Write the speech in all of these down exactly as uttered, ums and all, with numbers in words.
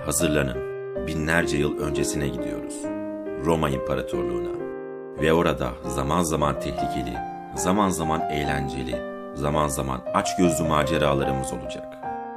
Hazırlanın. Binlerce yıl öncesine gidiyoruz. Roma İmparatorluğu'na. Ve orada zaman zaman tehlikeli, zaman zaman eğlenceli, zaman zaman açgözlü maceralarımız olacak.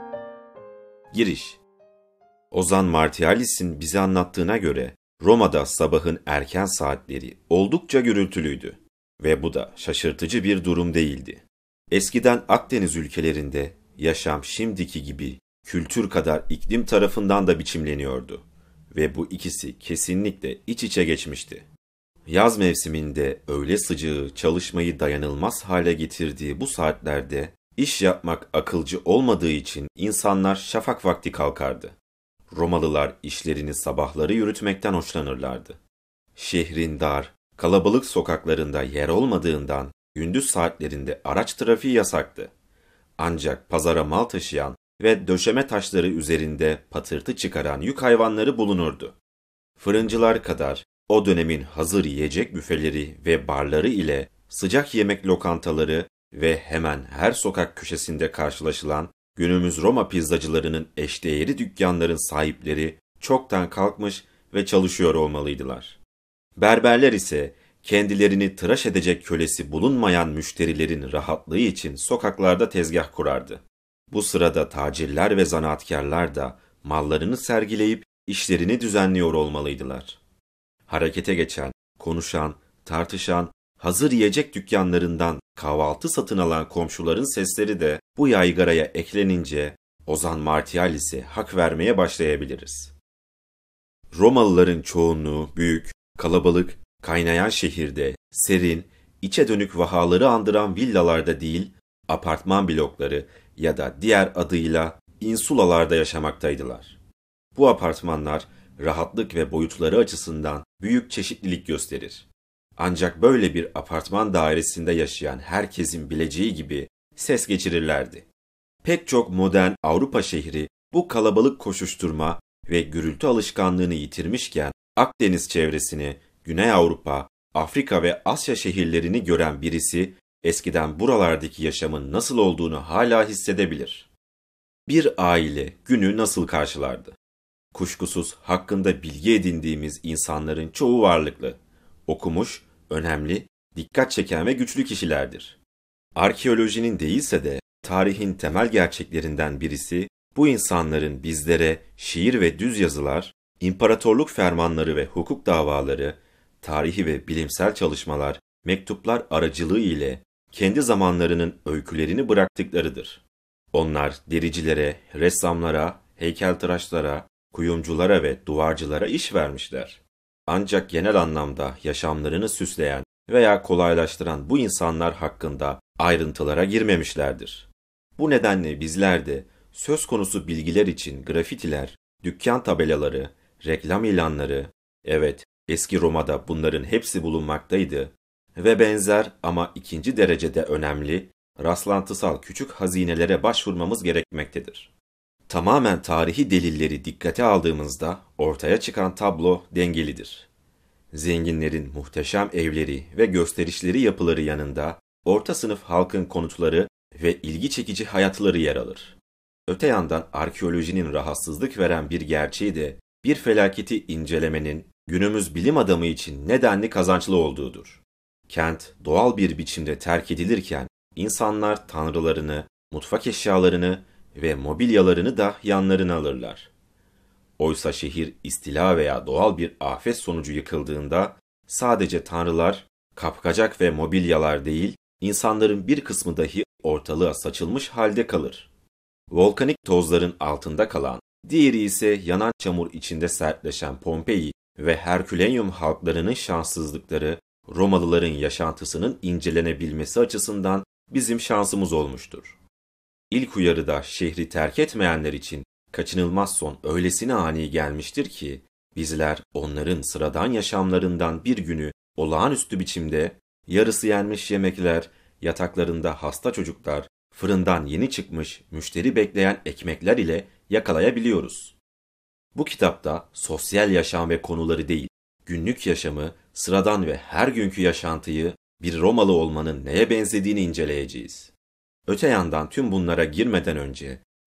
Giriş. Ozan Martialis'in bize anlattığına göre Roma'da sabahın erken saatleri oldukça gürültülüydü. Ve bu da şaşırtıcı bir durum değildi. Eskiden Akdeniz ülkelerinde yaşam şimdiki gibi kültür kadar iklim tarafından da biçimleniyordu. Ve bu ikisi kesinlikle iç içe geçmişti. Yaz mevsiminde öğle sıcağı çalışmayı dayanılmaz hale getirdiği bu saatlerde iş yapmak akılcı olmadığı için insanlar şafak vakti kalkardı. Romalılar işlerini sabahları yürütmekten hoşlanırlardı. Şehrin dar, kalabalık sokaklarında yer olmadığından gündüz saatlerinde araç trafiği yasaktı. Ancak pazara mal taşıyan ve döşeme taşları üzerinde patırtı çıkaran yük hayvanları bulunurdu. Fırıncılar kadar o dönemin hazır yiyecek büfeleri ve barları ile sıcak yemek lokantaları ve hemen her sokak köşesinde karşılaşılan günümüz Roma pizzacılarının eşdeğeri dükkanların sahipleri çoktan kalkmış ve çalışıyor olmalıydılar. Berberler ise kendilerini tıraş edecek kölesi bulunmayan müşterilerin rahatlığı için sokaklarda tezgah kurardı. Bu sırada tacirler ve zanaatkarlar da mallarını sergileyip işlerini düzenliyor olmalıydılar. Harekete geçen, konuşan, tartışan, hazır yiyecek dükkanlarından kahvaltı satın alan komşuların sesleri de bu yaygaraya eklenince Ozan Martialis'e hak vermeye başlayabiliriz. Romalıların çoğunluğu büyük, kalabalık, kaynayan şehirde, serin, içe dönük vahaları andıran villalarda değil, apartman blokları ya da diğer adıyla insulalarda yaşamaktaydılar. Bu apartmanlar rahatlık ve boyutları açısından büyük çeşitlilik gösterir. Ancak böyle bir apartman dairesinde yaşayan herkesin bileceği gibi ses geçirirlerdi. Pek çok modern Avrupa şehri bu kalabalık koşuşturma ve gürültü alışkanlığını yitirmişken Akdeniz çevresini, Güney Avrupa, Afrika ve Asya şehirlerini gören birisi eskiden buralardaki yaşamın nasıl olduğunu hala hissedebilir. Bir aile günü nasıl karşılardı? Kuşkusuz hakkında bilgi edindiğimiz insanların çoğu varlıklı, okumuş, önemli, dikkat çeken ve güçlü kişilerdir. Arkeolojinin değilse de tarihin temel gerçeklerinden birisi, bu insanların bizlere şiir ve düz yazılar, imparatorluk fermanları ve hukuk davaları, tarihi ve bilimsel çalışmalar, mektuplar aracılığı ile kendi zamanlarının öykülerini bıraktıklarıdır. Onlar dericilere, ressamlara, heykeltıraşlara, kuyumculara ve duvarcılara iş vermişler. Ancak genel anlamda yaşamlarını süsleyen veya kolaylaştıran bu insanlar hakkında ayrıntılara girmemişlerdir. Bu nedenle bizler de söz konusu bilgiler için grafitiler, dükkan tabelaları, reklam ilanları, evet eski Roma'da bunların hepsi bulunmaktaydı ve benzer ama ikinci derecede önemli, rastlantısal küçük hazinelere başvurmamız gerekmektedir. Tamamen tarihi delilleri dikkate aldığımızda ortaya çıkan tablo dengelidir. Zenginlerin muhteşem evleri ve gösterişleri yapıları yanında orta sınıf halkın konutları ve ilgi çekici hayatları yer alır. Öte yandan arkeolojinin rahatsızlık veren bir gerçeği de bir felaketi incelemenin günümüz bilim adamı için nedenli kazançlı olduğudur. Kent doğal bir biçimde terk edilirken insanlar tanrılarını, mutfak eşyalarını ve mobilyalarını da yanlarına alırlar. Oysa şehir istila veya doğal bir afet sonucu yıkıldığında sadece tanrılar, kapkacak ve mobilyalar değil, insanların bir kısmı dahi ortalığa saçılmış halde kalır. Volkanik tozların altında kalan, diğeri ise yanan çamur içinde sertleşen Pompei ve Herkülenyum halklarının şanssızlıkları, Romalıların yaşantısının incelenebilmesi açısından bizim şansımız olmuştur. İlk uyarıda şehri terk etmeyenler için kaçınılmaz son öylesine ani gelmiştir ki, bizler onların sıradan yaşamlarından bir günü olağanüstü biçimde, yarısı yenmiş yemekler, yataklarında hasta çocuklar, fırından yeni çıkmış müşteri bekleyen ekmekler ile yakalayabiliyoruz. Bu kitapta sosyal yaşam ve konuları değil, günlük yaşamı, sıradan ve her günkü yaşantıyı bir Romalı olmanın neye benzediğini inceleyeceğiz. Öte yandan tüm bunlara girmeden önce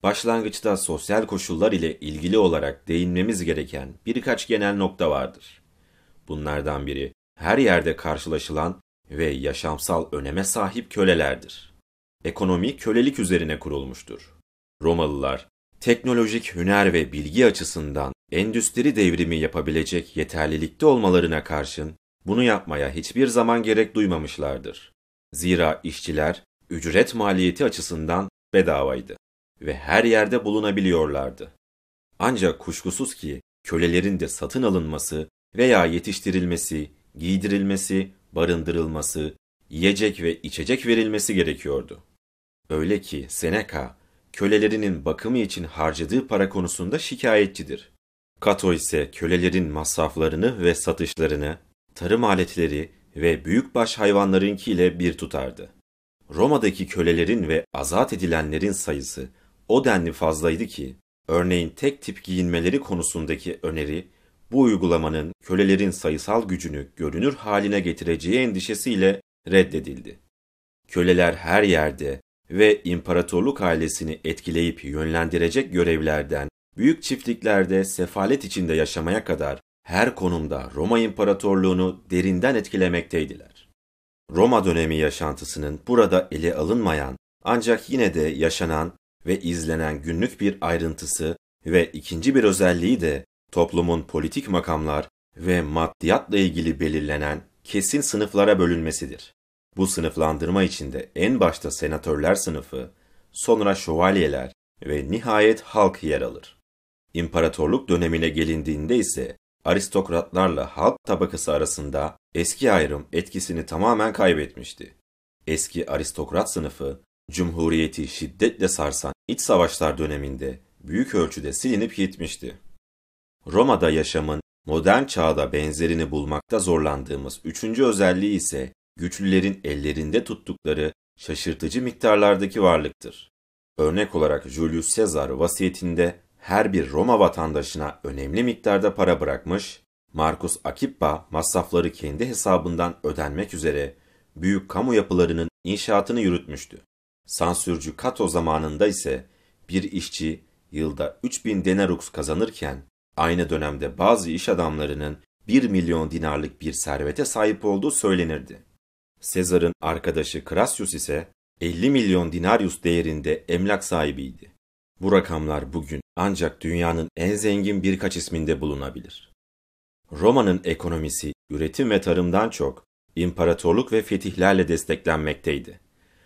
Başlangıçta sosyal koşullar ile ilgili olarak değinmemiz gereken birkaç genel nokta vardır. Bunlardan biri her yerde karşılaşılan ve yaşamsal öneme sahip kölelerdir. Ekonomi kölelik üzerine kurulmuştur. Romalılar, teknolojik hüner ve bilgi açısından endüstri devrimi yapabilecek yeterlilikte olmalarına karşın bunu yapmaya hiçbir zaman gerek duymamışlardır. Zira işçiler ücret maliyeti açısından bedavaydı ve her yerde bulunabiliyorlardı. Ancak kuşkusuz ki kölelerin de satın alınması veya yetiştirilmesi, giydirilmesi, barındırılması, yiyecek ve içecek verilmesi gerekiyordu. Öyle ki Seneca, kölelerinin bakımı için harcadığı para konusunda şikayetçidir. Cato ise kölelerin masraflarını ve satışlarını, tarım aletleri ve büyükbaş hayvanlarınkiyle bir tutardı. Roma'daki kölelerin ve azat edilenlerin sayısı o denli fazlaydı ki, örneğin tek tip giyinmeleri konusundaki öneri, bu uygulamanın kölelerin sayısal gücünü görünür haline getireceği endişesiyle reddedildi. Köleler her yerde ve imparatorluk ailesini etkileyip yönlendirecek görevlerden, büyük çiftliklerde sefalet içinde yaşamaya kadar her konumda Roma İmparatorluğunu derinden etkilemekteydiler. Roma dönemi yaşantısının burada ele alınmayan ancak yine de yaşanan ve izlenen günlük bir ayrıntısı ve ikinci bir özelliği de toplumun politik makamlar ve maddiyatla ilgili belirlenen kesin sınıflara bölünmesidir. Bu sınıflandırma içinde en başta senatörler sınıfı, sonra şövalyeler ve nihayet halk yer alır. İmparatorluk dönemine gelindiğinde ise aristokratlarla halk tabakası arasında eski ayrım etkisini tamamen kaybetmişti. Eski aristokrat sınıfı, Cumhuriyeti şiddetle sarsan iç savaşlar döneminde büyük ölçüde silinip gitmişti. Roma'da yaşamın modern çağda benzerini bulmakta zorlandığımız üçüncü özelliği ise güçlülerin ellerinde tuttukları şaşırtıcı miktarlardaki varlıktır. Örnek olarak Julius Caesar vasiyetinde her bir Roma vatandaşına önemli miktarda para bırakmış, Marcus Acippa masrafları kendi hesabından ödenmek üzere büyük kamu yapılarının inşaatını yürütmüştü. Sansürcü Cato zamanında ise bir işçi yılda üç bin denarux kazanırken aynı dönemde bazı iş adamlarının bir milyon dinarlık bir servete sahip olduğu söylenirdi. Sezar'ın arkadaşı Crassus ise elli milyon dinarius değerinde emlak sahibiydi. Bu rakamlar bugün ancak dünyanın en zengin birkaç isminde bulunabilir. Roma'nın ekonomisi üretim ve tarımdan çok imparatorluk ve fetihlerle desteklenmekteydi.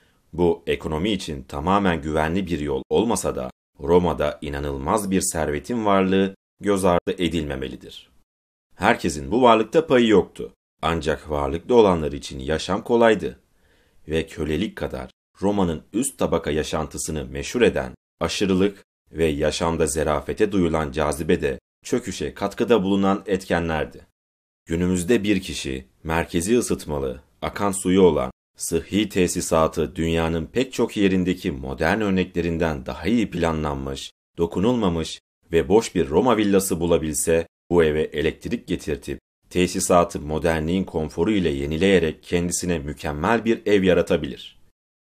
Bu ekonomi için tamamen güvenli bir yol olmasa da Roma'da inanılmaz bir servetin varlığı göz ardı edilmemelidir. Herkesin bu varlıkta payı yoktu. Ancak varlıklı olanlar için yaşam kolaydı ve kölelik kadar Roma'nın üst tabaka yaşantısını meşhur eden aşırılık ve yaşamda zerafete duyulan cazibe de çöküşe katkıda bulunan etkenlerdi. Günümüzde bir kişi merkezi ısıtmalı, akan suyu olan, sıhhi tesisatı dünyanın pek çok yerindeki modern örneklerinden daha iyi planlanmış, dokunulmamış ve boş bir Roma villası bulabilse bu eve elektrik getirtip tesisatı modernliğin konforu ile yenileyerek kendisine mükemmel bir ev yaratabilir.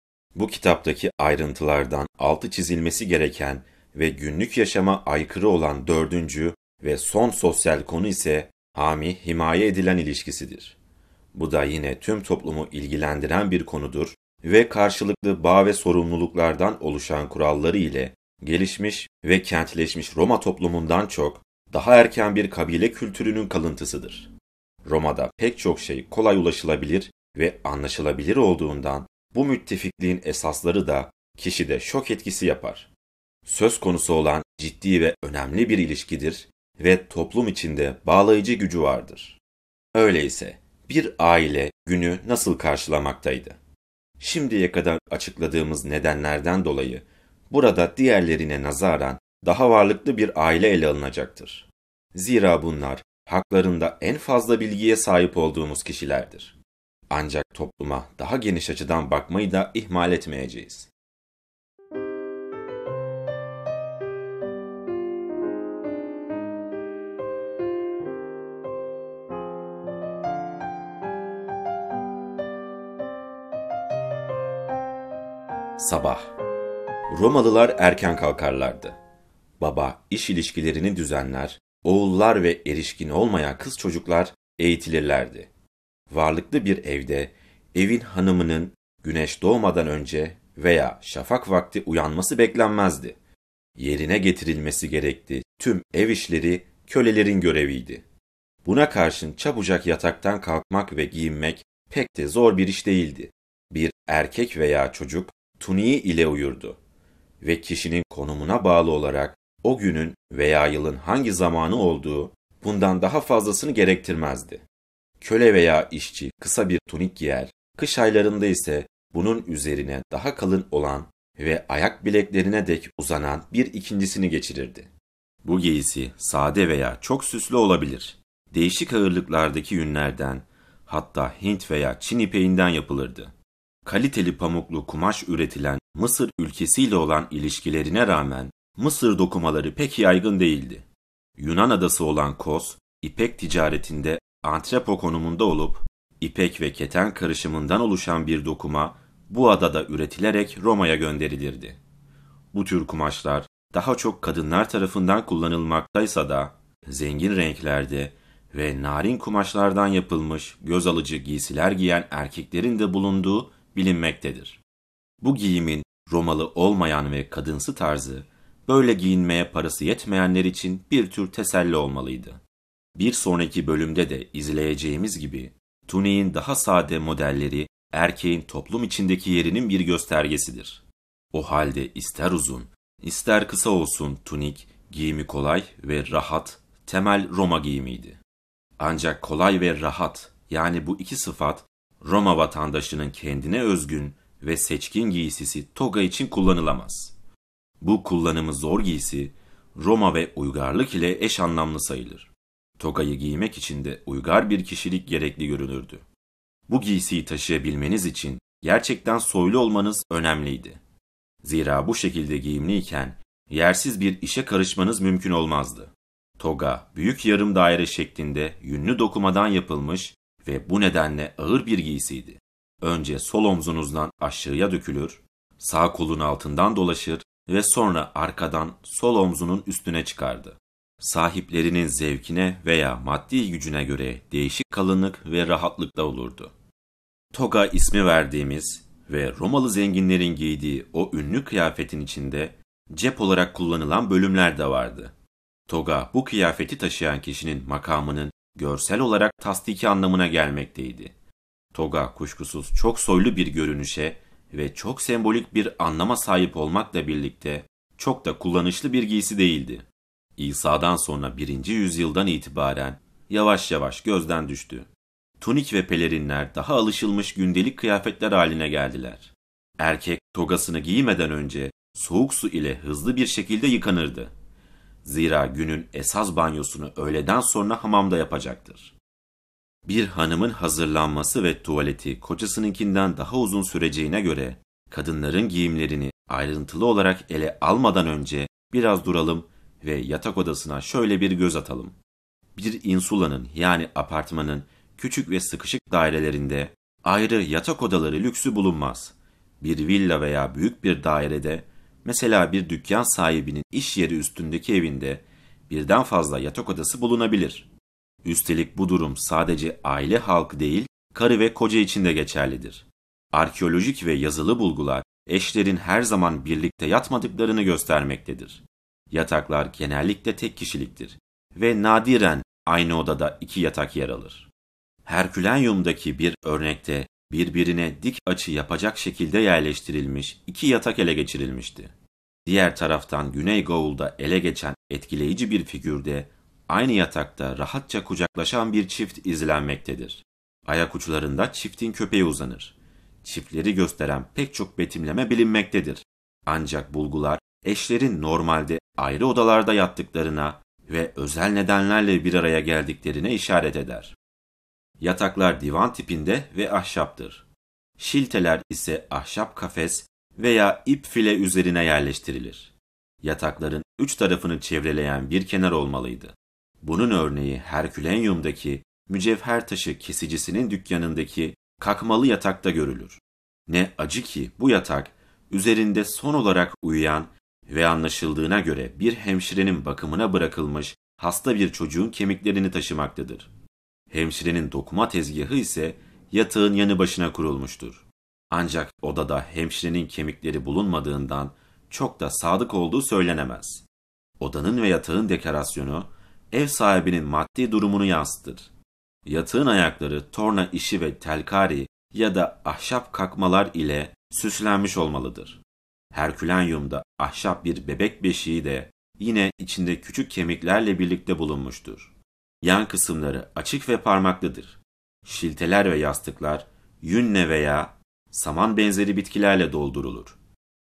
Bu kitaptaki ayrıntılardan altı çizilmesi gereken ve günlük yaşama aykırı olan dördüncü ve son sosyal konu ise hami-himaye edilen ilişkisidir. Bu da yine tüm toplumu ilgilendiren bir konudur ve karşılıklı bağ ve sorumluluklardan oluşan kuralları ile gelişmiş ve kentleşmiş Roma toplumundan çok daha erken bir kabile kültürünün kalıntısıdır. Roma'da pek çok şey kolay ulaşılabilir ve anlaşılabilir olduğundan bu müttefikliğin esasları da kişide şok etkisi yapar. Söz konusu olan ciddi ve önemli bir ilişkidir ve toplum içinde bağlayıcı gücü vardır. Öyleyse bir aile günü nasıl karşılamaktaydı? Şimdiye kadar açıkladığımız nedenlerden dolayı burada diğerlerine nazaran daha varlıklı bir aile ele alınacaktır. Zira bunlar haklarında en fazla bilgiye sahip olduğumuz kişilerdir. Ancak topluma daha geniş açıdan bakmayı da ihmal etmeyeceğiz. Sabah. Romalılar erken kalkarlardı. Baba iş ilişkilerini düzenler, oğullar ve erişkin olmayan kız çocuklar eğitilirlerdi. Varlıklı bir evde evin hanımının güneş doğmadan önce veya şafak vakti uyanması beklenmezdi. Yerine getirilmesi gerekti. Tüm ev işleri kölelerin göreviydi. Buna karşın çabucak yataktan kalkmak ve giyinmek pek de zor bir iş değildi. Bir erkek veya çocuk tuniği ile uyurdu ve kişinin konumuna bağlı olarak o günün veya yılın hangi zamanı olduğu bundan daha fazlasını gerektirmezdi. Köle veya işçi kısa bir tunik giyer, kış aylarında ise bunun üzerine daha kalın olan ve ayak bileklerine dek uzanan bir ikincisini geçirirdi. Bu giysi sade veya çok süslü olabilir. Değişik ağırlıklardaki yünlerden, hatta Hint veya Çin ipeğinden yapılırdı. Kaliteli pamuklu kumaş üretilen Mısır ülkesiyle olan ilişkilerine rağmen Mısır dokumaları pek yaygın değildi. Yunan adası olan Kos, ipek ticaretinde antrepo konumunda olup, ipek ve keten karışımından oluşan bir dokuma bu adada üretilerek Roma'ya gönderilirdi. Bu tür kumaşlar daha çok kadınlar tarafından kullanılmaktaysa da zengin renklerde ve narin kumaşlardan yapılmış göz alıcı giysiler giyen erkeklerin de bulunduğu bilinmektedir. Bu giyimin Romalı olmayan ve kadınsı tarzı, böyle giyinmeye parası yetmeyenler için bir tür teselli olmalıydı. Bir sonraki bölümde de izleyeceğimiz gibi, tuniğin daha sade modelleri erkeğin toplum içindeki yerinin bir göstergesidir. O halde ister uzun, ister kısa olsun tunik, giyimi kolay ve rahat, temel Roma giyimiydi. Ancak kolay ve rahat, yani bu iki sıfat, Roma vatandaşının kendine özgün ve seçkin giysisi toga için kullanılamaz. Bu kullanımı zor giysi, Roma ve uygarlık ile eş anlamlı sayılır. Togayı giymek için de uygar bir kişilik gerekli görünürdü. Bu giysiyi taşıyabilmeniz için gerçekten soylu olmanız önemliydi. Zira bu şekilde giyimliyken yersiz bir işe karışmanız mümkün olmazdı. Toga, büyük yarım daire şeklinde yünlü dokumadan yapılmış ve bu nedenle ağır bir giysiydi. Önce sol omzunuzdan aşağıya dökülür, sağ kolun altından dolaşır ve sonra arkadan sol omzunun üstüne çıkardı. Sahiplerinin zevkine veya maddi gücüne göre değişik kalınlık ve rahatlıkta olurdu. Toga ismi verdiğimiz ve Romalı zenginlerin giydiği o ünlü kıyafetin içinde cep olarak kullanılan bölümler de vardı. Toga bu kıyafeti taşıyan kişinin makamının görsel olarak tasdiki anlamına gelmekteydi. Toga kuşkusuz çok soylu bir görünüşe ve çok sembolik bir anlama sahip olmakla birlikte çok da kullanışlı bir giysi değildi. İsa'dan sonra birinci yüzyıldan itibaren yavaş yavaş gözden düştü. Tunik ve pelerinler daha alışılmış gündelik kıyafetler haline geldiler. Erkek togasını giymeden önce soğuk su ile hızlı bir şekilde yıkanırdı. Zira günün esas banyosunu öğleden sonra hamamda yapacaktır. Bir hanımın hazırlanması ve tuvaleti kocasınınkinden daha uzun süreceğine göre kadınların giyimlerini ayrıntılı olarak ele almadan önce biraz duralım ve yatak odasına şöyle bir göz atalım. Bir insulanın yani apartmanın küçük ve sıkışık dairelerinde ayrı yatak odaları lüksü bulunmaz. Bir villa veya büyük bir dairede, mesela bir dükkan sahibinin iş yeri üstündeki evinde birden fazla yatak odası bulunabilir. Üstelik bu durum sadece aile halkı değil, karı ve koca için de geçerlidir. Arkeolojik ve yazılı bulgular eşlerin her zaman birlikte yatmadıklarını göstermektedir. Yataklar genellikle tek kişiliktir ve nadiren aynı odada iki yatak yer alır. Herkülenyum'daki bir örnekte birbirine dik açı yapacak şekilde yerleştirilmiş iki yatak ele geçirilmişti. Diğer taraftan Güney Gaul'da ele geçen etkileyici bir figürde aynı yatakta rahatça kucaklaşan bir çift izlenmektedir. Ayak uçlarında çiftin köpeği uzanır. Çiftleri gösteren pek çok betimleme bilinmektedir. Ancak bulgular eşlerin normalde ayrı odalarda yattıklarına ve özel nedenlerle bir araya geldiklerine işaret eder. Yataklar divan tipinde ve ahşaptır. Şilteler ise ahşap kafes veya ip file üzerine yerleştirilir. Yatakların üç tarafını çevreleyen bir kenar olmalıydı. Bunun örneği Herkülenyum'daki mücevher taşı kesicisinin dükkanındaki kakmalı yatakta görülür. Ne acı ki bu yatak üzerinde son olarak uyuyan ve anlaşıldığına göre bir hemşirenin bakımına bırakılmış hasta bir çocuğun kemiklerini taşımaktadır. Hemşirenin dokuma tezgahı ise yatağın yanı başına kurulmuştur. Ancak odada hemşirenin kemikleri bulunmadığından çok da sadık olduğu söylenemez. Odanın ve yatağın dekorasyonu ev sahibinin maddi durumunu yansıtır. Yatağın ayakları torna işi ve telkari ya da ahşap kakmalar ile süslenmiş olmalıdır. Herkülenyumda ahşap bir bebek beşiği de yine içinde küçük kemiklerle birlikte bulunmuştur. Yan kısımları açık ve parmaklıdır. Şilteler ve yastıklar yünle veya saman benzeri bitkilerle doldurulur.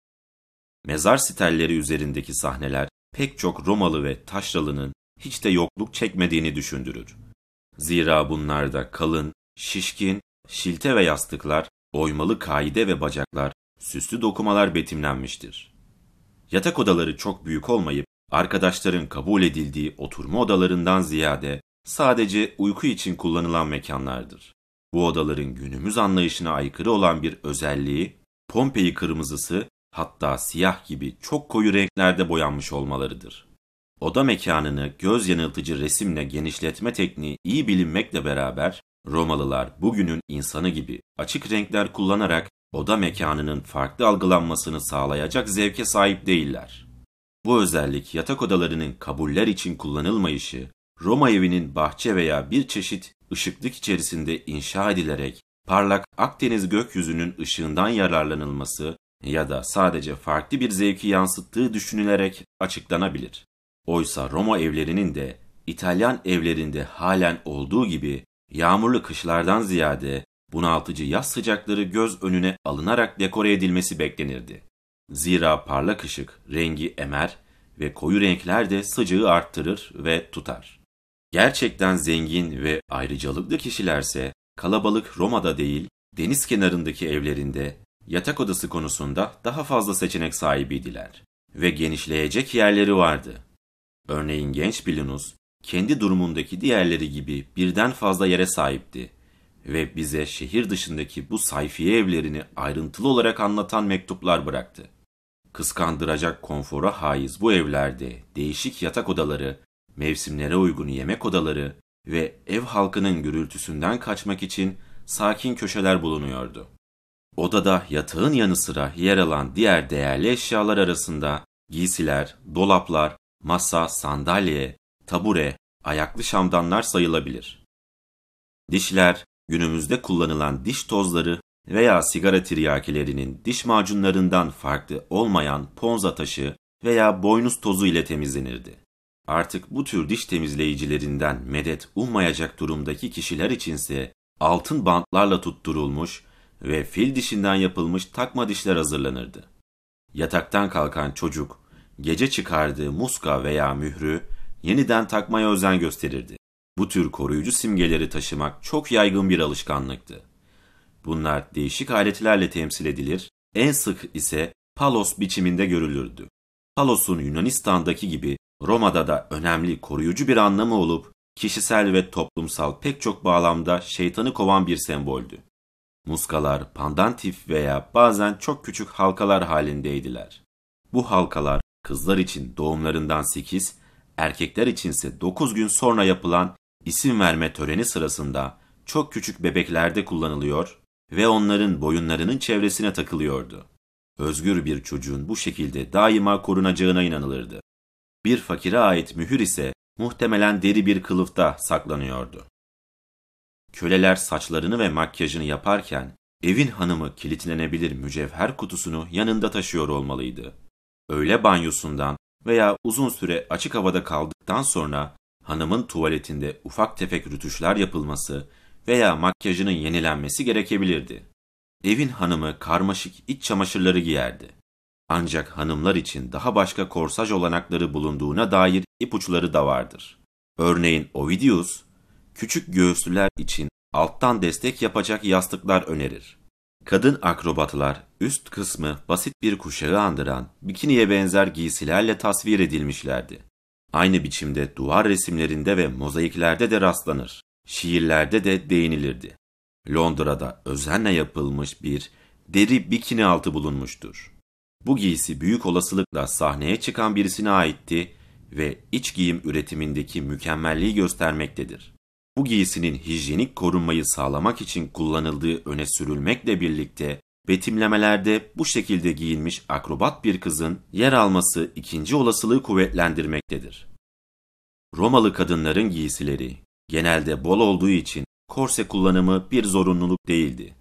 Mezar sitelleri üzerindeki sahneler pek çok Romalı ve taşralının hiç de yokluk çekmediğini düşündürür. Zira bunlarda kalın, şişkin, şilte ve yastıklar, oymalı kaide ve bacaklar, süslü dokumalar betimlenmiştir. Yatak odaları çok büyük olmayıp, arkadaşların kabul edildiği oturma odalarından ziyade sadece uyku için kullanılan mekanlardır. Bu odaların günümüz anlayışına aykırı olan bir özelliği, Pompei kırmızısı, hatta siyah gibi çok koyu renklerde boyanmış olmalarıdır. Oda mekanını göz yanıltıcı resimle genişletme tekniği iyi bilinmekle beraber, Romalılar bugünün insanı gibi açık renkler kullanarak oda mekanının farklı algılanmasını sağlayacak zevke sahip değiller. Bu özellik yatak odalarının kabuller için kullanılmayışı, Roma evinin bahçe veya bir çeşit ışıklık içerisinde inşa edilerek parlak Akdeniz gökyüzünün ışığından yararlanılması ya da sadece farklı bir zevki yansıttığı düşünülerek açıklanabilir. Oysa Roma evlerinin de İtalyan evlerinde halen olduğu gibi yağmurlu kışlardan ziyade bunaltıcı yaz sıcakları göz önüne alınarak dekore edilmesi beklenirdi. Zira parlak ışık rengi emer ve koyu renkler de sıcağı arttırır ve tutar. Gerçekten zengin ve ayrıcalıklı kişilerse kalabalık Roma'da değil, deniz kenarındaki evlerinde yatak odası konusunda daha fazla seçenek sahibiydiler ve genişleyecek yerleri vardı. Örneğin genç Bilinus, kendi durumundaki diğerleri gibi birden fazla yere sahipti ve bize şehir dışındaki bu sayfiye evlerini ayrıntılı olarak anlatan mektuplar bıraktı. Kıskandıracak konfora haiz bu evlerde değişik yatak odaları, mevsimlere uygun yemek odaları ve ev halkının gürültüsünden kaçmak için sakin köşeler bulunuyordu. Odada yatağın yanı sıra yer alan diğer değerli eşyalar arasında giysiler, dolaplar, masa, sandalye, tabure, ayaklı şamdanlar sayılabilir. Dişler, günümüzde kullanılan diş tozları veya sigara tiryakilerinin diş macunlarından farklı olmayan ponza taşı veya boynuz tozu ile temizlenirdi. Artık bu tür diş temizleyicilerinden medet ummayacak durumdaki kişiler içinse altın bantlarla tutturulmuş ve fil dişinden yapılmış takma dişler hazırlanırdı. Yataktan kalkan çocuk, gece çıkardığı muska veya mührü yeniden takmaya özen gösterirdi. Bu tür koruyucu simgeleri taşımak çok yaygın bir alışkanlıktı. Bunlar değişik aletlerle temsil edilir, en sık ise palos biçiminde görülürdü. Palos'un Yunanistan'daki gibi Roma'da da önemli koruyucu bir anlamı olup, kişisel ve toplumsal pek çok bağlamda şeytanı kovan bir semboldü. Muskalar pandantif veya bazen çok küçük halkalar halindeydiler. Bu halkalar kızlar için doğumlarından sekiz, erkekler içinse dokuz gün sonra yapılan isim verme töreni sırasında çok küçük bebeklerde kullanılıyor ve onların boyunlarının çevresine takılıyordu. Özgür bir çocuğun bu şekilde daima korunacağına inanılırdı. Bir fakire ait mühür ise muhtemelen deri bir kılıfta saklanıyordu. Köleler saçlarını ve makyajını yaparken evin hanımı kilitlenebilir mücevher kutusunu yanında taşıyor olmalıydı. Öğle banyosundan veya uzun süre açık havada kaldıktan sonra hanımın tuvaletinde ufak tefek rütuşlar yapılması veya makyajının yenilenmesi gerekebilirdi. Evin hanımı karmaşık iç çamaşırları giyerdi. Ancak hanımlar için daha başka korsaj olanakları bulunduğuna dair ipuçları da vardır. Örneğin Ovidius, küçük göğüslüler için alttan destek yapacak yastıklar önerir. Kadın akrobatlar üst kısmı basit bir kuşağı andıran bikiniye benzer giysilerle tasvir edilmişlerdi. Aynı biçimde duvar resimlerinde ve mozaiklerde de rastlanır. Şiirlerde de değinilirdi. Londra'da özenle yapılmış bir deri bikini altı bulunmuştur. Bu giysi büyük olasılıkla sahneye çıkan birisine aitti ve iç giyim üretimindeki mükemmelliği göstermektedir. Bu giysinin hijyenik korunmayı sağlamak için kullanıldığı öne sürülmekle birlikte betimlemelerde bu şekilde giyinmiş akrobat bir kızın yer alması ikinci olasılığı kuvvetlendirmektedir. Romalı kadınların giysileri genelde bol olduğu için korse kullanımı bir zorunluluk değildi.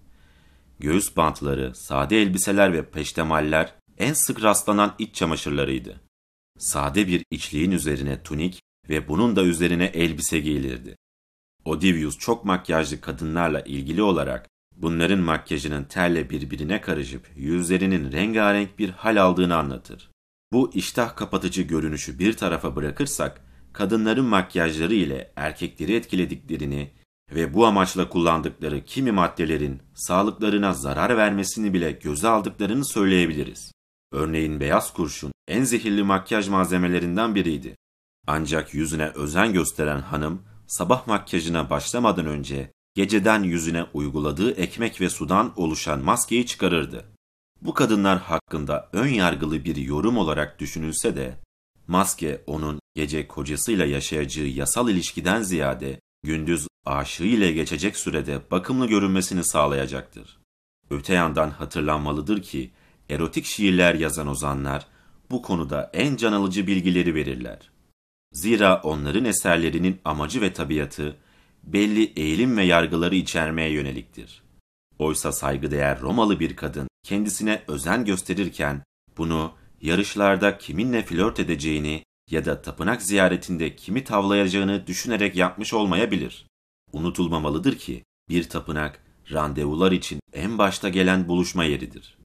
Göğüs bantları, sade elbiseler ve peştemaller en sık rastlanan iç çamaşırlarıydı. Sade bir içliğin üzerine tunik ve bunun da üzerine elbise giyilirdi. Ovidius çok makyajlı kadınlarla ilgili olarak bunların makyajının terle birbirine karışıp yüzlerinin rengarenk bir hal aldığını anlatır. Bu iştah kapatıcı görünüşü bir tarafa bırakırsak, kadınların makyajları ile erkekleri etkilediklerini ve bu amaçla kullandıkları kimi maddelerin sağlıklarına zarar vermesini bile göze aldıklarını söyleyebiliriz. Örneğin beyaz kurşun en zehirli makyaj malzemelerinden biriydi. Ancak yüzüne özen gösteren hanım, sabah makyajına başlamadan önce geceden yüzüne uyguladığı ekmek ve sudan oluşan maskeyi çıkarırdı. Bu kadınlar hakkında ön yargılı bir yorum olarak düşünülse de, maske onun gece kocasıyla yaşayacağı yasal ilişkiden ziyade gündüz aşığı ile geçecek sürede bakımlı görünmesini sağlayacaktır. Öte yandan hatırlanmalıdır ki, erotik şiirler yazan ozanlar bu konuda en can alıcı bilgileri verirler. Zira onların eserlerinin amacı ve tabiatı belli eğilim ve yargıları içermeye yöneliktir. Oysa saygıdeğer Romalı bir kadın kendisine özen gösterirken bunu yarışlarda kiminle flört edeceğini ya da tapınak ziyaretinde kimi tavlayacağını düşünerek yapmış olmayabilir. Unutulmamalıdır ki bir tapınak randevular için en başta gelen buluşma yeridir.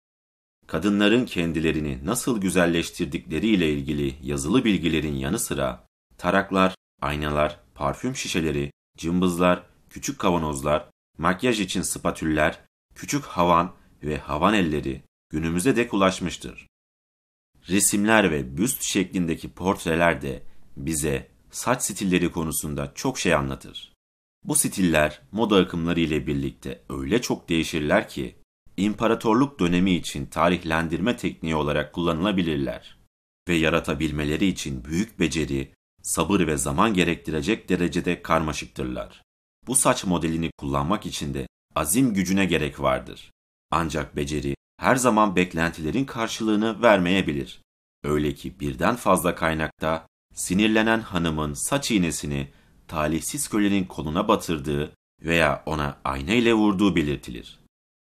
Kadınların kendilerini nasıl güzelleştirdikleriyle ilgili yazılı bilgilerin yanı sıra taraklar, aynalar, parfüm şişeleri, cımbızlar, küçük kavanozlar, makyaj için spatüller, küçük havan ve havan elleri günümüze dek ulaşmıştır. Resimler ve büst şeklindeki portreler de bize saç stilleri konusunda çok şey anlatır. Bu stiller moda akımları ile birlikte öyle çok değişirler ki, İmparatorluk dönemi için tarihlendirme tekniği olarak kullanılabilirler ve yaratabilmeleri için büyük beceri, sabır ve zaman gerektirecek derecede karmaşıktırlar. Bu saç modelini kullanmak için de azim gücüne gerek vardır. Ancak beceri her zaman beklentilerin karşılığını vermeyebilir. Öyle ki birden fazla kaynakta sinirlenen hanımın saç iğnesini talihsiz kölenin koluna batırdığı veya ona ayna ile vurduğu belirtilir.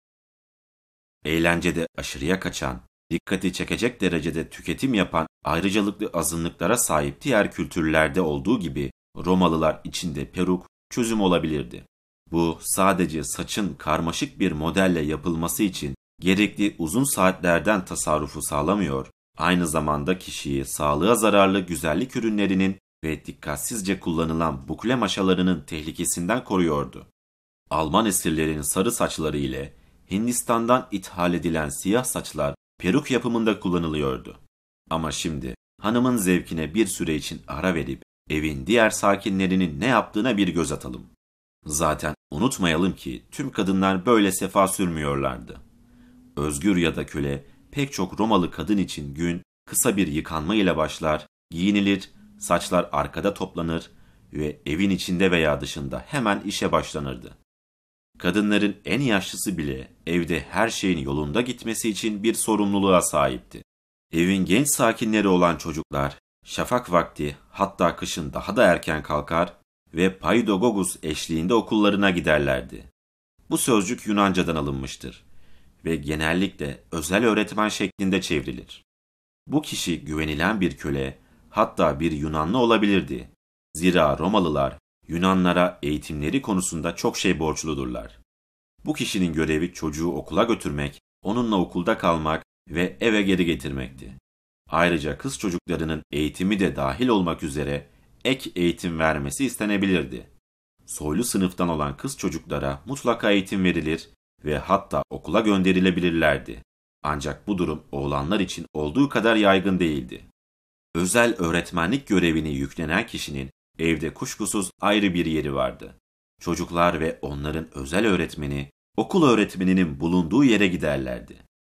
Eğlencede aşırıya kaçan, dikkati çekecek derecede tüketim yapan ayrıcalıklı azınlıklara sahip diğer kültürlerde olduğu gibi Romalılar içinde peruk çözüm olabilirdi. Bu sadece saçın karmaşık bir modelle yapılması için gerekli uzun saatlerden tasarrufu sağlamıyor, aynı zamanda kişiyi sağlığa zararlı güzellik ürünlerinin ve dikkatsizce kullanılan bukle maşalarının tehlikesinden koruyordu. Alman esirlerin sarı saçları ile Hindistan'dan ithal edilen siyah saçlar peruk yapımında kullanılıyordu. Ama şimdi hanımın zevkine bir süre için ara verip evin diğer sakinlerinin ne yaptığına bir göz atalım. Zaten unutmayalım ki tüm kadınlar böyle sefa sürmüyorlardı. Özgür ya da köle pek çok Romalı kadın için gün kısa bir yıkanma ile başlar, giyinilir, saçlar arkada toplanır ve evin içinde veya dışında hemen işe başlanırdı. Kadınların en yaşlısı bile evde her şeyin yolunda gitmesi için bir sorumluluğa sahipti. Evin genç sakinleri olan çocuklar şafak vakti hatta kışın daha da erken kalkar ve paidogogus eşliğinde okullarına giderlerdi. Bu sözcük Yunanca'dan alınmıştır ve genellikle özel öğretmen şeklinde çevrilir. Bu kişi güvenilen bir köle, hatta bir Yunanlı olabilirdi. Zira Romalılar Yunanlara eğitimleri konusunda çok şey borçludurlar. Bu kişinin görevi çocuğu okula götürmek, onunla okulda kalmak ve eve geri getirmekti. Ayrıca kız çocuklarının eğitimi de dahil olmak üzere ek eğitim vermesi istenebilirdi. Soylu sınıftan olan kız çocuklara mutlaka eğitim verilir ve hatta okula gönderilebilirlerdi. Ancak bu durum oğlanlar için olduğu kadar yaygın değildi. Özel öğretmenlik görevini yüklenen kişinin evde kuşkusuz ayrı bir yeri vardı. Çocuklar ve onların özel öğretmeni, okul öğretmeninin bulunduğu yere giderlerdi.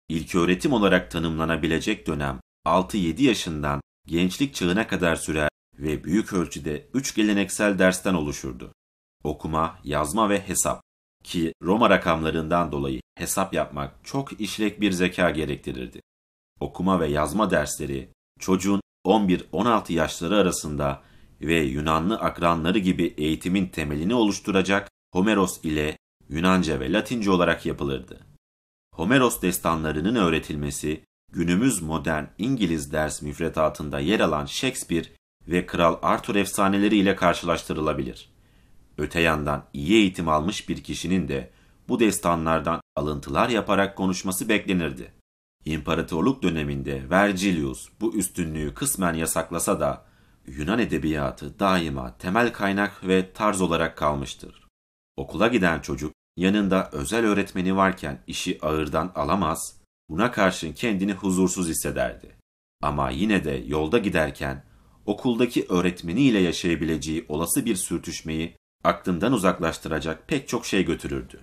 İlköğretim olarak tanımlanabilecek dönem altı yedi yaşından gençlik çağına kadar sürer ve büyük ölçüde üç geleneksel dersten oluşurdu. Okuma, yazma ve hesap, ki Roma rakamlarından dolayı hesap yapmak çok işlek bir zeka gerektirirdi. Okuma ve yazma dersleri çocuğun on bir on altı yaşları arasında ve Yunanlı akranları gibi eğitimin temelini oluşturacak Homeros ile Yunanca ve Latince olarak yapılırdı. Homeros destanlarının öğretilmesi, günümüz modern İngiliz ders müfredatında yer alan Shakespeare ve Kral Arthur efsaneleri ile karşılaştırılabilir. Öte yandan iyi eğitim almış bir kişinin de bu destanlardan alıntılar yaparak konuşması beklenirdi. İmparatorluk döneminde Vergilius bu üstünlüğü kısmen yasaklasa da Yunan edebiyatı daima temel kaynak ve tarz olarak kalmıştır. Okula giden çocuk yanında özel öğretmeni varken işi ağırdan alamaz, buna karşın kendini huzursuz hissederdi. Ama yine de yolda giderken okuldaki öğretmeniyle yaşayabileceği olası bir sürtüşmeyi aklından uzaklaştıracak pek çok şey götürürdü.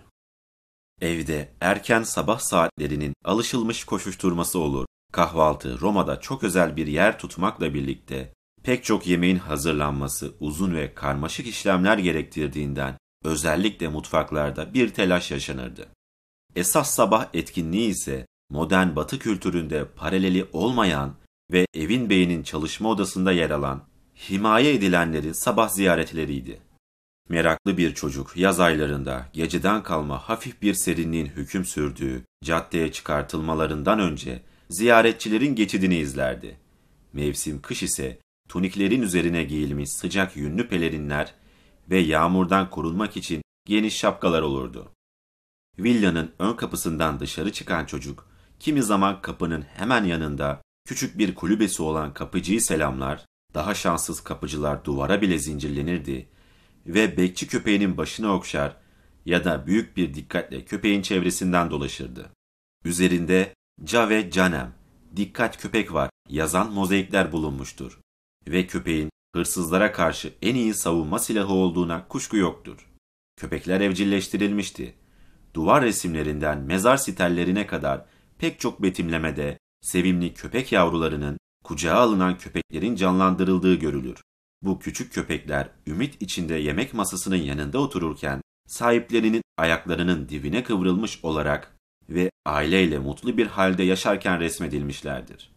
Evde erken sabah saatlerinin alışılmış koşuşturması olur. Kahvaltı Roma'da çok özel bir yer tutmakla birlikte pek çok yemeğin hazırlanması uzun ve karmaşık işlemler gerektirdiğinden özellikle mutfaklarda bir telaş yaşanırdı. Esas sabah etkinliği ise modern Batı kültüründe paraleli olmayan ve evin beyinin çalışma odasında yer alan, himaye edilenlerin sabah ziyaretleriydi. Meraklı bir çocuk yaz aylarında geceden kalma hafif bir serinliğin hüküm sürdüğü caddeye çıkartılmalarından önce ziyaretçilerin geçidini izlerdi. Mevsim kış ise tuniklerin üzerine giyilmiş sıcak yünlü pelerinler ve yağmurdan korunmak için geniş şapkalar olurdu. Villanın ön kapısından dışarı çıkan çocuk, kimi zaman kapının hemen yanında küçük bir kulübesi olan kapıcıyı selamlar, daha şanssız kapıcılar duvara bile zincirlenirdi ve bekçi köpeğinin başını okşar ya da büyük bir dikkatle köpeğin çevresinden dolaşırdı. Üzerinde "Cave Canem, dikkat köpek var" yazan mozaikler bulunmuştur ve köpeğin hırsızlara karşı en iyi savunma silahı olduğuna kuşku yoktur. Köpekler evcilleştirilmişti. Duvar resimlerinden mezar sitellerine kadar pek çok betimlemede sevimli köpek yavrularının kucağa alınan köpeklerin canlandırıldığı görülür. Bu küçük köpekler ümit içinde yemek masasının yanında otururken sahiplerinin ayaklarının dibine kıvrılmış olarak ve aileyle mutlu bir halde yaşarken resmedilmişlerdir.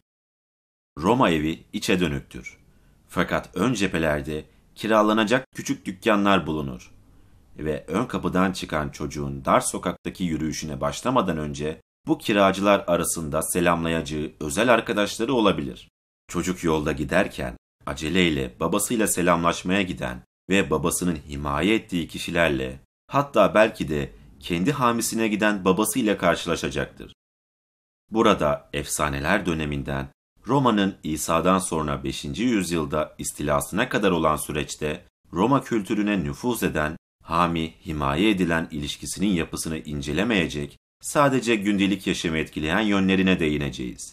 Roma evi içe dönüktür. Fakat ön cephelerde kiralanacak küçük dükkanlar bulunur ve ön kapıdan çıkan çocuğun dar sokaktaki yürüyüşüne başlamadan önce bu kiracılar arasında selamlayacağı özel arkadaşları olabilir. Çocuk yolda giderken aceleyle babasıyla selamlaşmaya giden ve babasının himaye ettiği kişilerle, hatta belki de kendi hamisine giden babasıyla karşılaşacaktır. Burada efsaneler döneminden Roma'nın İsa'dan sonra beşinci yüzyılda istilasına kadar olan süreçte Roma kültürüne nüfuz eden, hami, himaye edilen ilişkisinin yapısını incelemeyecek, sadece gündelik yaşamı etkileyen yönlerine değineceğiz.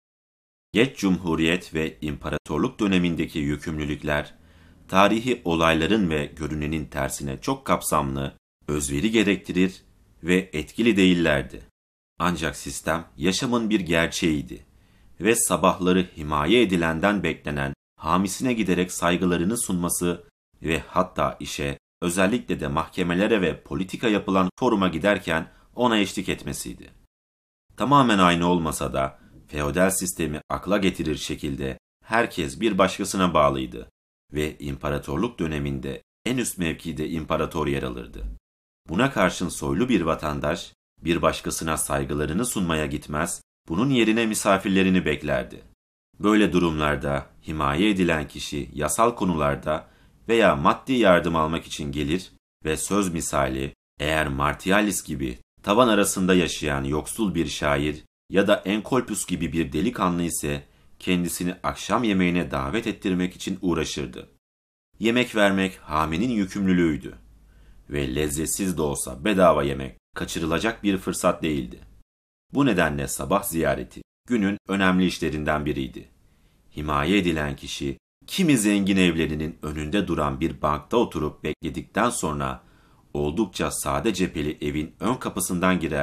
Geç Cumhuriyet ve İmparatorluk dönemindeki yükümlülükler, tarihi olayların ve görünenin tersine çok kapsamlı, özveri gerektirir ve etkili değillerdi. Ancak sistem yaşamın bir gerçeğiydi ve sabahları himaye edilenden beklenen hamisine giderek saygılarını sunması ve hatta işe, özellikle de mahkemelere ve politika yapılan foruma giderken ona eşlik etmesiydi. Tamamen aynı olmasa da feodal sistemi akla getirir şekilde herkes bir başkasına bağlıydı ve imparatorluk döneminde en üst mevkide imparator yer alırdı. Buna karşın soylu bir vatandaş bir başkasına saygılarını sunmaya gitmez, bunun yerine misafirlerini beklerdi. Böyle durumlarda himaye edilen kişi yasal konularda veya maddi yardım almak için gelir ve söz misali eğer Martialis gibi tavan arasında yaşayan yoksul bir şair ya da Enkolpius gibi bir delikanlı ise kendisini akşam yemeğine davet ettirmek için uğraşırdı. Yemek vermek haminin yükümlülüğüydü ve lezzetsiz de olsa bedava yemek kaçırılacak bir fırsat değildi. Bu nedenle sabah ziyareti günün önemli işlerinden biriydi. Himaye edilen kişi kimi zengin evlerinin önünde duran bir bankta oturup bekledikten sonra oldukça sade cepheli evin ön kapısından girer,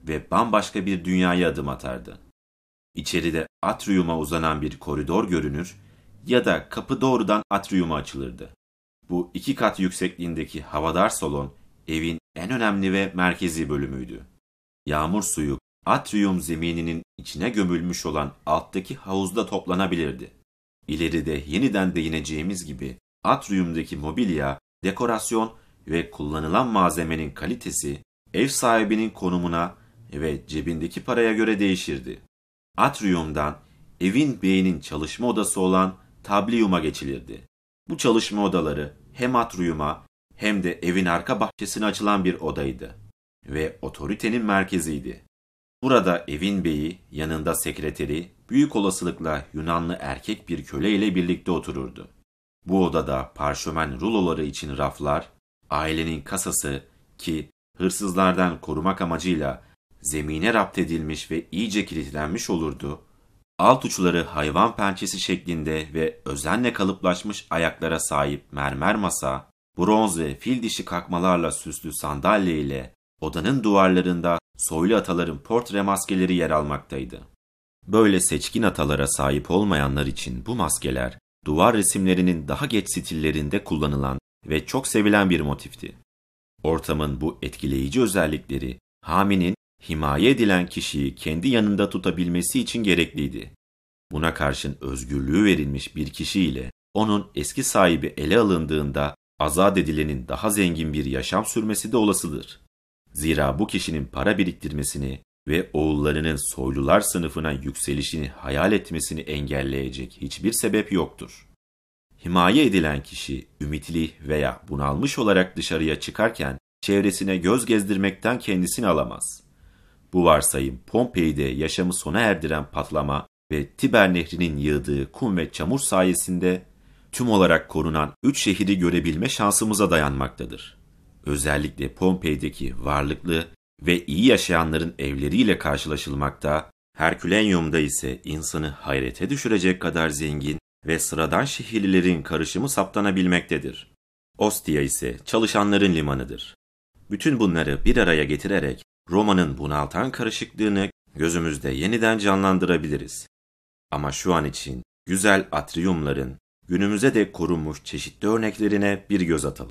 ve bambaşka bir dünyaya adım atardı. İçeride atriuma uzanan bir koridor görünür ya da kapı doğrudan atriuma açılırdı. Bu iki kat yüksekliğindeki havadar salon evin en önemli ve merkezi bölümüydü. Yağmur suyu atrium zemininin içine gömülmüş olan alttaki havuzda toplanabilirdi. İleride yeniden değineceğimiz gibi atriumdaki mobilya, dekorasyon ve kullanılan malzemenin kalitesi ev sahibinin konumuna ve cebindeki paraya göre değişirdi. Atrium'dan evin beynin çalışma odası olan tablium'a geçilirdi. Bu çalışma odaları hem atrium'a hem de evin arka bahçesine açılan bir odaydı ve otoritenin merkeziydi. Burada evin beyi, yanında sekreteri, büyük olasılıkla Yunanlı erkek bir köle ile birlikte otururdu. Bu odada parşömen ruloları için raflar, ailenin kasası ki hırsızlardan korumak amacıyla zemine rapt edilmiş ve iyice kilitlenmiş olurdu, alt uçları hayvan pençesi şeklinde ve özenle kalıplaşmış ayaklara sahip mermer masa, bronz ve fil dişi kakmalarla süslü sandalye ile odanın duvarlarında soylu ataların portre maskeleri yer almaktaydı. Böyle seçkin atalara sahip olmayanlar için bu maskeler, duvar resimlerinin daha geç stillerinde kullanılan ve çok sevilen bir motifti. Ortamın bu etkileyici özellikleri, haminin himaye edilen kişiyi kendi yanında tutabilmesi için gerekliydi. Buna karşın özgürlüğü verilmiş bir kişi ile onun eski sahibi ele alındığında azat edilenin daha zengin bir yaşam sürmesi de olasıdır. Zira bu kişinin para biriktirmesini ve oğullarının soylular sınıfına yükselişini hayal etmesini engelleyecek hiçbir sebep yoktur. Himaye edilen kişi ümitli veya bunalmış olarak dışarıya çıkarken çevresine göz gezdirmekten kendisini alamaz. Bu varsayım Pompei'de yaşamı sona erdiren patlama ve Tiber Nehri'nin yığdığı kum ve çamur sayesinde tüm olarak korunan üç şehri görebilme şansımıza dayanmaktadır. Özellikle Pompei'deki varlıklı ve iyi yaşayanların evleriyle karşılaşılmakta, Herkülenyum'da ise insanı hayrete düşürecek kadar zengin ve sıradan şehirlilerin karışımı saptanabilmektedir. Ostia ise çalışanların limanıdır. Bütün bunları bir araya getirerek Roma'nın bunaltan karışıklığını gözümüzde yeniden canlandırabiliriz. Ama şu an için güzel atriumların günümüze dek korunmuş çeşitli örneklerine bir göz atalım.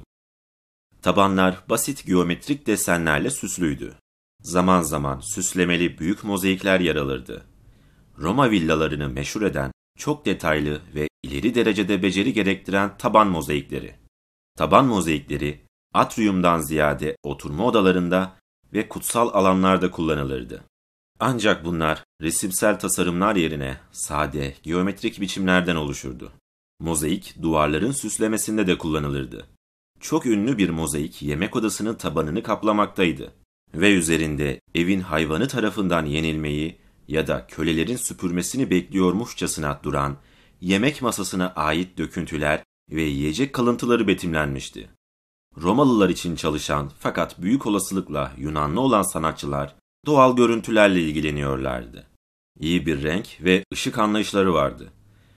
Tabanlar basit geometrik desenlerle süslüydü. Zaman zaman süslemeli büyük mozaikler yer alırdı. Roma villalarını meşhur eden çok detaylı ve ileri derecede beceri gerektiren taban mozaikleri. Taban mozaikleri atriumdan ziyade oturma odalarında ve kutsal alanlarda kullanılırdı. Ancak bunlar resimsel tasarımlar yerine sade, geometrik biçimlerden oluşurdu. Mozaik duvarların süslemesinde de kullanılırdı. Çok ünlü bir mozaik yemek odasının tabanını kaplamaktaydı ve üzerinde evin hayvanı tarafından yenilmeyi ya da kölelerin süpürmesini bekliyormuşçasına duran yemek masasına ait döküntüler ve yiyecek kalıntıları betimlenmişti. Romalılar için çalışan fakat büyük olasılıkla Yunanlı olan sanatçılar doğal görüntülerle ilgileniyorlardı. İyi bir renk ve ışık anlayışları vardı.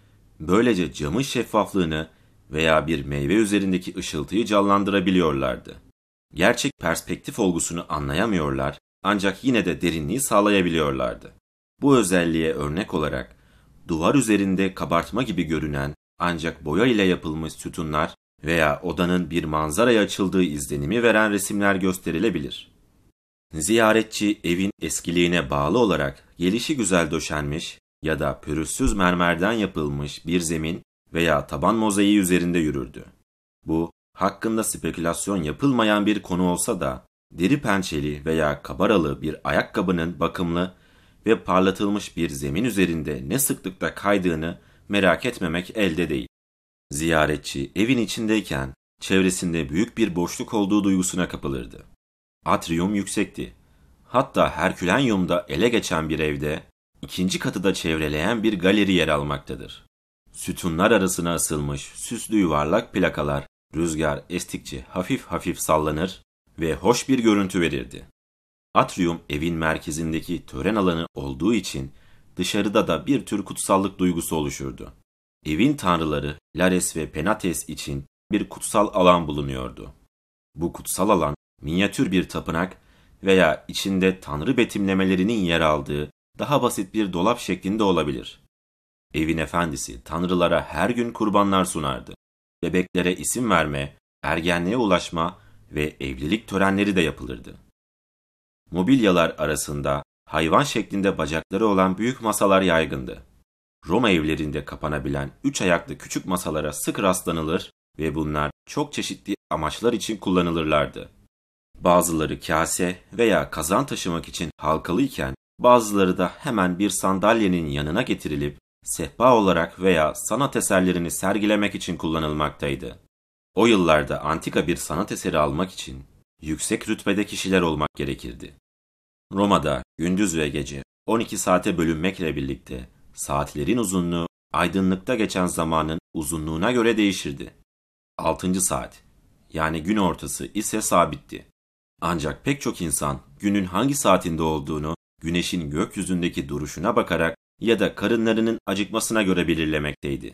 Böylece camın şeffaflığını veya bir meyve üzerindeki ışıltıyı canlandırabiliyorlardı. Gerçek perspektif olgusunu anlayamıyorlar ancak yine de derinliği sağlayabiliyorlardı. Bu özelliğe örnek olarak duvar üzerinde kabartma gibi görünen ancak boya ile yapılmış sütunlar veya odanın bir manzaraya açıldığı izlenimi veren resimler gösterilebilir. Ziyaretçi evin eskiliğine bağlı olarak gelişigüzel döşenmiş ya da pürüzsüz mermerden yapılmış bir zemin veya taban mozaiği üzerinde yürürdü. Bu, hakkında spekülasyon yapılmayan bir konu olsa da, deri pençeli veya kabaralı bir ayakkabının bakımlı ve parlatılmış bir zemin üzerinde ne sıklıkla kaydığını merak etmemek elde değil. Ziyaretçi evin içindeyken çevresinde büyük bir boşluk olduğu duygusuna kapılırdı. Atrium yüksekti. Hatta Herkülenyum'da ele geçen bir evde ikinci katı da çevreleyen bir galeri yer almaktadır. Sütunlar arasına asılmış süslü yuvarlak plakalar rüzgar estikçe hafif hafif sallanır ve hoş bir görüntü verirdi. Atrium evin merkezindeki tören alanı olduğu için dışarıda da bir tür kutsallık duygusu oluşurdu. Evin tanrıları Lares ve Penates için bir kutsal alan bulunuyordu. Bu kutsal alan minyatür bir tapınak veya içinde tanrı betimlemelerinin yer aldığı daha basit bir dolap şeklinde olabilir. Evin efendisi tanrılara her gün kurbanlar sunardı. Bebeklere isim verme, ergenliğe ulaşma ve evlilik törenleri de yapılırdı. Mobilyalar arasında hayvan şeklinde bacakları olan büyük masalar yaygındı. Roma evlerinde kapanabilen üç ayaklı küçük masalara sık rastlanılır ve bunlar çok çeşitli amaçlar için kullanılırlardı. Bazıları kase veya kazan taşımak için halkalıyken, bazıları da hemen bir sandalyenin yanına getirilip sehpa olarak veya sanat eserlerini sergilemek için kullanılmaktaydı. O yıllarda antika bir sanat eseri almak için yüksek rütbede kişiler olmak gerekirdi. Roma'da gündüz ve gece on iki saate bölünmekle birlikte saatlerin uzunluğu aydınlıkta geçen zamanın uzunluğuna göre değişirdi. Altıncı saat, yani gün ortası ise sabitti. Ancak pek çok insan günün hangi saatinde olduğunu güneşin gökyüzündeki duruşuna bakarak ya da karınlarının acıkmasına göre belirlemekteydi.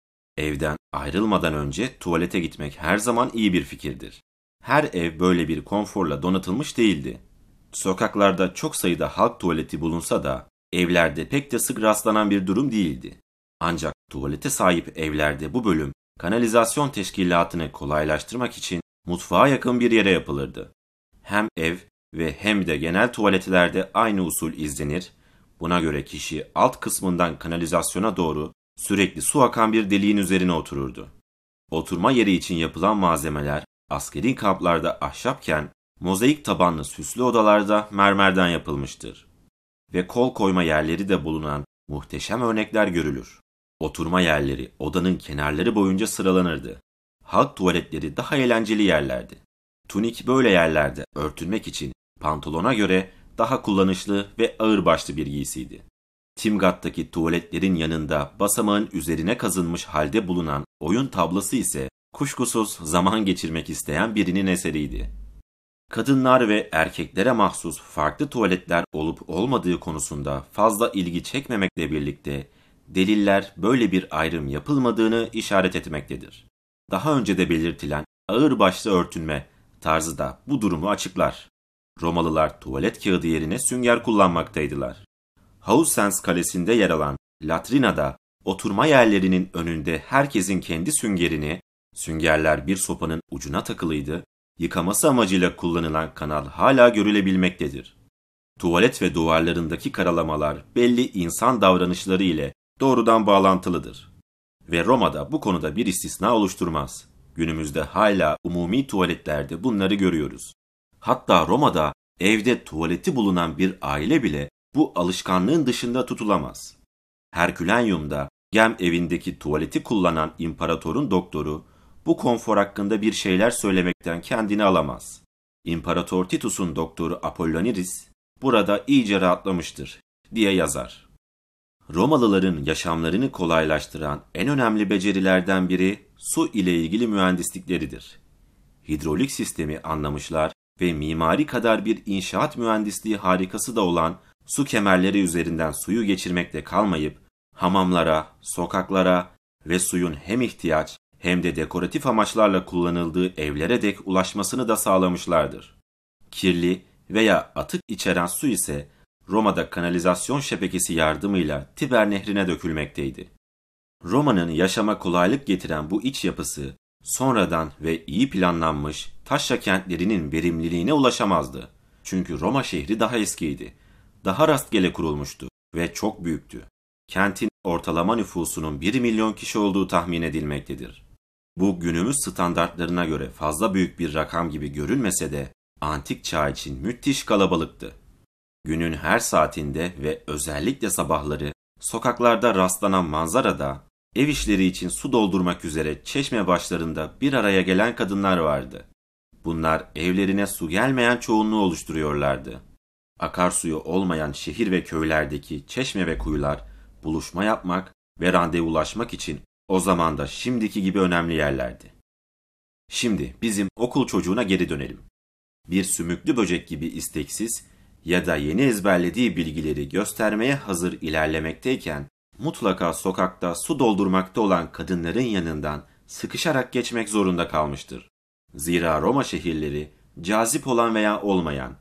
Evden ayrılmadan önce tuvalete gitmek her zaman iyi bir fikirdir. Her ev böyle bir konforla donatılmış değildi. Sokaklarda çok sayıda halk tuvaleti bulunsa da evlerde pek de sık rastlanan bir durum değildi. Ancak tuvalete sahip evlerde bu bölüm kanalizasyon teşkilatını kolaylaştırmak için mutfağa yakın bir yere yapılırdı. Hem ev ve hem de genel tuvaletlerde aynı usul izlenir, buna göre kişi alt kısmından kanalizasyona doğru sürekli su akan bir deliğin üzerine otururdu. Oturma yeri için yapılan malzemeler askeri kamplarda ahşapken, mozaik tabanlı süslü odalarda mermerden yapılmıştır. Ve kol koyma yerleri de bulunan muhteşem örnekler görülür. Oturma yerleri odanın kenarları boyunca sıralanırdı. Halk tuvaletleri daha eğlenceli yerlerdi. Tunik böyle yerlerde örtünmek için pantolona göre daha kullanışlı ve ağırbaşlı bir giysiydi. Timgat'taki tuvaletlerin yanında basamağın üzerine kazınmış halde bulunan oyun tablası ise kuşkusuz zaman geçirmek isteyen birinin eseriydi. Kadınlar ve erkeklere mahsus farklı tuvaletler olup olmadığı konusunda fazla ilgi çekmemekle birlikte deliller böyle bir ayrım yapılmadığını işaret etmektedir. Daha önce de belirtilen ağırbaşlı örtünme tarzı da bu durumu açıklar. Romalılar tuvalet kağıdı yerine sünger kullanmaktaydılar. Haussens Kalesi'nde yer alan Latrina'da oturma yerlerinin önünde herkesin kendi süngerini, süngerler bir sopanın ucuna takılıydı, yıkaması amacıyla kullanılan kanal hala görülebilmektedir. Tuvalet ve duvarlarındaki karalamalar belli insan davranışları ile doğrudan bağlantılıdır. Ve Roma'da bu konuda bir istisna oluşturmaz. Günümüzde hala umumi tuvaletlerde bunları görüyoruz. Hatta Roma'da evde tuvaleti bulunan bir aile bile bu alışkanlığın dışında tutulamaz. Herkülenyum'da Gem evindeki tuvaleti kullanan imparatorun doktoru bu konfor hakkında bir şeyler söylemekten kendini alamaz. İmparator Titus'un doktoru Apolloniris burada iyice rahatlamıştır diye yazar. Romalıların yaşamlarını kolaylaştıran en önemli becerilerden biri su ile ilgili mühendislikleridir. Hidrolik sistemi anlamışlar ve mimari kadar bir inşaat mühendisliği harikası da olan su kemerleri üzerinden suyu geçirmekle kalmayıp hamamlara, sokaklara ve suyun hem ihtiyaç hem de dekoratif amaçlarla kullanıldığı evlere dek ulaşmasını da sağlamışlardır. Kirli veya atık içeren su ise Roma'da kanalizasyon şebekesi yardımıyla Tiber Nehri'ne dökülmekteydi. Roma'nın yaşama kolaylık getiren bu iç yapısı sonradan ve iyi planlanmış taşra kentlerinin verimliliğine ulaşamazdı. Çünkü Roma şehri daha eskiydi, daha rastgele kurulmuştu ve çok büyüktü. Kentin ortalama nüfusunun bir milyon kişi olduğu tahmin edilmektedir. Bu günümüz standartlarına göre fazla büyük bir rakam gibi görünmese de antik çağ için müthiş kalabalıktı. Günün her saatinde ve özellikle sabahları sokaklarda rastlanan manzarada ev işleri için su doldurmak üzere çeşme başlarında bir araya gelen kadınlar vardı. Bunlar evlerine su gelmeyen çoğunluğu oluşturuyorlardı. Akarsuyu olmayan şehir ve köylerdeki çeşme ve kuyular buluşma yapmak ve randevulaşmak için o zaman da şimdiki gibi önemli yerlerdi. Şimdi bizim okul çocuğuna geri dönelim. Bir sümüklü böcek gibi isteksiz ya da yeni ezberlediği bilgileri göstermeye hazır ilerlemekteyken mutlaka sokakta su doldurmakta olan kadınların yanından sıkışarak geçmek zorunda kalmıştır. Zira Roma şehirleri cazip olan veya olmayan,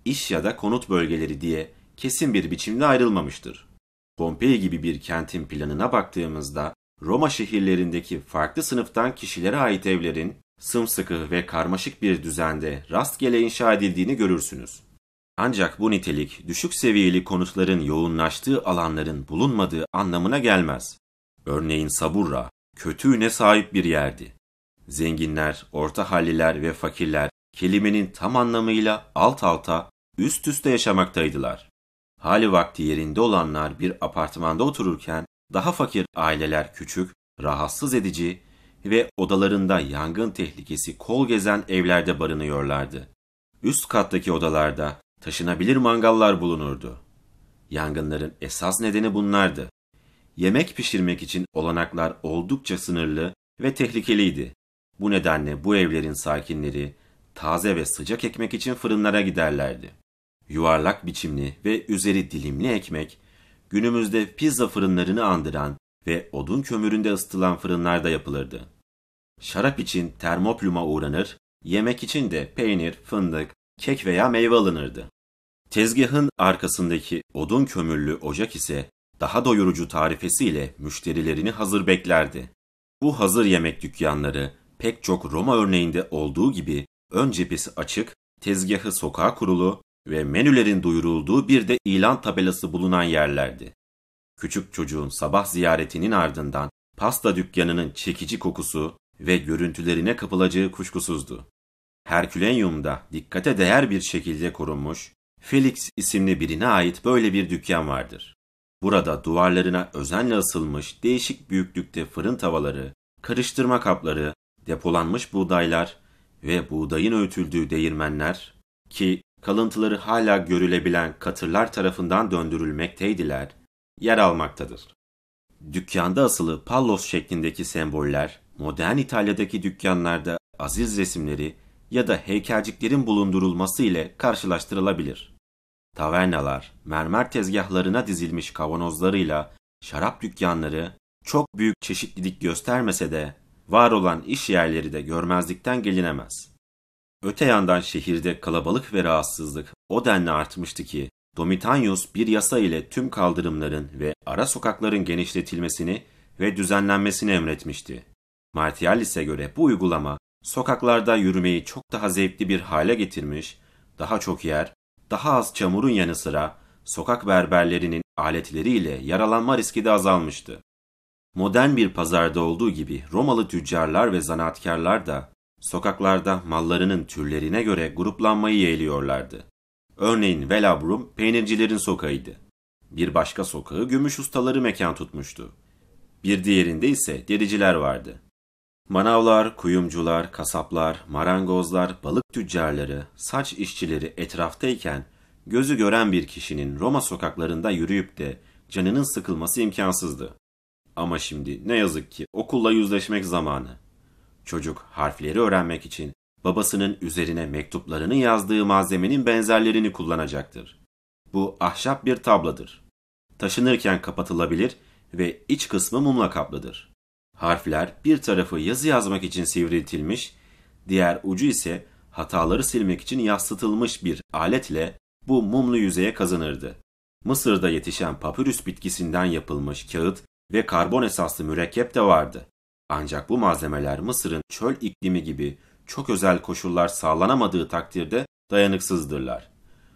iş ya da konut bölgeleri diye kesin bir biçimde ayrılmamıştır. Pompei gibi bir kentin planına baktığımızda Roma şehirlerindeki farklı sınıftan kişilere ait evlerin sımsıkı ve karmaşık bir düzende rastgele inşa edildiğini görürsünüz. Ancak bu nitelik düşük seviyeli konutların yoğunlaştığı alanların bulunmadığı anlamına gelmez. Örneğin Saburra, kötüğüne sahip bir yerdi. Zenginler, orta halliler ve fakirler kelimenin tam anlamıyla alt alta, üst üste yaşamaktaydılar. Hali vakti yerinde olanlar bir apartmanda otururken, daha fakir aileler küçük, rahatsız edici ve odalarında yangın tehlikesi kol gezen evlerde barınıyorlardı. Üst kattaki odalarda taşınabilir mangallar bulunurdu. Yangınların esas nedeni bunlardı. Yemek pişirmek için olanaklar oldukça sınırlı ve tehlikeliydi. Bu nedenle bu evlerin sakinleri taze ve sıcak ekmek için fırınlara giderlerdi. Yuvarlak biçimli ve üzeri dilimli ekmek, günümüzde pizza fırınlarını andıran ve odun kömüründe ısıtılan fırınlarda yapılırdı. Şarap için termopluma uğranır, yemek için de peynir, fındık, kek veya meyve alınırdı. Tezgahın arkasındaki odun kömürlü ocak ise daha doyurucu tarifesiyle müşterilerini hazır beklerdi. Bu hazır yemek dükkanları pek çok Roma örneğinde olduğu gibi ön cephesi açık, tezgahı sokağa kurulu ve menülerin duyurulduğu bir de ilan tabelası bulunan yerlerdi. Küçük çocuğun sabah ziyaretinin ardından pasta dükkanının çekici kokusu ve görüntülerine kapılacağı kuşkusuzdu. Herkülenyum'da dikkate değer bir şekilde korunmuş, Felix isimli birine ait böyle bir dükkan vardır. Burada duvarlarına özenle asılmış değişik büyüklükte fırın tavaları, karıştırma kapları, depolanmış buğdaylar ve buğdayın öğütüldüğü değirmenler ki kalıntıları hala görülebilen katırlar tarafından döndürülmekteydiler, yer almaktadır. Dükkanda asılı pallos şeklindeki semboller, modern İtalya'daki dükkanlarda aziz resimleri ya da heykelciklerin bulundurulması ile karşılaştırılabilir. Tavernalar, mermer tezgahlarına dizilmiş kavanozlarıyla şarap dükkanları çok büyük çeşitlilik göstermese de var olan iş yerleri de görmezlikten gelinemez. Öte yandan şehirde kalabalık ve rahatsızlık o denli artmıştı ki Domitianus bir yasa ile tüm kaldırımların ve ara sokakların genişletilmesini ve düzenlenmesini emretmişti. Martialis'e göre bu uygulama sokaklarda yürümeyi çok daha zevkli bir hale getirmiş, daha çok yer, daha az çamurun yanı sıra sokak berberlerinin aletleriyle yaralanma riski de azalmıştı. Modern bir pazarda olduğu gibi Romalı tüccarlar ve zanaatkarlar da sokaklarda mallarının türlerine göre gruplanmayı yeğliyorlardı. Örneğin Velabrum peynircilerin sokağıydı. Bir başka sokağı gümüş ustaları mekan tutmuştu. Bir diğerinde ise dericiler vardı. Manavlar, kuyumcular, kasaplar, marangozlar, balık tüccarları, saç işçileri etraftayken gözü gören bir kişinin Roma sokaklarında yürüyüp de canının sıkılması imkansızdı. Ama şimdi ne yazık ki okulla yüzleşmek zamanı. Çocuk harfleri öğrenmek için babasının üzerine mektuplarını yazdığı malzemenin benzerlerini kullanacaktır. Bu ahşap bir tabladır. Taşınırken kapatılabilir ve iç kısmı mumla kaplıdır. Harfler bir tarafı yazı yazmak için sivriltilmiş, diğer ucu ise hataları silmek için yansıtılmış bir aletle bu mumlu yüzeye kazanırdı. Mısır'da yetişen papyrus bitkisinden yapılmış kağıt ve karbon esaslı mürekkep de vardı. Ancak bu malzemeler Mısır'ın çöl iklimi gibi çok özel koşullar sağlanamadığı takdirde dayanıksızdırlar.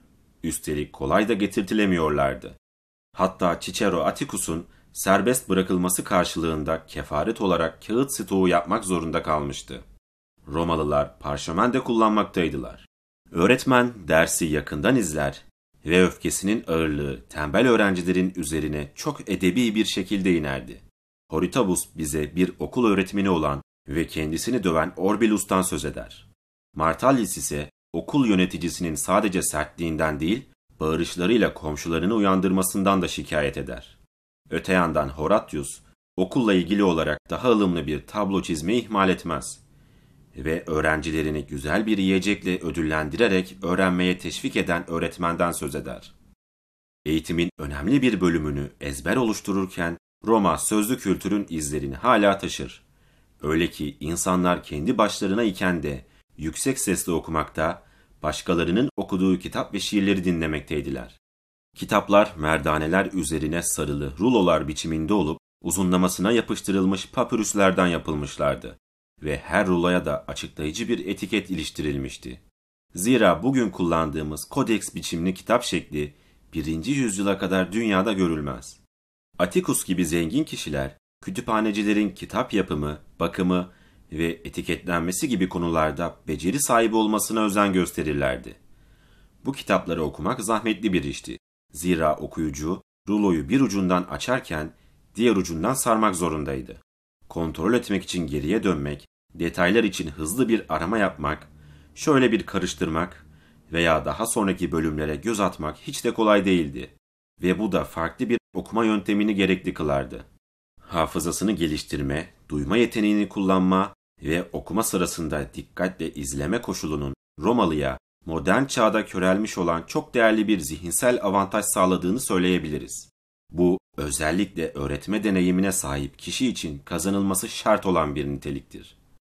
Üstelik kolay da getirtilemiyorlardı. Hatta Cicero Atticus'un serbest bırakılması karşılığında kefaret olarak kağıt stoğu yapmak zorunda kalmıştı. Romalılar parşömen de kullanmaktaydılar. Öğretmen dersi yakından izler ve öfkesinin ağırlığı tembel öğrencilerin üzerine çok edebi bir şekilde inerdi. Horatius bize bir okul öğretmeni olan ve kendisini döven Orbilus'tan söz eder. Martallis ise okul yöneticisinin sadece sertliğinden değil, bağırışlarıyla komşularını uyandırmasından da şikayet eder. Öte yandan Horatius, okulla ilgili olarak daha ılımlı bir tablo çizmeyi ihmal etmez ve öğrencilerini güzel bir yiyecekle ödüllendirerek öğrenmeye teşvik eden öğretmenden söz eder. Eğitimin önemli bir bölümünü ezber oluştururken Roma sözlü kültürün izlerini hala taşır. Öyle ki insanlar kendi başlarına iken de yüksek sesle okumakta, başkalarının okuduğu kitap ve şiirleri dinlemekteydiler. Kitaplar merdaneler üzerine sarılı rulolar biçiminde olup uzunlamasına yapıştırılmış papürüslerden yapılmışlardı ve her ruloya da açıklayıcı bir etiket iliştirilmişti. Zira bugün kullandığımız kodeks biçimli kitap şekli birinci yüzyıla kadar dünyada görülmez. Atikus gibi zengin kişiler, kütüphanecilerin kitap yapımı, bakımı ve etiketlenmesi gibi konularda beceri sahibi olmasına özen gösterirlerdi. Bu kitapları okumak zahmetli bir işti. Zira okuyucu, ruloyu bir ucundan açarken diğer ucundan sarmak zorundaydı. Kontrol etmek için geriye dönmek, detaylar için hızlı bir arama yapmak, şöyle bir karıştırmak veya daha sonraki bölümlere göz atmak hiç de kolay değildi. Ve bu da farklı bir okuma yöntemini gerekli kılardı. Hafızasını geliştirme, duyma yeteneğini kullanma ve okuma sırasında dikkatle izleme koşulunun Romalıya modern çağda körelmiş olan çok değerli bir zihinsel avantaj sağladığını söyleyebiliriz. Bu özellikle öğretme deneyimine sahip kişi için kazanılması şart olan bir niteliktir.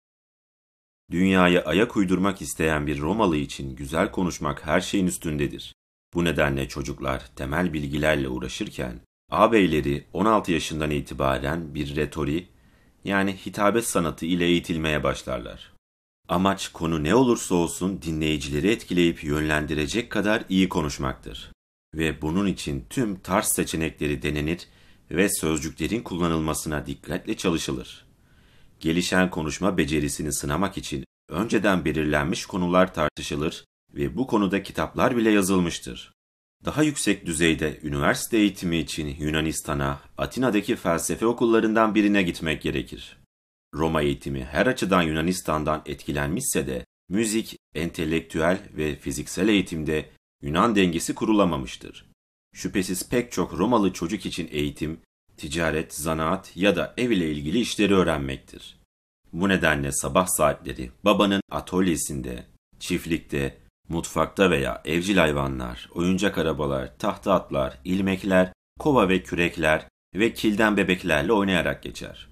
Dünyaya ayak uydurmak isteyen bir Romalı için güzel konuşmak her şeyin üstündedir. Bu nedenle çocuklar temel bilgilerle uğraşırken, ağabeyleri on altı yaşından itibaren bir retori, yani hitabet sanatı ile eğitilmeye başlarlar. Amaç konu ne olursa olsun dinleyicileri etkileyip yönlendirecek kadar iyi konuşmaktır. Ve bunun için tüm tarz seçenekleri denenir ve sözcüklerin kullanılmasına dikkatle çalışılır. Gelişen konuşma becerisini sınamak için önceden belirlenmiş konular tartışılır ve bu konuda kitaplar bile yazılmıştır. Daha yüksek düzeyde üniversite eğitimi için Yunanistan'a, Atina'daki felsefe okullarından birine gitmek gerekir. Roma eğitimi her açıdan Yunanistan'dan etkilenmişse de müzik, entelektüel ve fiziksel eğitimde Yunan dengesi kurulamamıştır. Şüphesiz pek çok Romalı çocuk için eğitim, ticaret, zanaat ya da ev ile ilgili işleri öğrenmektir. Bu nedenle sabah saatleri babanın atölyesinde, çiftlikte, mutfakta veya evcil hayvanlar, oyuncak arabalar, tahta atlar, ilmekler, kova ve kürekler ve kilden bebeklerle oynayarak geçer.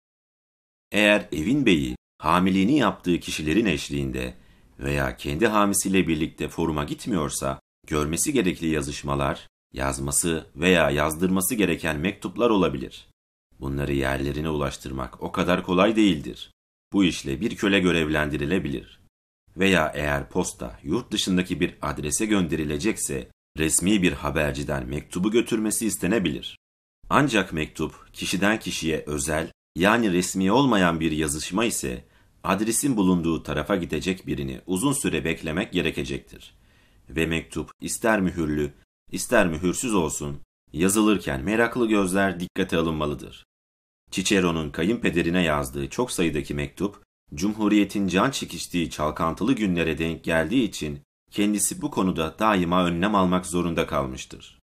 Eğer evin beyi hamiliğini yaptığı kişilerin eşliğinde veya kendi hamisiyle birlikte foruma gitmiyorsa, görmesi gerekli yazışmalar, yazması veya yazdırması gereken mektuplar olabilir. Bunları yerlerine ulaştırmak o kadar kolay değildir. Bu işle bir köle görevlendirilebilir. Veya eğer posta yurt dışındaki bir adrese gönderilecekse, resmi bir haberciden mektubu götürmesi istenebilir. Ancak mektup kişiden kişiye özel, yani resmi olmayan bir yazışma ise, adresin bulunduğu tarafa gidecek birini uzun süre beklemek gerekecektir. Ve mektup ister mühürlü, ister mühürsüz olsun, yazılırken meraklı gözler dikkate alınmalıdır. Cicero'nun kayınpederine yazdığı çok sayıdaki mektup, Cumhuriyet'in can çekiştiği çalkantılı günlere denk geldiği için kendisi bu konuda daima önlem almak zorunda kalmıştır.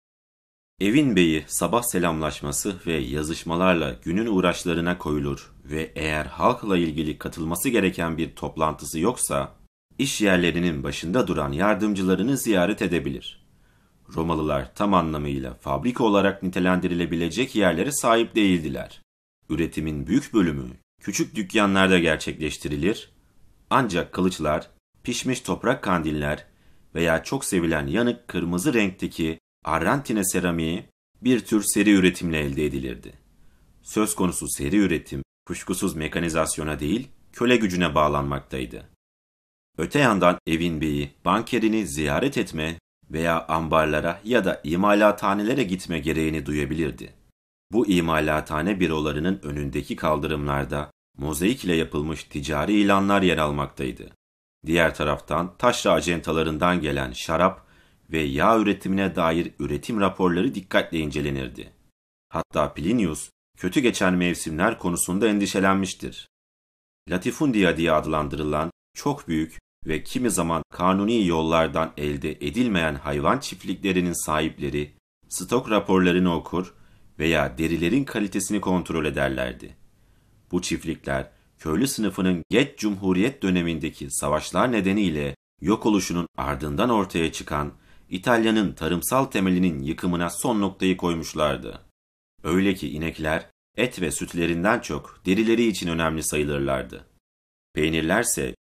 Evin beyi sabah selamlaşması ve yazışmalarla günün uğraşlarına koyulur ve eğer halkla ilgili katılması gereken bir toplantısı yoksa, iş yerlerinin başında duran yardımcılarını ziyaret edebilir. Romalılar tam anlamıyla fabrika olarak nitelendirilebilecek yerlere sahip değildiler. Üretimin büyük bölümü küçük dükkanlarda gerçekleştirilir, ancak kılıçlar, pişmiş toprak kandiller veya çok sevilen yanık kırmızı renkteki Arrantine seramiği bir tür seri üretimle elde edilirdi. Söz konusu seri üretim, kuşkusuz mekanizasyona değil, köle gücüne bağlanmaktaydı. Öte yandan evin beyi, bankerini ziyaret etme veya ambarlara ya da imalathanelere gitme gereğini duyabilirdi. Bu imalathane bürolarının önündeki kaldırımlarda mozaik ile yapılmış ticari ilanlar yer almaktaydı. Diğer taraftan taşra acentalarından gelen şarap ve yağ üretimine dair üretim raporları dikkatle incelenirdi. Hatta Plinius, kötü geçen mevsimler konusunda endişelenmiştir. Latifundia diye adlandırılan çok büyük ve kimi zaman kanuni yollardan elde edilmeyen hayvan çiftliklerinin sahipleri, stok raporlarını okur veya derilerin kalitesini kontrol ederlerdi. Bu çiftlikler, köylü sınıfının geç Cumhuriyet dönemindeki savaşlar nedeniyle yok oluşunun ardından ortaya çıkan İtalya'nın tarımsal temelinin yıkımına son noktayı koymuşlardı. Öyle ki inekler, et ve sütlerinden çok derileri için önemli sayılırlardı. Peynirlerse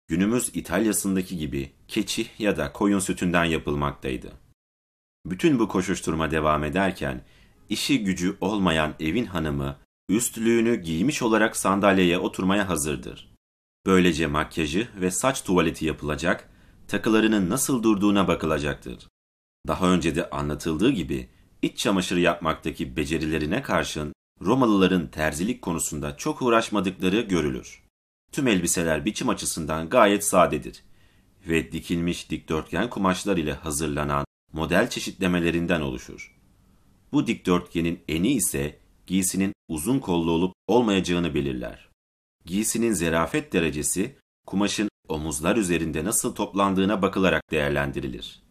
günümüz İtalya'sındaki gibi keçi ya da koyun sütünden yapılmaktaydı. Bütün bu koşuşturma devam ederken, işi gücü olmayan evin hanımı, üstlüğünü giymiş olarak sandalyeye oturmaya hazırdır. Böylece makyajı ve saç tuvaleti yapılacak, takılarının nasıl durduğuna bakılacaktır. Daha önce de anlatıldığı gibi, iç çamaşırı yapmaktaki becerilerine karşın, Romalıların terzilik konusunda çok uğraşmadıkları görülür. Tüm elbiseler biçim açısından gayet sadedir ve dikilmiş dikdörtgen kumaşlar ile hazırlanan model çeşitlemelerinden oluşur. Bu dikdörtgenin eni ise giysinin uzun kollu olup olmayacağını belirler. Giysinin zerafet derecesi, kumaşın omuzlar üzerinde nasıl toplandığına bakılarak değerlendirilir.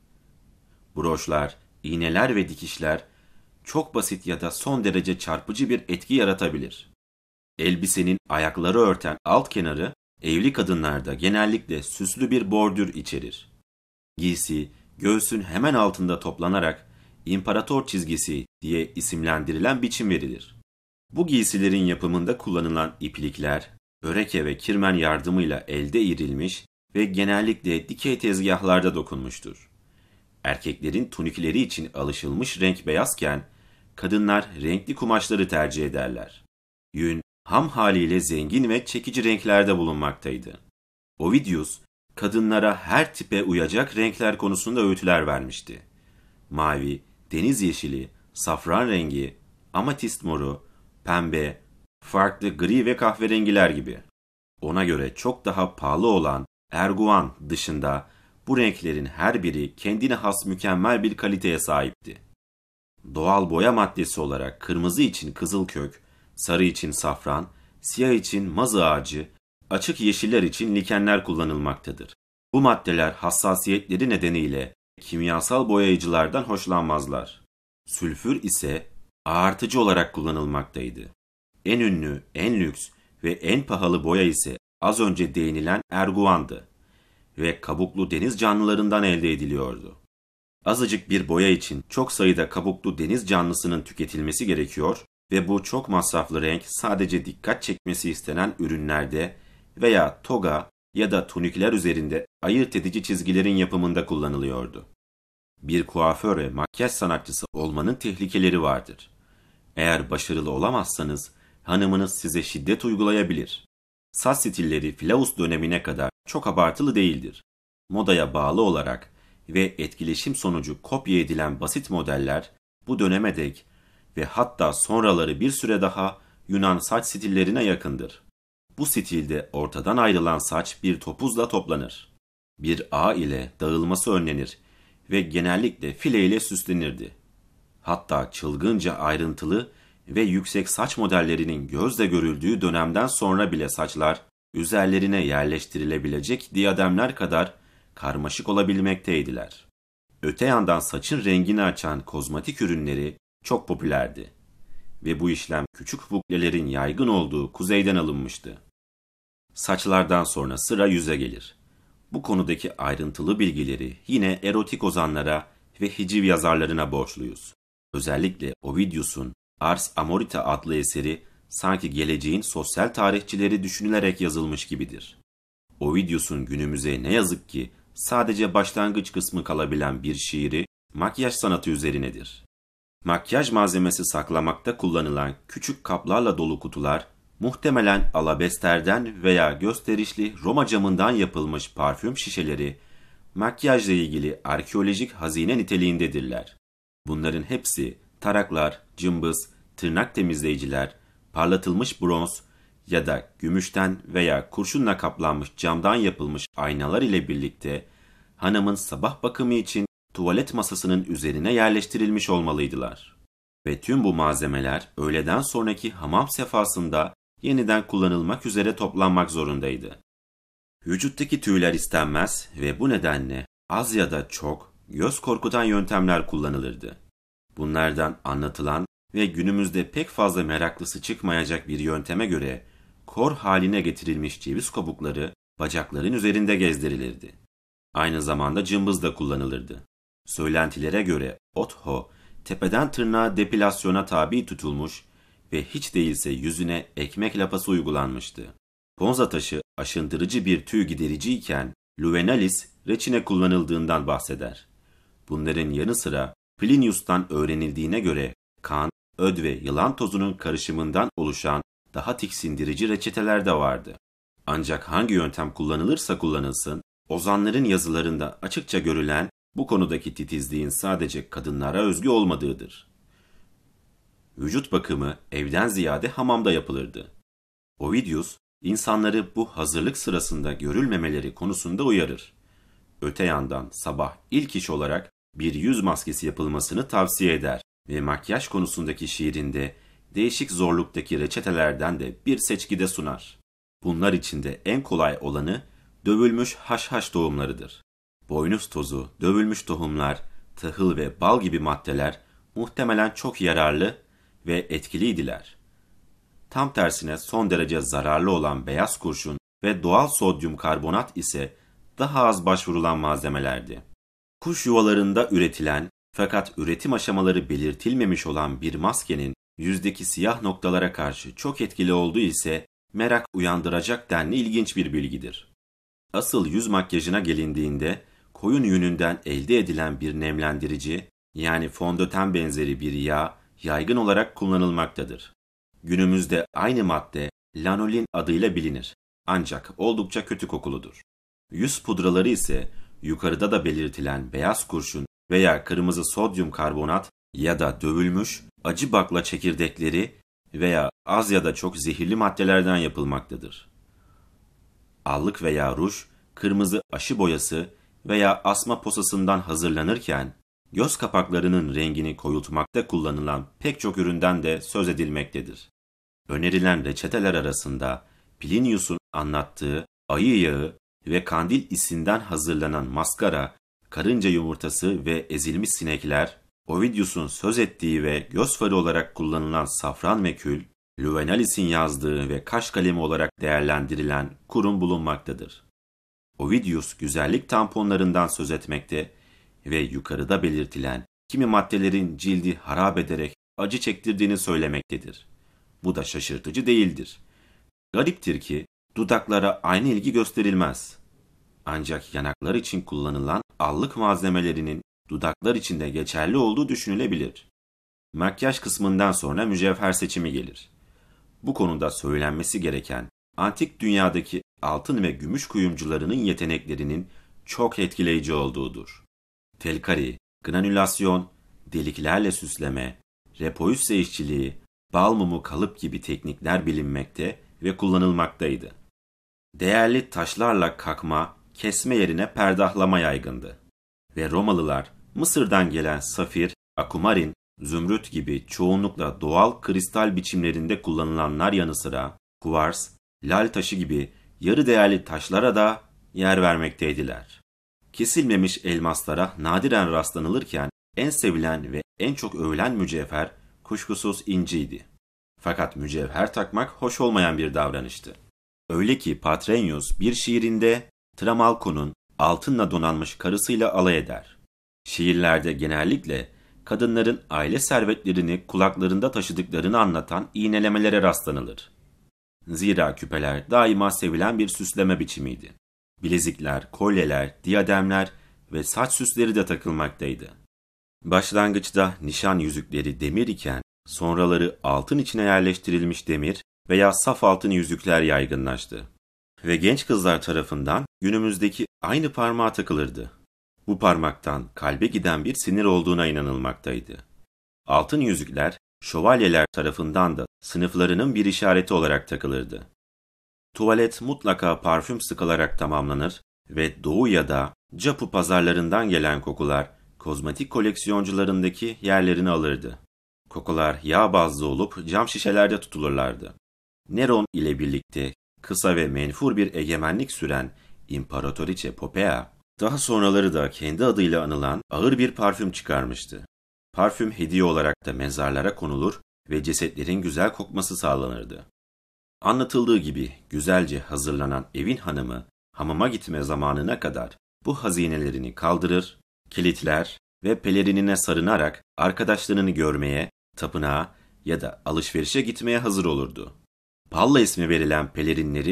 Broşlar, iğneler ve dikişler çok basit ya da son derece çarpıcı bir etki yaratabilir. Elbisenin ayakları örten alt kenarı, evli kadınlarda genellikle süslü bir bordür içerir. Giysi, göğsün hemen altında toplanarak imparator çizgisi diye isimlendirilen biçim verilir. Bu giysilerin yapımında kullanılan iplikler, öreke ve kirmen yardımıyla elde irilmiş ve genellikle dikey tezgahlarda dokunmuştur. Erkeklerin tunikleri için alışılmış renk beyazken, kadınlar renkli kumaşları tercih ederler. Yün, ham haliyle zengin ve çekici renklerde bulunmaktaydı. Ovidius, kadınlara her tipe uyacak renkler konusunda öğütler vermişti. Mavi, deniz yeşili, safran rengi, amatist moru, pembe, farklı gri ve kahverengiler gibi. Ona göre çok daha pahalı olan erguvan dışında bu renklerin her biri kendine has mükemmel bir kaliteye sahipti. Doğal boya maddesi olarak kırmızı için kızılkök, sarı için safran, siyah için mazı ağacı, açık yeşiller için likenler kullanılmaktadır. Bu maddeler hassasiyetleri nedeniyle kimyasal boyayıcılardan hoşlanmazlar. Sülfür ise ağartıcı olarak kullanılmaktaydı. En ünlü, en lüks ve en pahalı boya ise az önce değinilen erguvandı ve kabuklu deniz canlılarından elde ediliyordu. Azıcık bir boya için çok sayıda kabuklu deniz canlısının tüketilmesi gerekiyor ve bu çok masraflı renk sadece dikkat çekmesi istenen ürünlerde veya toga ya da tunikler üzerinde ayırt edici çizgilerin yapımında kullanılıyordu. Bir kuaför ve makyaj sanatçısı olmanın tehlikeleri vardır. Eğer başarılı olamazsanız hanımınız size şiddet uygulayabilir. Saç stilleri Flaus dönemine kadar çok abartılı değildir. Modaya bağlı olarak ve etkileşim sonucu kopya edilen basit modeller bu döneme dek ve hatta sonraları bir süre daha Yunan saç stillerine yakındır. Bu stilde ortadan ayrılan saç bir topuzla toplanır. Bir ağ ile dağılması önlenir ve genellikle file ile süslenirdi. Hatta çılgınca ayrıntılı ve yüksek saç modellerinin gözle görüldüğü dönemden sonra bile saçlar üzerlerine yerleştirilebilecek diyademler kadar karmaşık olabilmekteydiler. Öte yandan saçın rengini açan kozmetik ürünleri çok popülerdi ve bu işlem küçük buklelerin yaygın olduğu kuzeyden alınmıştı. Saçlardan sonra sıra yüze gelir. Bu konudaki ayrıntılı bilgileri yine erotik ozanlara ve hiciv yazarlarına borçluyuz. Özellikle Ovidius'un Ars Amorita adlı eseri sanki geleceğin sosyal tarihçileri düşünülerek yazılmış gibidir. Ovidius'un günümüze ne yazık ki sadece başlangıç kısmı kalabilen bir şiiri makyaj sanatı üzerinedir. Makyaj malzemesi saklamakta kullanılan küçük kaplarla dolu kutular, muhtemelen alabesterden veya gösterişli Roma camından yapılmış parfüm şişeleri, makyajla ilgili arkeolojik hazine niteliğindedirler. Bunların hepsi taraklar, cımbız, tırnak temizleyiciler, parlatılmış bronz ya da gümüşten veya kurşunla kaplanmış camdan yapılmış aynalar ile birlikte hanımın sabah bakımı için tuvalet masasının üzerine yerleştirilmiş olmalıydılar. Ve tüm bu malzemeler öğleden sonraki hamam sefasında yeniden kullanılmak üzere toplanmak zorundaydı. Vücuttaki tüyler istenmez ve bu nedenle az ya da çok göz korkutan yöntemler kullanılırdı. Bunlardan anlatılan ve günümüzde pek fazla meraklısı çıkmayacak bir yönteme göre kor haline getirilmiş ceviz kabukları bacakların üzerinde gezdirilirdi. Aynı zamanda cımbız da kullanılırdı. Söylentilere göre Otho tepeden tırnağa depilasyona tabi tutulmuş ve hiç değilse yüzüne ekmek lapası uygulanmıştı. Ponza taşı aşındırıcı bir tüy gidericiyken Luvenalis reçine kullanıldığından bahseder. Bunların yanı sıra Plinius'tan öğrenildiğine göre kan, öd ve yılan tozunun karışımından oluşan daha tiksindirici reçeteler de vardı. Ancak hangi yöntem kullanılırsa kullanılsın, ozanların yazılarında açıkça görülen bu konudaki titizliğin sadece kadınlara özgü olmadığıdır. Vücut bakımı evden ziyade hamamda yapılırdı. Ovidius, insanları bu hazırlık sırasında görülmemeleri konusunda uyarır. Öte yandan sabah ilk iş olarak bir yüz maskesi yapılmasını tavsiye eder ve makyaj konusundaki şiirinde değişik zorluktaki reçetelerden de bir seçkide sunar. Bunlar içinde en kolay olanı dövülmüş haşhaş tohumlarıdır. Boynuz tozu, dövülmüş tohumlar, tahıl ve bal gibi maddeler muhtemelen çok yararlı ve etkiliydiler. Tam tersine son derece zararlı olan beyaz kurşun ve doğal sodyum karbonat ise daha az başvurulan malzemelerdi. Kuş yuvalarında üretilen fakat üretim aşamaları belirtilmemiş olan bir maskenin yüzdeki siyah noktalara karşı çok etkili olduğu ise merak uyandıracak denli ilginç bir bilgidir. Asıl yüz makyajına gelindiğinde koyun yününden elde edilen bir nemlendirici yani fondöten benzeri bir yağ yaygın olarak kullanılmaktadır. Günümüzde aynı madde lanolin adıyla bilinir ancak oldukça kötü kokuludur. Yüz pudraları ise yukarıda da belirtilen beyaz kurşun veya kırmızı sodyum karbonat ya da dövülmüş acı bakla çekirdekleri veya az ya da çok zehirli maddelerden yapılmaktadır. Allık veya ruj, kırmızı aşı boyası veya asma posasından hazırlanırken göz kapaklarının rengini koyultmakta kullanılan pek çok üründen de söz edilmektedir. Önerilen reçeteler arasında Plinius'un anlattığı ayı yağı ve kandil isinden hazırlanan maskara, karınca yumurtası ve ezilmiş sinekler, Ovidius'un söz ettiği ve göz farı olarak kullanılan safran ve kül, Luvenalis'in yazdığı ve kaş kalemi olarak değerlendirilen kurum bulunmaktadır. Ovidius güzellik tamponlarından söz etmekte ve yukarıda belirtilen kimi maddelerin cildi harap ederek acı çektirdiğini söylemektedir. Bu da şaşırtıcı değildir. Gariptir ki dudaklara aynı ilgi gösterilmez. Ancak yanaklar için kullanılan allık malzemelerinin dudaklar için de geçerli olduğu düşünülebilir. Makyaj kısmından sonra mücevher seçimi gelir. Bu konuda söylenmesi gereken antik dünyadaki altın ve gümüş kuyumcularının yeteneklerinin çok etkileyici olduğudur. Telkari, granülasyon, deliklerle süsleme, repoüsse işçiliği, bal mumu kalıp gibi teknikler bilinmekte ve kullanılmaktaydı. Değerli taşlarla kakma, kesme yerine perdahlama yaygındı. Ve Romalılar Mısır'dan gelen safir, akumarin, zümrüt gibi çoğunlukla doğal kristal biçimlerinde kullanılanlar yanı sıra kuvars, lal taşı gibi yarı değerli taşlara da yer vermekteydiler. Kesilmemiş elmaslara nadiren rastlanılırken en sevilen ve en çok övülen mücevher kuşkusuz inciydi. Fakat mücevher takmak hoş olmayan bir davranıştı. Öyle ki Patrenius bir şiirinde Tramalkon'un altınla donanmış karısıyla alay eder. Şiirlerde genellikle kadınların aile servetlerini kulaklarında taşıdıklarını anlatan iğnelemelere rastlanılır. Zira küpeler daima sevilen bir süsleme biçimiydi. Bilezikler, kolyeler, diyademler ve saç süsleri de takılmaktaydı. Başlangıçta nişan yüzükleri demir iken sonraları altın içine yerleştirilmiş demir veya saf altın yüzükler yaygınlaştı. Ve genç kızlar tarafından günümüzdeki aynı parmağa takılırdı. Bu parmaktan kalbe giden bir sinir olduğuna inanılmaktaydı. Altın yüzükler şövalyeler tarafından da sınıflarının bir işareti olarak takılırdı. Tuvalet mutlaka parfüm sıkılarak tamamlanır ve Doğu ya da Capu pazarlarından gelen kokular kozmetik koleksiyoncularındaki yerlerini alırdı. Kokular yağ bazlı olup cam şişelerde tutulurlardı. Neron ile birlikte kısa ve menfur bir egemenlik süren İmparatoriçe Popea, daha sonraları da kendi adıyla anılan ağır bir parfüm çıkarmıştı. Parfüm hediye olarak da mezarlara konulur ve cesetlerin güzel kokması sağlanırdı. Anlatıldığı gibi güzelce hazırlanan evin hanımı hamama gitme zamanına kadar bu hazinelerini kaldırır, kilitler ve pelerinine sarınarak arkadaşlarını görmeye, tapınağa ya da alışverişe gitmeye hazır olurdu. Palla ismi verilen pelerinleri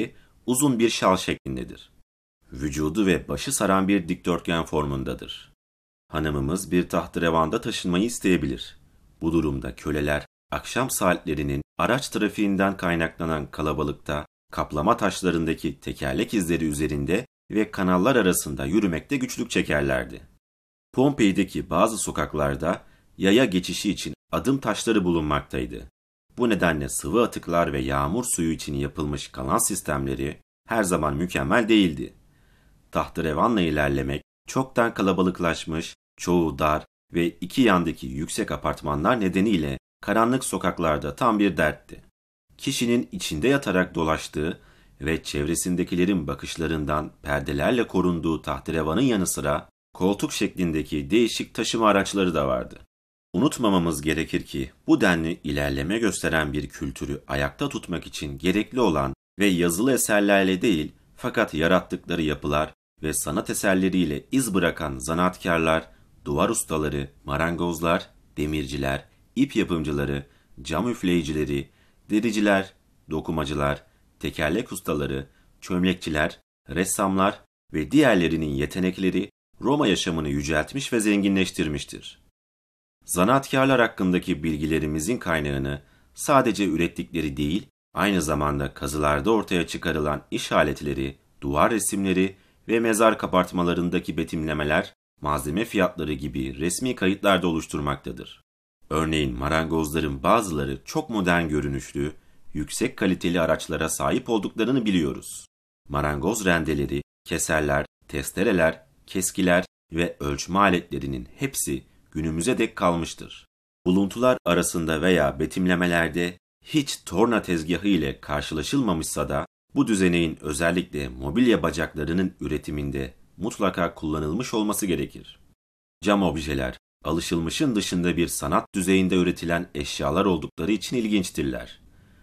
uzun bir şal şeklindedir. Vücudu ve başı saran bir dikdörtgen formundadır. Hanımımız bir tahtrevanda taşınmayı isteyebilir. Bu durumda köleler akşam saatlerinin araç trafiğinden kaynaklanan kalabalıkta kaplama taşlarındaki tekerlek izleri üzerinde ve kanallar arasında yürümekte güçlük çekerlerdi. Pompei'deki bazı sokaklarda yaya geçişi için adım taşları bulunmaktaydı. Bu nedenle sıvı atıklar ve yağmur suyu için yapılmış kanal sistemleri her zaman mükemmel değildi. Tahterevanla ilerlemek çoktan kalabalıklaşmış, çoğu dar ve iki yandaki yüksek apartmanlar nedeniyle karanlık sokaklarda tam bir dertti. Kişinin içinde yatarak dolaştığı ve çevresindekilerin bakışlarından perdelerle korunduğu tahterevanın yanı sıra koltuk şeklindeki değişik taşıma araçları da vardı. Unutmamamız gerekir ki bu denli ilerleme gösteren bir kültürü ayakta tutmak için gerekli olan ve yazılı eserlerle değil fakat yarattıkları yapılar ve sanat eserleriyle iz bırakan zanaatkarlar, duvar ustaları, marangozlar, demirciler, ip yapımcıları, cam üfleyicileri, dericiler, dokumacılar, tekerlek ustaları, çömlekçiler, ressamlar ve diğerlerinin yetenekleri Roma yaşamını yüceltmiş ve zenginleştirmiştir. Zanaatkarlar hakkındaki bilgilerimizin kaynağını sadece ürettikleri değil, aynı zamanda kazılarda ortaya çıkarılan iş aletleri, duvar resimleri ve mezar kabartmalarındaki betimlemeler, malzeme fiyatları gibi resmi kayıtlarda oluşturmaktadır. Örneğin marangozların bazıları çok modern görünüşlü, yüksek kaliteli araçlara sahip olduklarını biliyoruz. Marangoz rendeleri, keserler, testereler, keskiler ve ölçme aletlerinin hepsi günümüze dek kalmıştır. Buluntular arasında veya betimlemelerde hiç torna tezgahı ile karşılaşılmamışsa da bu düzeneğin özellikle mobilya bacaklarının üretiminde mutlaka kullanılmış olması gerekir. Cam objeler, alışılmışın dışında bir sanat düzeyinde üretilen eşyalar oldukları için ilginçtirler.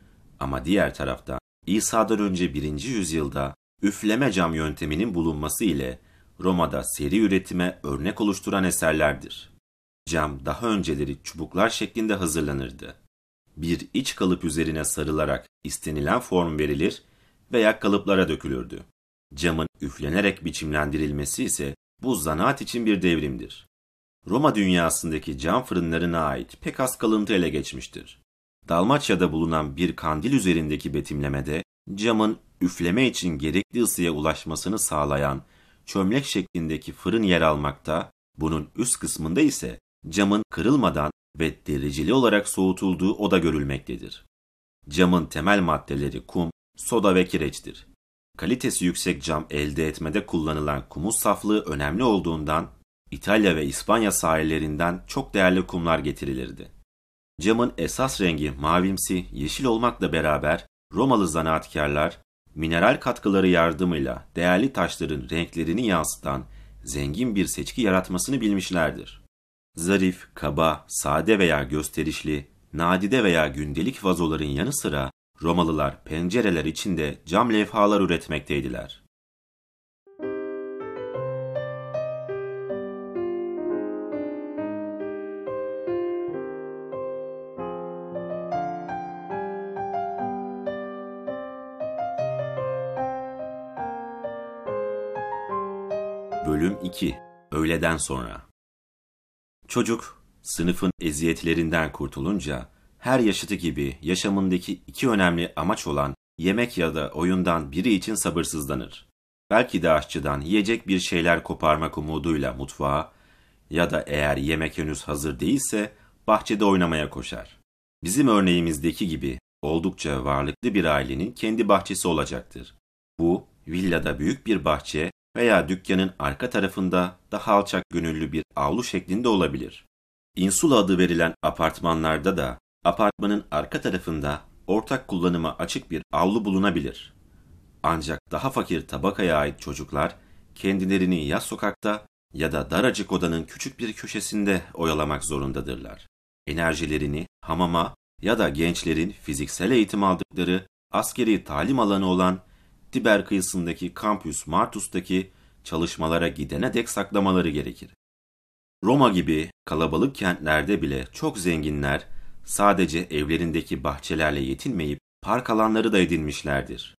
Ama diğer taraftan İsa'dan önce birinci yüzyılda üfleme cam yönteminin bulunması ile Roma'da seri üretime örnek oluşturan eserlerdir. Cam daha önceleri çubuklar şeklinde hazırlanırdı. Bir iç kalıp üzerine sarılarak istenilen form verilir veya kalıplara dökülürdü. Camın üflenerek biçimlendirilmesi ise bu zanaat için bir devrimdir. Roma dünyasındaki cam fırınlarına ait pek az kalıntı ele geçmiştir. Dalmaçya'da bulunan bir kandil üzerindeki betimlemede camın üfleme için gerekli ısıya ulaşmasını sağlayan çömlek şeklindeki fırın yer almakta, bunun üst kısmında ise camın kırılmadan ve dereceli olarak soğutulduğu oda görülmektedir. Camın temel maddeleri kum, soda ve kireçtir. Kalitesi yüksek cam elde etmede kullanılan kumun saflığı önemli olduğundan İtalya ve İspanya sahillerinden çok değerli kumlar getirilirdi. Camın esas rengi mavimsi, yeşil olmakla beraber Romalı zanaatkarlar mineral katkıları yardımıyla değerli taşların renklerini yansıtan zengin bir seçki yaratmasını bilmişlerdir. Zarif, kaba, sade veya gösterişli, nadide veya gündelik vazoların yanı sıra Romalılar pencereler içinde cam levhalar üretmekteydiler. Bölüm iki. Öğleden sonra. Çocuk, sınıfın eziyetlerinden kurtulunca, her yaşıtı gibi yaşamındaki iki önemli amaç olan yemek ya da oyundan biri için sabırsızlanır. Belki de aşçıdan yiyecek bir şeyler koparmak umuduyla mutfağa ya da eğer yemek henüz hazır değilse bahçede oynamaya koşar. Bizim örneğimizdeki gibi oldukça varlıklı bir ailenin kendi bahçesi olacaktır. Bu, villada büyük bir bahçe veya dükkanın arka tarafında daha alçak gönüllü bir avlu şeklinde olabilir. Insula adı verilen apartmanlarda da apartmanın arka tarafında ortak kullanıma açık bir avlu bulunabilir. Ancak daha fakir tabakaya ait çocuklar kendilerini ya sokakta ya da daracık odanın küçük bir köşesinde oyalamak zorundadırlar. Enerjilerini hamama ya da gençlerin fiziksel eğitim aldıkları askeri talim alanı olan Tiber kıyısındaki Campus Martus'taki çalışmalara gidene dek saklamaları gerekir. Roma gibi kalabalık kentlerde bile çok zenginler sadece evlerindeki bahçelerle yetinmeyip park alanları da edinmişlerdir.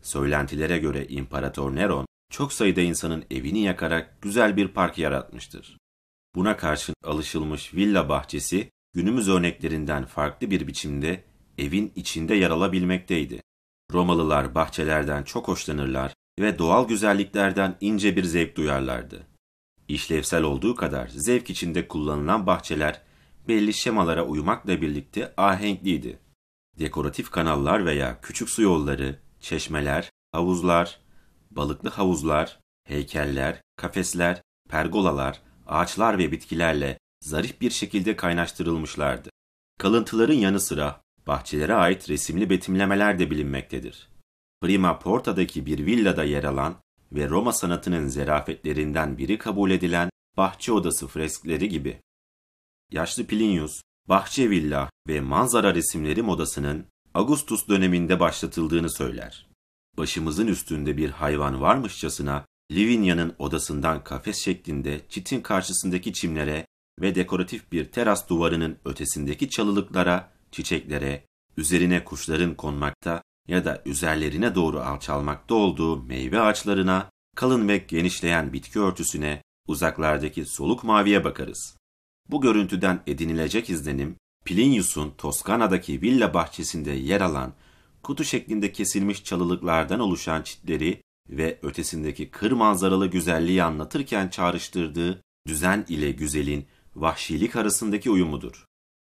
Söylentilere göre İmparator Neron, çok sayıda insanın evini yakarak güzel bir park yaratmıştır. Buna karşın alışılmış villa bahçesi, günümüz örneklerinden farklı bir biçimde evin içinde yer alabilmekteydi. Romalılar bahçelerden çok hoşlanırlar ve doğal güzelliklerden ince bir zevk duyarlardı. İşlevsel olduğu kadar zevk içinde kullanılan bahçeler belli şemalara uymakla birlikte ahenkliydi. Dekoratif kanallar veya küçük su yolları, çeşmeler, havuzlar, balıklı havuzlar, heykeller, kafesler, pergolalar, ağaçlar ve bitkilerle zarif bir şekilde kaynaştırılmışlardı. Kalıntıların yanı sıra bahçelere ait resimli betimlemeler de bilinmektedir. Prima Porta'daki bir villada yer alan ve Roma sanatının zerafetlerinden biri kabul edilen bahçe odası freskleri gibi. Yaşlı Plinius, bahçe villa ve manzara resimleri modasının Augustus döneminde başlatıldığını söyler. Başımızın üstünde bir hayvan varmışçasına Livinia'nın odasından kafes şeklinde çitin karşısındaki çimlere ve dekoratif bir teras duvarının ötesindeki çalılıklara, çiçeklere, üzerine kuşların konmakta ya da üzerlerine doğru alçalmakta olduğu meyve ağaçlarına, kalın ve genişleyen bitki örtüsüne, uzaklardaki soluk maviye bakarız. Bu görüntüden edinilecek izlenim, Plinius'un Toskana'daki villa bahçesinde yer alan kutu şeklinde kesilmiş çalılıklardan oluşan çitleri ve ötesindeki kır manzaralı güzelliği anlatırken çağrıştırdığı düzen ile güzelin vahşilik arasındaki uyumudur.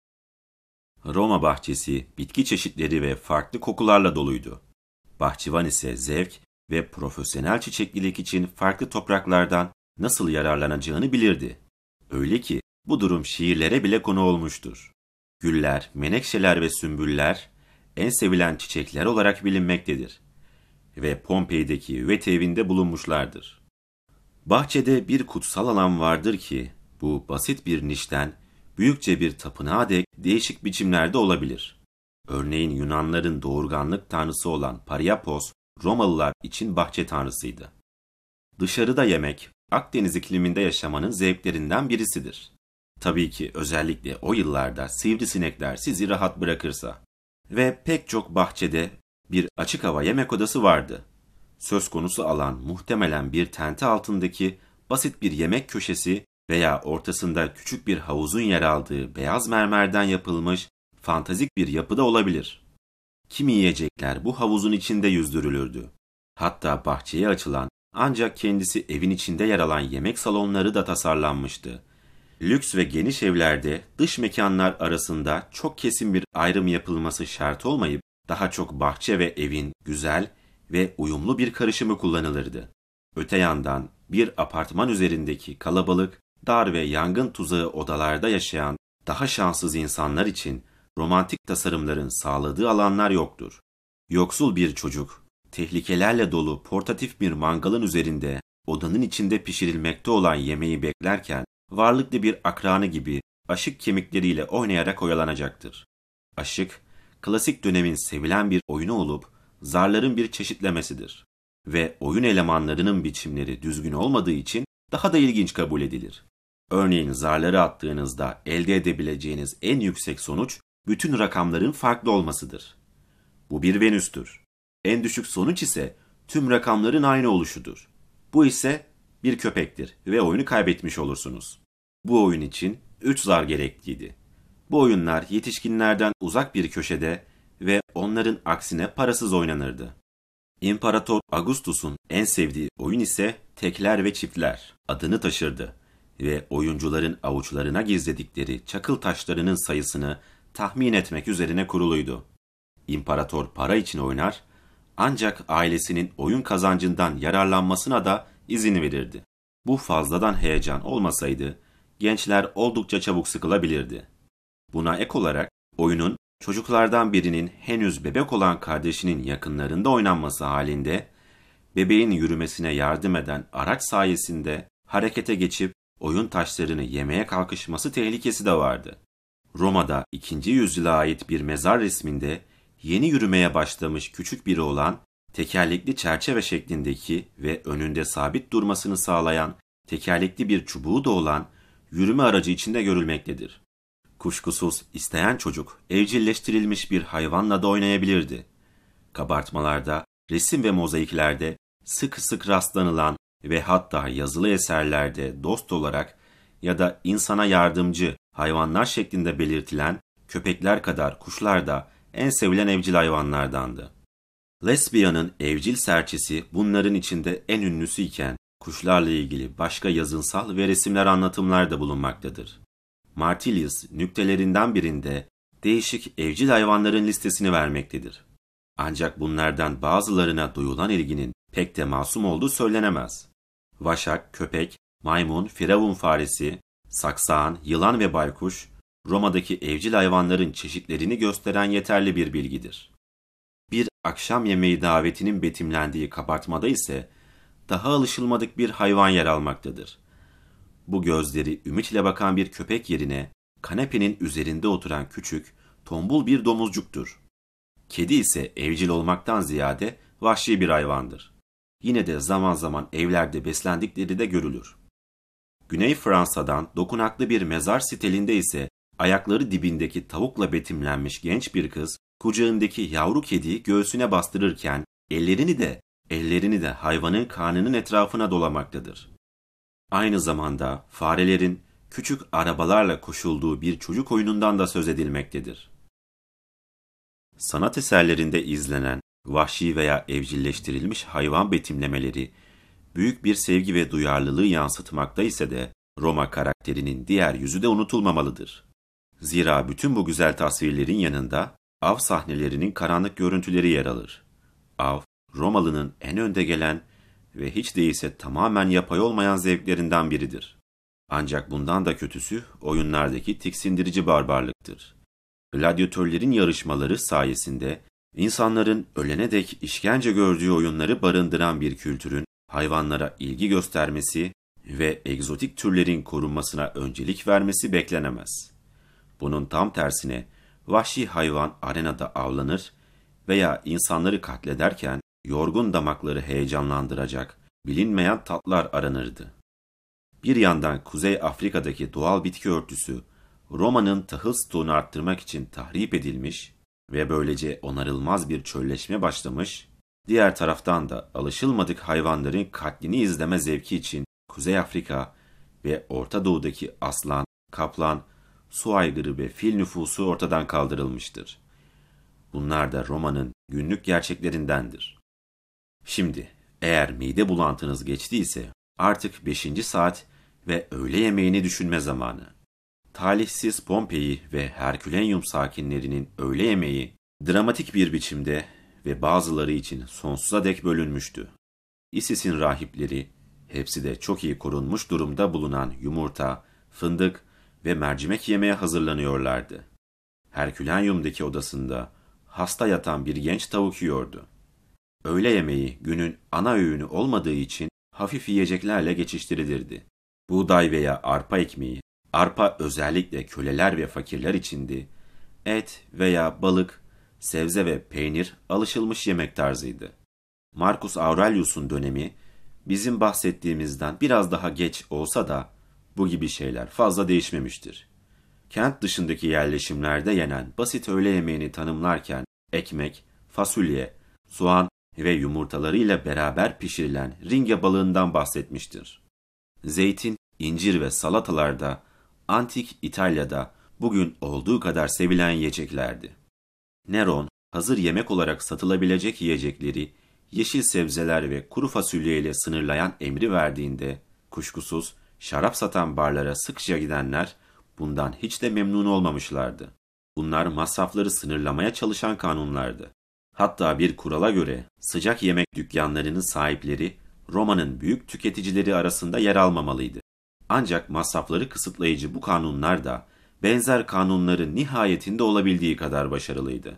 Roma bahçesi bitki çeşitleri ve farklı kokularla doluydu. Bahçıvan ise zevk ve profesyonel çiçeklilik için farklı topraklardan nasıl yararlanacağını bilirdi. Öyle ki bu durum şiirlere bile konu olmuştur. Güller, menekşeler ve sümbüller en sevilen çiçekler olarak bilinmektedir ve Pompei'deki Üvete evinde bulunmuşlardır. Bahçede bir kutsal alan vardır ki bu basit bir nişten büyükçe bir tapınağa dek değişik biçimlerde olabilir. Örneğin Yunanların doğurganlık tanrısı olan Priapos, Romalılar için bahçe tanrısıydı. Dışarıda yemek, Akdeniz ikliminde yaşamanın zevklerinden birisidir. Tabii ki özellikle o yıllarda sivrisinekler sizi rahat bırakırsa. Ve pek çok bahçede bir açık hava yemek odası vardı. Söz konusu alan muhtemelen bir tente altındaki basit bir yemek köşesi veya ortasında küçük bir havuzun yer aldığı beyaz mermerden yapılmış fantazik bir yapıda olabilir. Kimi yiyecekler bu havuzun içinde yüzdürülürdü. Hatta bahçeye açılan ancak kendisi evin içinde yer alan yemek salonları da tasarlanmıştı. Lüks ve geniş evlerde dış mekanlar arasında çok kesin bir ayrım yapılması şart olmayıp daha çok bahçe ve evin güzel ve uyumlu bir karışımı kullanılırdı. Öte yandan bir apartman üzerindeki kalabalık, dar ve yangın tuzağı odalarda yaşayan daha şanssız insanlar için romantik tasarımların sağladığı alanlar yoktur. Yoksul bir çocuk, tehlikelerle dolu portatif bir mangalın üzerinde odanın içinde pişirilmekte olan yemeği beklerken varlıklı bir akranı gibi aşık kemikleriyle oynayarak oyalanacaktır. Aşık, klasik dönemin sevilen bir oyunu olup zarların bir çeşitlemesidir ve oyun elemanlarının biçimleri düzgün olmadığı için daha da ilginç kabul edilir. Örneğin zarları attığınızda elde edebileceğiniz en yüksek sonuç bütün rakamların farklı olmasıdır. Bu bir Venüs'tür. En düşük sonuç ise tüm rakamların aynı oluşudur. Bu ise bir köpektir ve oyunu kaybetmiş olursunuz. Bu oyun için üç zar gerekliydi. Bu oyunlar yetişkinlerden uzak bir köşede ve onların aksine parasız oynanırdı. İmparator Augustus'un en sevdiği oyun ise tekler ve çiftler adını taşırdı ve oyuncuların avuçlarına gizledikleri çakıl taşlarının sayısını tahmin etmek üzerine kuruluydu. İmparator para için oynar, ancak ailesinin oyun kazancından yararlanmasına da izin verirdi. Bu fazladan heyecan olmasaydı, gençler oldukça çabuk sıkılabilirdi. Buna ek olarak, oyunun çocuklardan birinin henüz bebek olan kardeşinin yakınlarında oynanması halinde, bebeğin yürümesine yardım eden araç sayesinde harekete geçip oyun taşlarını yemeye kalkışması tehlikesi de vardı. Roma'da ikinci yüzyıla ait bir mezar resminde yeni yürümeye başlamış küçük biri olan, tekerlekli çerçeve şeklindeki ve önünde sabit durmasını sağlayan tekerlekli bir çubuğu da olan yürüme aracı içinde görülmektedir. Kuşkusuz isteyen çocuk evcilleştirilmiş bir hayvanla da oynayabilirdi. Kabartmalarda resim ve mozaiklerde sık sık rastlanılan ve hatta yazılı eserlerde dost olarak ya da insana yardımcı hayvanlar şeklinde belirtilen köpekler kadar kuşlar da en sevilen evcil hayvanlardandı. Lesbia'nın evcil serçesi bunların içinde en ünlüsü iken kuşlarla ilgili başka yazınsal ve resimler anlatımlar da bulunmaktadır. Martilius nüktelerinden birinde değişik evcil hayvanların listesini vermektedir. Ancak bunlardan bazılarına duyulan ilginin pek de masum olduğu söylenemez. Vaşak, köpek, maymun, firavun faresi, saksağan, yılan ve baykuş, Roma'daki evcil hayvanların çeşitlerini gösteren yeterli bir bilgidir. Bir akşam yemeği davetinin betimlendiği kabartmada ise daha alışılmadık bir hayvan yer almaktadır. Bu gözleri ümitle bakan bir köpek yerine kanepenin üzerinde oturan küçük, tombul bir domuzcuktur. Kedi ise evcil olmaktan ziyade vahşi bir hayvandır. Yine de zaman zaman evlerde beslendikleri de görülür. Güney Fransa'dan dokunaklı bir mezar sitelinde ise ayakları dibindeki tavukla betimlenmiş genç bir kız, kucağındaki yavru kediyi göğsüne bastırırken ellerini de ellerini de hayvanın karnının etrafına dolamaktadır. Aynı zamanda farelerin küçük arabalarla koşulduğu bir çocuk oyunundan da söz edilmektedir. Sanat eserlerinde izlenen vahşi veya evcilleştirilmiş hayvan betimlemeleri büyük bir sevgi ve duyarlılığı yansıtmakta ise de Roma karakterinin diğer yüzü de unutulmamalıdır. Zira bütün bu güzel tasvirlerin yanında av sahnelerinin karanlık görüntüleri yer alır. Av, Romalı'nın en önde gelen ve hiç değilse tamamen yapay olmayan zevklerinden biridir. Ancak bundan da kötüsü oyunlardaki tiksindirici barbarlıktır. Gladyatörlerin yarışmaları sayesinde insanların ölene dek işkence gördüğü oyunları barındıran bir kültürün hayvanlara ilgi göstermesi ve egzotik türlerin korunmasına öncelik vermesi beklenemez. Bunun tam tersine vahşi hayvan arenada avlanır veya insanları katlederken yorgun damakları heyecanlandıracak bilinmeyen tatlar aranırdı. Bir yandan Kuzey Afrika'daki doğal bitki örtüsü Roma'nın tahıl stoğunu arttırmak için tahrip edilmiş ve böylece onarılmaz bir çölleşme başlamış, diğer taraftan da alışılmadık hayvanların katlini izleme zevki için Kuzey Afrika ve Orta Doğu'daki aslan, kaplan, su aygırı ve fil nüfusu ortadan kaldırılmıştır. Bunlar da Roma'nın günlük gerçeklerindendir. Şimdi eğer mide bulantınız geçtiyse artık beşinci saat ve öğle yemeğini düşünme zamanı. Talihsiz Pompei ve Herkülenyum sakinlerinin öğle yemeği dramatik bir biçimde ve bazıları için sonsuza dek bölünmüştü. Isis'in rahipleri, hepsi de çok iyi korunmuş durumda bulunan yumurta, fındık ve mercimek yemeye hazırlanıyorlardı. Herkülenyum'daki odasında hasta yatan bir genç tavuk yiyordu. Öğle yemeği günün ana öğünü olmadığı için hafif yiyeceklerle geçiştirilirdi. Buğday veya arpa ekmeği, arpa özellikle köleler ve fakirler içindi, et veya balık, sebze ve peynir alışılmış yemek tarzıydı. Marcus Aurelius'un dönemi bizim bahsettiğimizden biraz daha geç olsa da bu gibi şeyler fazla değişmemiştir. Kent dışındaki yerleşimlerde yenen basit öğle yemeğini tanımlarken ekmek, fasulye, soğan ve yumurtalarıyla beraber pişirilen ringe balığından bahsetmiştir. Zeytin, incir ve salatalar da antik İtalya'da bugün olduğu kadar sevilen yiyeceklerdi. Neron, hazır yemek olarak satılabilecek yiyecekleri yeşil sebzeler ve kuru fasulye ile sınırlayan emri verdiğinde, kuşkusuz şarap satan barlara sıkça gidenler bundan hiç de memnun olmamışlardı. Bunlar masrafları sınırlamaya çalışan kanunlardı. Hatta bir kurala göre sıcak yemek dükkanlarının sahipleri Roma'nın büyük tüketicileri arasında yer almamalıydı. Ancak masrafları kısıtlayıcı bu kanunlar da benzer kanunların nihayetinde olabildiği kadar başarılıydı.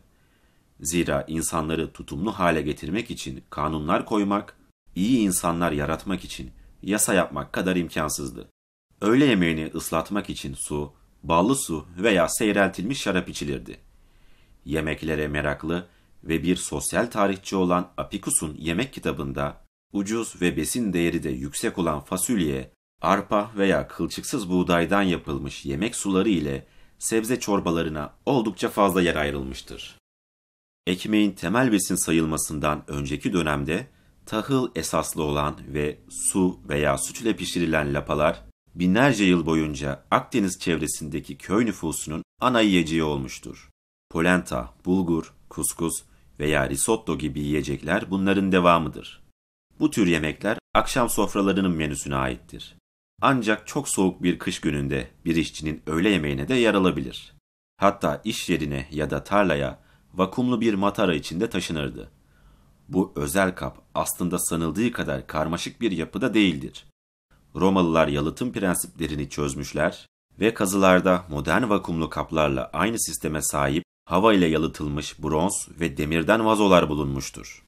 Zira insanları tutumlu hale getirmek için kanunlar koymak, iyi insanlar yaratmak için yasa yapmak kadar imkansızdı. Öğle yemeğini ıslatmak için su, ballı su veya seyreltilmiş şarap içilirdi. Yemeklere meraklı ve bir sosyal tarihçi olan Apicus'un yemek kitabında ucuz ve besin değeri de yüksek olan fasulye, arpa veya kılçıksız buğdaydan yapılmış yemek suları ile sebze çorbalarına oldukça fazla yer ayrılmıştır. Ekmeğin temel besin sayılmasından önceki dönemde tahıl esaslı olan ve su veya süt ile pişirilen lapalar binlerce yıl boyunca Akdeniz çevresindeki köy nüfusunun ana yiyeceği olmuştur. Polenta, bulgur, kuskus veya risotto gibi yiyecekler bunların devamıdır. Bu tür yemekler akşam sofralarının menüsüne aittir. Ancak çok soğuk bir kış gününde bir işçinin öğle yemeğine de yer alabilir. Hatta iş yerine ya da tarlaya vakumlu bir matara içinde taşınırdı. Bu özel kap aslında sanıldığı kadar karmaşık bir yapıda değildir. Romalılar yalıtım prensiplerini çözmüşler ve kazılarda modern vakumlu kaplarla aynı sisteme sahip hava ile yalıtılmış bronz ve demirden vazolar bulunmuştur.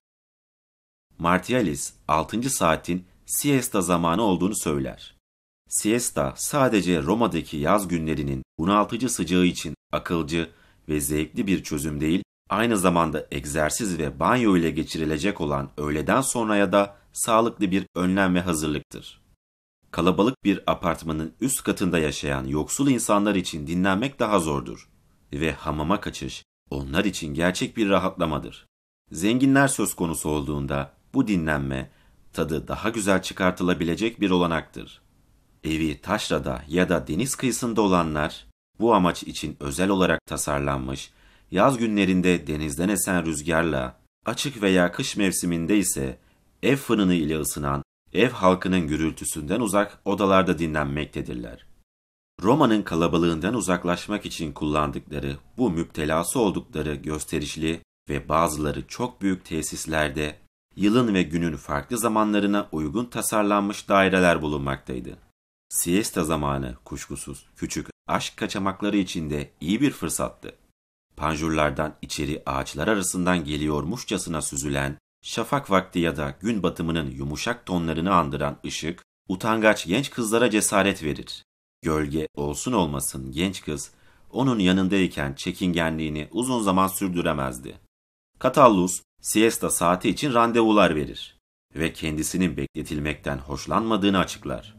Martialis, altıncı saatin siesta zamanı olduğunu söyler. Siesta sadece Roma'daki yaz günlerinin bunaltıcı sıcağı için akılcı ve zevkli bir çözüm değil, aynı zamanda egzersiz ve banyo ile geçirilecek olan öğleden sonraya da sağlıklı bir önlem ve hazırlıktır. Kalabalık bir apartmanın üst katında yaşayan yoksul insanlar için dinlenmek daha zordur ve hamama kaçış onlar için gerçek bir rahatlamadır. Zenginler söz konusu olduğunda bu dinlenme tadı daha güzel çıkartılabilecek bir olanaktır. Evi taşrada ya da deniz kıyısında olanlar bu amaç için özel olarak tasarlanmış, yaz günlerinde denizden esen rüzgarla, açık veya kış mevsiminde ise ev fırını ile ısınan, ev halkının gürültüsünden uzak odalarda dinlenmektedirler. Roma'nın kalabalığından uzaklaşmak için kullandıkları bu müptelası oldukları gösterişli ve bazıları çok büyük tesislerde yılın ve günün farklı zamanlarına uygun tasarlanmış daireler bulunmaktaydı. Siesta zamanı kuşkusuz küçük aşk kaçamakları için de iyi bir fırsattı. Panjurlardan içeri ağaçlar arasından geliyormuşçasına süzülen, şafak vakti ya da gün batımının yumuşak tonlarını andıran ışık, utangaç genç kızlara cesaret verir. Gölge olsun olmasın genç kız, onun yanındayken çekingenliğini uzun zaman sürdüremezdi. Catallus, siesta saati için randevular verir ve kendisinin bekletilmekten hoşlanmadığını açıklar.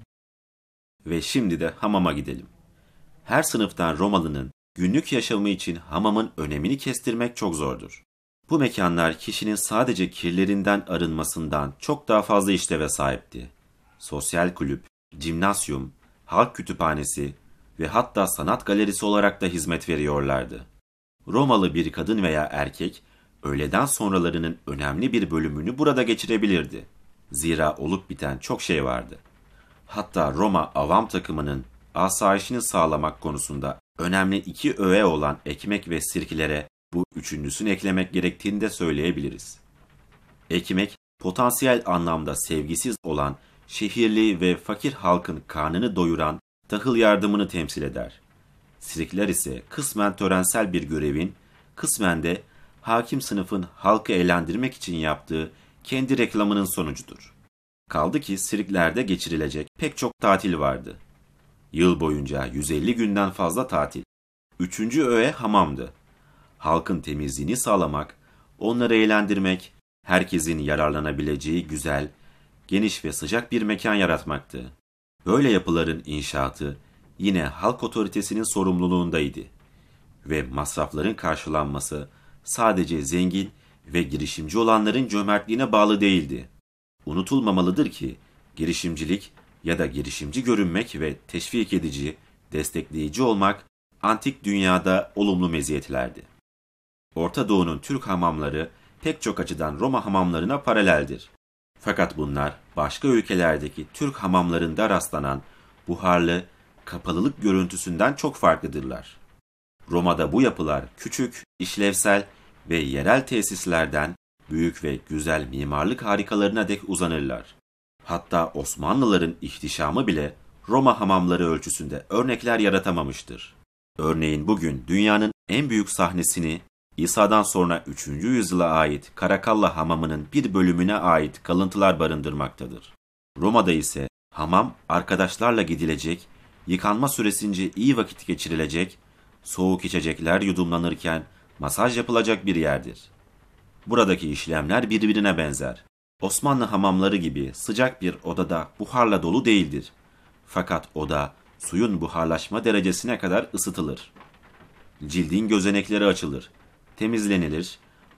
Ve şimdi de hamama gidelim. Her sınıftan Romalının günlük yaşamı için hamamın önemini kestirmek çok zordur. Bu mekanlar kişinin sadece kirlerinden arınmasından çok daha fazla işleve sahipti. Sosyal kulüp, jimnasyum, halk kütüphanesi ve hatta sanat galerisi olarak da hizmet veriyorlardı. Romalı bir kadın veya erkek, öğleden sonralarının önemli bir bölümünü burada geçirebilirdi. Zira olup biten çok şey vardı. Hatta Roma avam takımının asayişini sağlamak konusunda önemli iki öğe olan ekmek ve sirkelere bu üçüncüsünü eklemek gerektiğini de söyleyebiliriz. Ekmek, potansiyel anlamda sevgisiz olan şehirli ve fakir halkın karnını doyuran tahıl yardımını temsil eder. Sirkler ise kısmen törensel bir görevin, kısmen de hakim sınıfın halkı eğlendirmek için yaptığı kendi reklamının sonucudur. Kaldı ki sirklerde geçirilecek pek çok tatil vardı. Yıl boyunca yüz elli günden fazla tatil. Üçüncü öğe hamamdı. Halkın temizliğini sağlamak, onları eğlendirmek, herkesin yararlanabileceği güzel, geniş ve sıcak bir mekan yaratmaktı. Böyle yapıların inşaatı yine halk otoritesinin sorumluluğundaydı. Ve masrafların karşılanması sadece zengin ve girişimci olanların cömertliğine bağlı değildi. Unutulmamalıdır ki girişimcilik ya da girişimci görünmek ve teşvik edici, destekleyici olmak antik dünyada olumlu meziyetlerdi. Orta Doğu'nun Türk hamamları pek çok açıdan Roma hamamlarına paraleldir. Fakat bunlar başka ülkelerdeki Türk hamamlarında rastlanan buharlı, kapalılık görüntüsünden çok farklıdırlar. Roma'da bu yapılar küçük, işlevsel ve yerel tesislerden büyük ve güzel mimarlık harikalarına dek uzanırlar. Hatta Osmanlıların ihtişamı bile Roma hamamları ölçüsünde örnekler yaratamamıştır. Örneğin bugün dünyanın en büyük sahnesini İsa'dan sonra üçüncü yüzyıla ait Karakalla hamamının bir bölümüne ait kalıntılar barındırmaktadır. Roma'da ise hamam arkadaşlarla gidilecek, yıkanma süresince iyi vakit geçirilecek, soğuk içecekler yudumlanırken masaj yapılacak bir yerdir. Buradaki işlemler birbirine benzer. Osmanlı hamamları gibi sıcak bir odada buharla dolu değildir. Fakat oda suyun buharlaşma derecesine kadar ısıtılır. Cildin gözenekleri açılır, temizlenilir,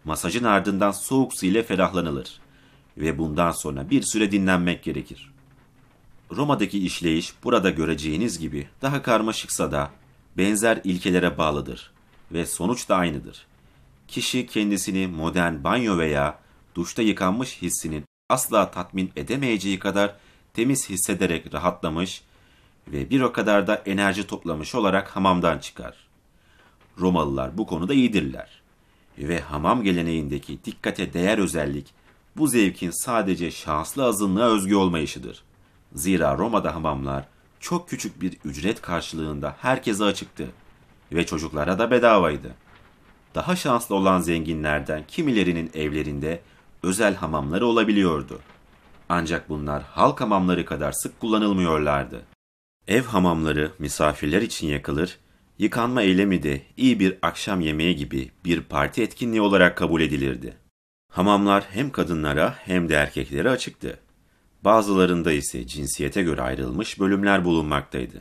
masajın ardından soğuk su ile ferahlanılır ve bundan sonra bir süre dinlenmek gerekir. Roma'daki işleyiş burada göreceğiniz gibi daha karmaşıksa da benzer ilkelere bağlıdır ve sonuç da aynıdır. Kişi kendisini modern banyo veya duşta yıkanmış hissinin asla tatmin edemeyeceği kadar temiz hissederek rahatlamış ve bir o kadar da enerji toplamış olarak hamamdan çıkar. Romalılar bu konuda iyidirler ve hamam geleneğindeki dikkate değer özellik bu zevkin sadece şanslı azınlığa özgü olmayışıdır. Zira Roma'da hamamlar çok küçük bir ücret karşılığında herkese açıktı ve çocuklara da bedavaydı. Daha şanslı olan zenginlerden kimilerinin evlerinde özel hamamları olabiliyordu. Ancak bunlar halk hamamları kadar sık kullanılmıyorlardı. Ev hamamları misafirler için yakılır, yıkanma eylemi de iyi bir akşam yemeği gibi bir parti etkinliği olarak kabul edilirdi. Hamamlar hem kadınlara hem de erkeklere açıktı. Bazılarında ise cinsiyete göre ayrılmış bölümler bulunmaktaydı.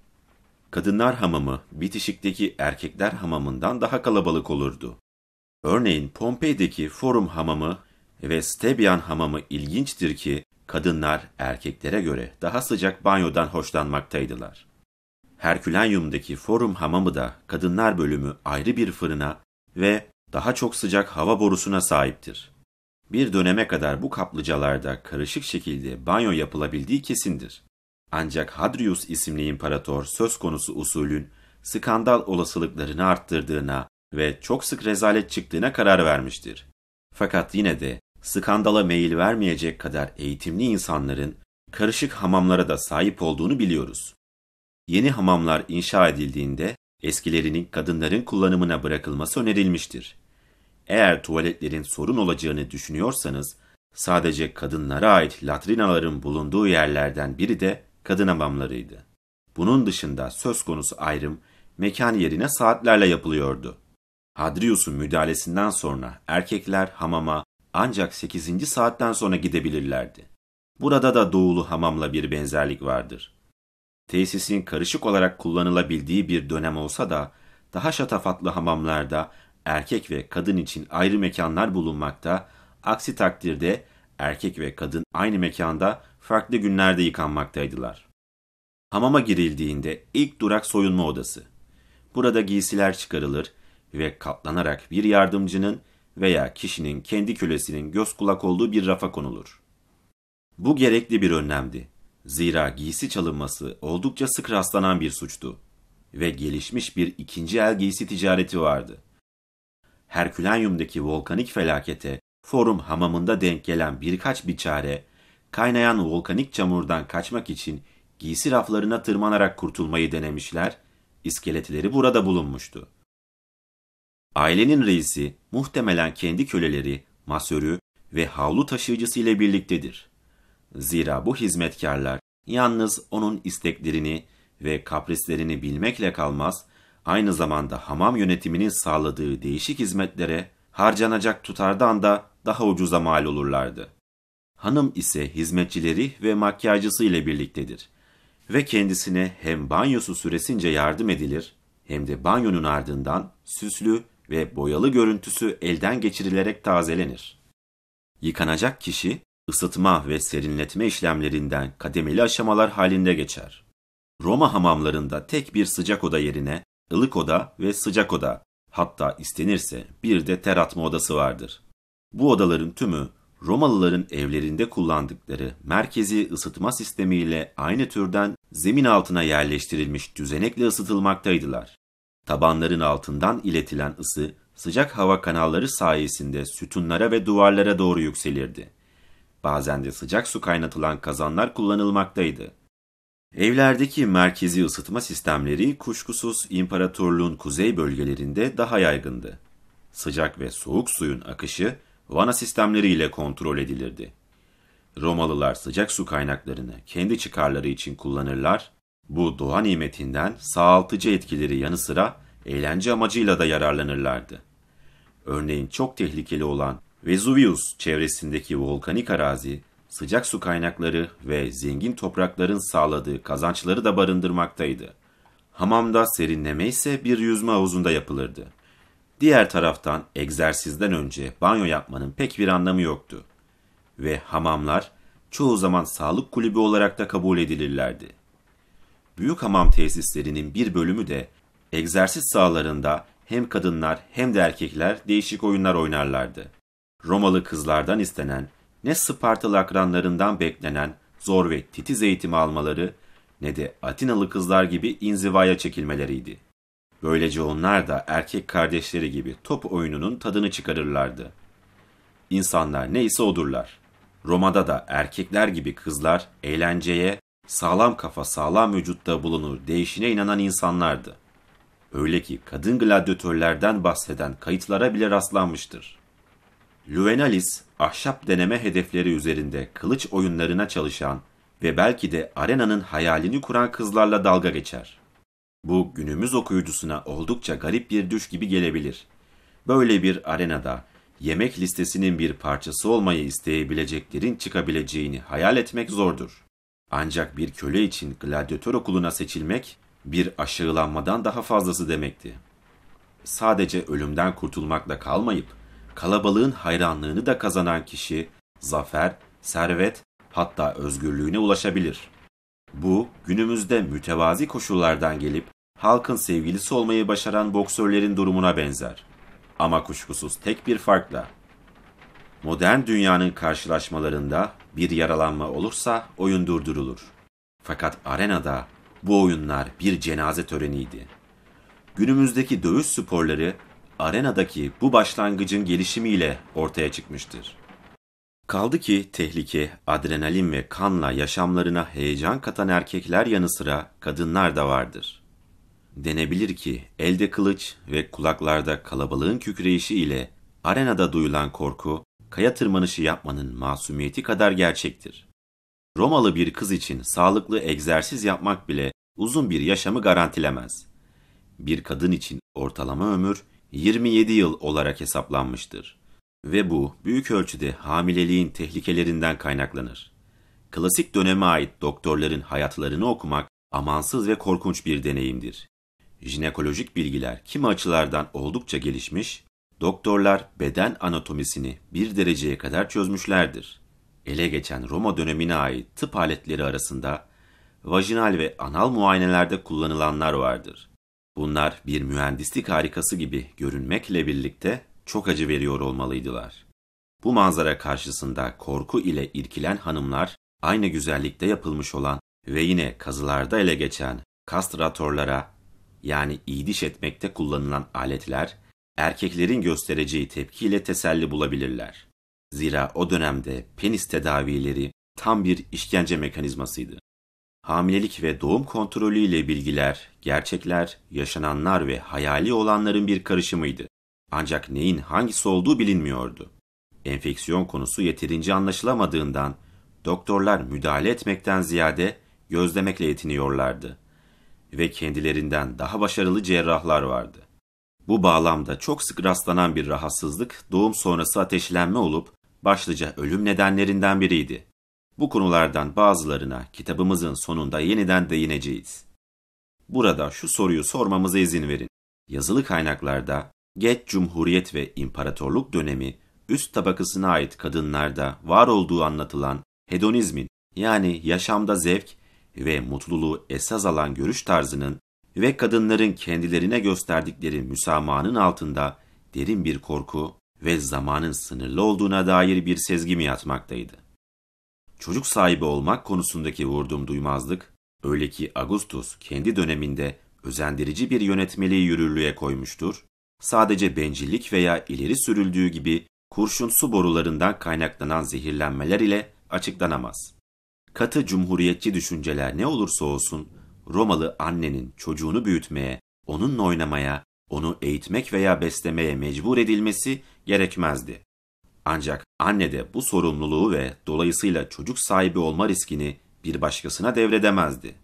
Kadınlar hamamı bitişikteki erkekler hamamından daha kalabalık olurdu. Örneğin Pompei'deki Forum hamamı ve Stebyan hamamı ilginçtir ki kadınlar erkeklere göre daha sıcak banyodan hoşlanmaktaydılar. Herkülenyum'daki Forum hamamı da kadınlar bölümü ayrı bir fırına ve daha çok sıcak hava borusuna sahiptir. Bir döneme kadar bu kaplıcalarda karışık şekilde banyo yapılabildiği kesindir. Ancak Hadrius isimli imparator söz konusu usulün skandal olasılıklarını arttırdığına ve çok sık rezalet çıktığına karar vermiştir. Fakat yine de skandala meyil vermeyecek kadar eğitimli insanların karışık hamamlara da sahip olduğunu biliyoruz. Yeni hamamlar inşa edildiğinde eskilerinin kadınların kullanımına bırakılması önerilmiştir. Eğer tuvaletlerin sorun olacağını düşünüyorsanız, sadece kadınlara ait latrinaların bulunduğu yerlerden biri de kadın hamamlarıydı. Bunun dışında söz konusu ayrım, mekan yerine saatlerle yapılıyordu. Hadrius'un müdahalesinden sonra erkekler hamama ancak sekizinci saatten sonra gidebilirlerdi. Burada da doğulu hamamla bir benzerlik vardır. Tesisin karışık olarak kullanılabildiği bir dönem olsa da, daha şatafatlı hamamlarda erkek ve kadın için ayrı mekanlar bulunmakta, aksi takdirde erkek ve kadın aynı mekanda farklı günlerde yıkanmaktaydılar. Hamama girildiğinde ilk durak soyunma odası. Burada giysiler çıkarılır ve katlanarak bir yardımcının veya kişinin kendi kölesinin göz kulak olduğu bir rafa konulur. Bu gerekli bir önlemdi. Zira giysi çalınması oldukça sık rastlanan bir suçtu ve gelişmiş bir ikinci el giysi ticareti vardı. Herkülenyum'daki volkanik felakete Forum hamamında denk gelen birkaç biçare, kaynayan volkanik çamurdan kaçmak için giysi raflarına tırmanarak kurtulmayı denemişler, iskeletleri burada bulunmuştu. Ailenin reisi muhtemelen kendi köleleri, masörü ve havlu taşıyıcısı ile birliktedir. Zira bu hizmetkarlar yalnız onun isteklerini ve kaprislerini bilmekle kalmaz, aynı zamanda hamam yönetiminin sağladığı değişik hizmetlere harcanacak tutardan da daha ucuza mal olurlardı. Hanım ise hizmetçileri ve makyajcısı ile birliktedir ve kendisine hem banyosu süresince yardım edilir hem de banyonun ardından süslü ve boyalı görüntüsü elden geçirilerek tazelenir. Yıkanacak kişi ısıtma ve serinletme işlemlerinden kademeli aşamalar halinde geçer. Roma hamamlarında tek bir sıcak oda yerine ılık oda ve sıcak oda, hatta istenirse bir de ter atma odası vardır. Bu odaların tümü Romalıların evlerinde kullandıkları merkezi ısıtma sistemiyle aynı türden zemin altına yerleştirilmiş düzenekle ısıtılmaktaydılar. Tabanların altından iletilen ısı sıcak hava kanalları sayesinde sütunlara ve duvarlara doğru yükselirdi. Bazen de sıcak su kaynatılan kazanlar kullanılmaktaydı. Evlerdeki merkezi ısıtma sistemleri kuşkusuz imparatorluğun kuzey bölgelerinde daha yaygındı. Sıcak ve soğuk suyun akışı vana sistemleriyle kontrol edilirdi. Romalılar sıcak su kaynaklarını kendi çıkarları için kullanırlar, bu doğa nimetinden sağaltıcı etkileri yanı sıra eğlence amacıyla da yararlanırlardı. Örneğin çok tehlikeli olan Vesuvius çevresindeki volkanik arazi, sıcak su kaynakları ve zengin toprakların sağladığı kazançları da barındırmaktaydı. Hamamda serinleme ise bir yüzme havuzunda yapılırdı. Diğer taraftan egzersizden önce banyo yapmanın pek bir anlamı yoktu. Ve hamamlar çoğu zaman sağlık kulübü olarak da kabul edilirlerdi. Büyük hamam tesislerinin bir bölümü de egzersiz sahalarında hem kadınlar hem de erkekler değişik oyunlar oynarlardı. Romalı kızlardan istenen, ne Spartalı akranlarından beklenen zor ve titiz eğitimi almaları, ne de Atinalı kızlar gibi inzivaya çekilmeleriydi. Böylece onlar da erkek kardeşleri gibi top oyununun tadını çıkarırlardı. İnsanlar neyse odurlar. Roma'da da erkekler gibi kızlar eğlenceye, sağlam kafa sağlam vücutta bulunur değişine inanan insanlardı. Öyle ki kadın gladyatörlerden bahseden kayıtlara bile rastlanmıştır. Juvenalis, ahşap deneme hedefleri üzerinde kılıç oyunlarına çalışan ve belki de arenanın hayalini kuran kızlarla dalga geçer. Bu günümüz okuyucusuna oldukça garip bir düş gibi gelebilir. Böyle bir arenada yemek listesinin bir parçası olmayı isteyebileceklerin çıkabileceğini hayal etmek zordur. Ancak bir köle için gladyatör okuluna seçilmek bir aşağılanmadan daha fazlası demekti. Sadece ölümden kurtulmakla kalmayıp kalabalığın hayranlığını da kazanan kişi zafer, servet, hatta özgürlüğüne ulaşabilir. Bu günümüzde mütevazi koşullardan gelip halkın sevgilisi olmayı başaran boksörlerin durumuna benzer. Ama kuşkusuz tek bir farkla. Modern dünyanın karşılaşmalarında bir yaralanma olursa oyun durdurulur. Fakat arenada bu oyunlar bir cenaze töreniydi. Günümüzdeki dövüş sporları arenadaki bu başlangıcın gelişimiyle ortaya çıkmıştır. Kaldı ki tehlike, adrenalin ve kanla yaşamlarına heyecan katan erkekler yanı sıra kadınlar da vardır. Denebilir ki elde kılıç ve kulaklarda kalabalığın kükreyişi ile arenada duyulan korku, kaya tırmanışı yapmanın masumiyeti kadar gerçektir. Romalı bir kız için sağlıklı egzersiz yapmak bile uzun bir yaşamı garantilemez. Bir kadın için ortalama ömür yirmi yedi yıl olarak hesaplanmıştır. Ve bu büyük ölçüde hamileliğin tehlikelerinden kaynaklanır. Klasik döneme ait doktorların hayatlarını okumak amansız ve korkunç bir deneyimdir. Jinekolojik bilgiler kimi açılardan oldukça gelişmiş, doktorlar beden anatomisini bir dereceye kadar çözmüşlerdir. Ele geçen Roma dönemine ait tıp aletleri arasında vajinal ve anal muayenelerde kullanılanlar vardır. Bunlar bir mühendislik harikası gibi görünmekle birlikte çok acı veriyor olmalıydılar. Bu manzara karşısında korku ile irkilen hanımlar aynı güzellikte yapılmış olan ve yine kazılarda ele geçen kastratörlara, yani iyiliş etmekte kullanılan aletler, erkeklerin göstereceği tepkiyle teselli bulabilirler. Zira o dönemde penis tedavileri tam bir işkence mekanizmasıydı. Hamilelik ve doğum kontrolü ile bilgiler, gerçekler, yaşananlar ve hayali olanların bir karışımıydı. Ancak neyin hangisi olduğu bilinmiyordu. Enfeksiyon konusu yeterince anlaşılamadığından doktorlar müdahale etmekten ziyade gözlemekle yetiniyorlardı. Ve kendilerinden daha başarılı cerrahlar vardı. Bu bağlamda çok sık rastlanan bir rahatsızlık doğum sonrası ateşlenme olup başlıca ölüm nedenlerinden biriydi. Bu konulardan bazılarına kitabımızın sonunda yeniden değineceğiz. Burada şu soruyu sormamıza izin verin. Yazılı kaynaklarda geç Cumhuriyet ve İmparatorluk dönemi üst tabakasına ait kadınlarda var olduğu anlatılan hedonizmin, yani yaşamda zevk ve mutluluğu esas alan görüş tarzının ve kadınların kendilerine gösterdikleri müsamahanın altında derin bir korku ve zamanın sınırlı olduğuna dair bir sezgi mi yatmaktaydı? Çocuk sahibi olmak konusundaki vurdum duymazlık, öyle ki Augustus kendi döneminde özendirici bir yönetmeliği yürürlüğe koymuştur, sadece bencillik veya ileri sürüldüğü gibi kurşun su borularından kaynaklanan zehirlenmeler ile açıklanamaz. Katı cumhuriyetçi düşünceler ne olursa olsun, Romalı annenin çocuğunu büyütmeye, onunla oynamaya, onu eğitmek veya beslemeye mecbur edilmesi gerekmezdi. Ancak anne de bu sorumluluğu ve dolayısıyla çocuk sahibi olma riskini bir başkasına devredemezdi.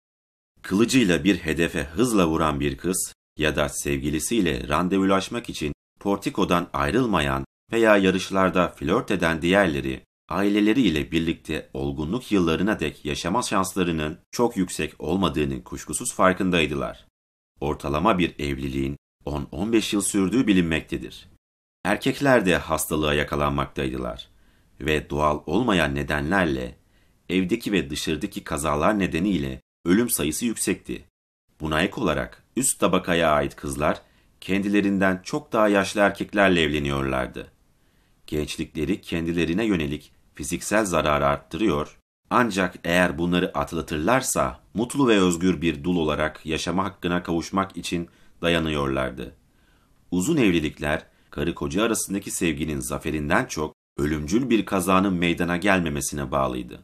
Kılıcıyla bir hedefe hızla vuran bir kız ya da sevgilisiyle randevulaşmak için portikodan ayrılmayan veya yarışlarda flört eden diğerleri, aileleriyle birlikte olgunluk yıllarına dek yaşama şanslarının çok yüksek olmadığının kuşkusuz farkındaydılar. Ortalama bir evliliğin on on beş yıl sürdüğü bilinmektedir. Erkekler de hastalığa yakalanmaktaydılar ve doğal olmayan nedenlerle evdeki ve dışarıdaki kazalar nedeniyle ölüm sayısı yüksekti. Buna ek olarak üst tabakaya ait kızlar kendilerinden çok daha yaşlı erkeklerle evleniyorlardı. Gençlikleri kendilerine yönelik fiziksel zararı arttırıyor, ancak eğer bunları atlatırlarsa mutlu ve özgür bir dul olarak yaşama hakkına kavuşmak için dayanıyorlardı. Uzun evlilikler, karı koca arasındaki sevginin zaferinden çok ölümcül bir kazanın meydana gelmemesine bağlıydı.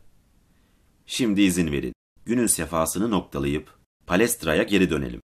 Şimdi izin verin, günün sefasını noktalayıp Palestra'ya geri dönelim.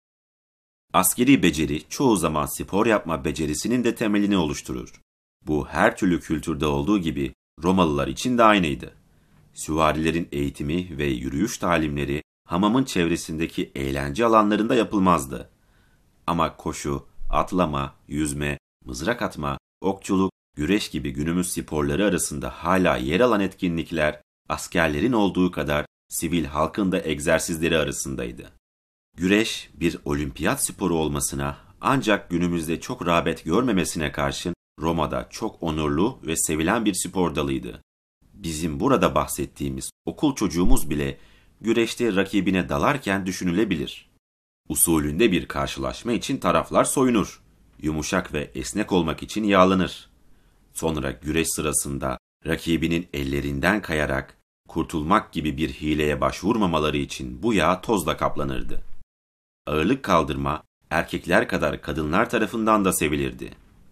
Askeri beceri çoğu zaman spor yapma becerisinin de temelini oluşturur. Bu her türlü kültürde olduğu gibi Romalılar için de aynıydı. Süvarilerin eğitimi ve yürüyüş talimleri hamamın çevresindeki eğlence alanlarında yapılmazdı. Ama koşu, atlama, yüzme, mızrak atma, okçuluk, güreş gibi günümüz sporları arasında hala yer alan etkinlikler askerlerin olduğu kadar sivil halkın da egzersizleri arasındaydı. Güreş bir olimpiyat sporu olmasına ancak günümüzde çok rağbet görmemesine karşın Roma'da çok onurlu ve sevilen bir spor dalıydı. Bizim burada bahsettiğimiz okul çocuğumuz bile güreşte rakibine dalarken düşünülebilir. Usulünde bir karşılaşma için taraflar soyunur. Yumuşak ve esnek olmak için yağlanır. Sonra güreş sırasında rakibinin ellerinden kayarak kurtulmak gibi bir hileye başvurmamaları için bu yağ tozla kaplanırdı. Ağırlık kaldırma erkekler kadar kadınlar tarafından da sevilirdi.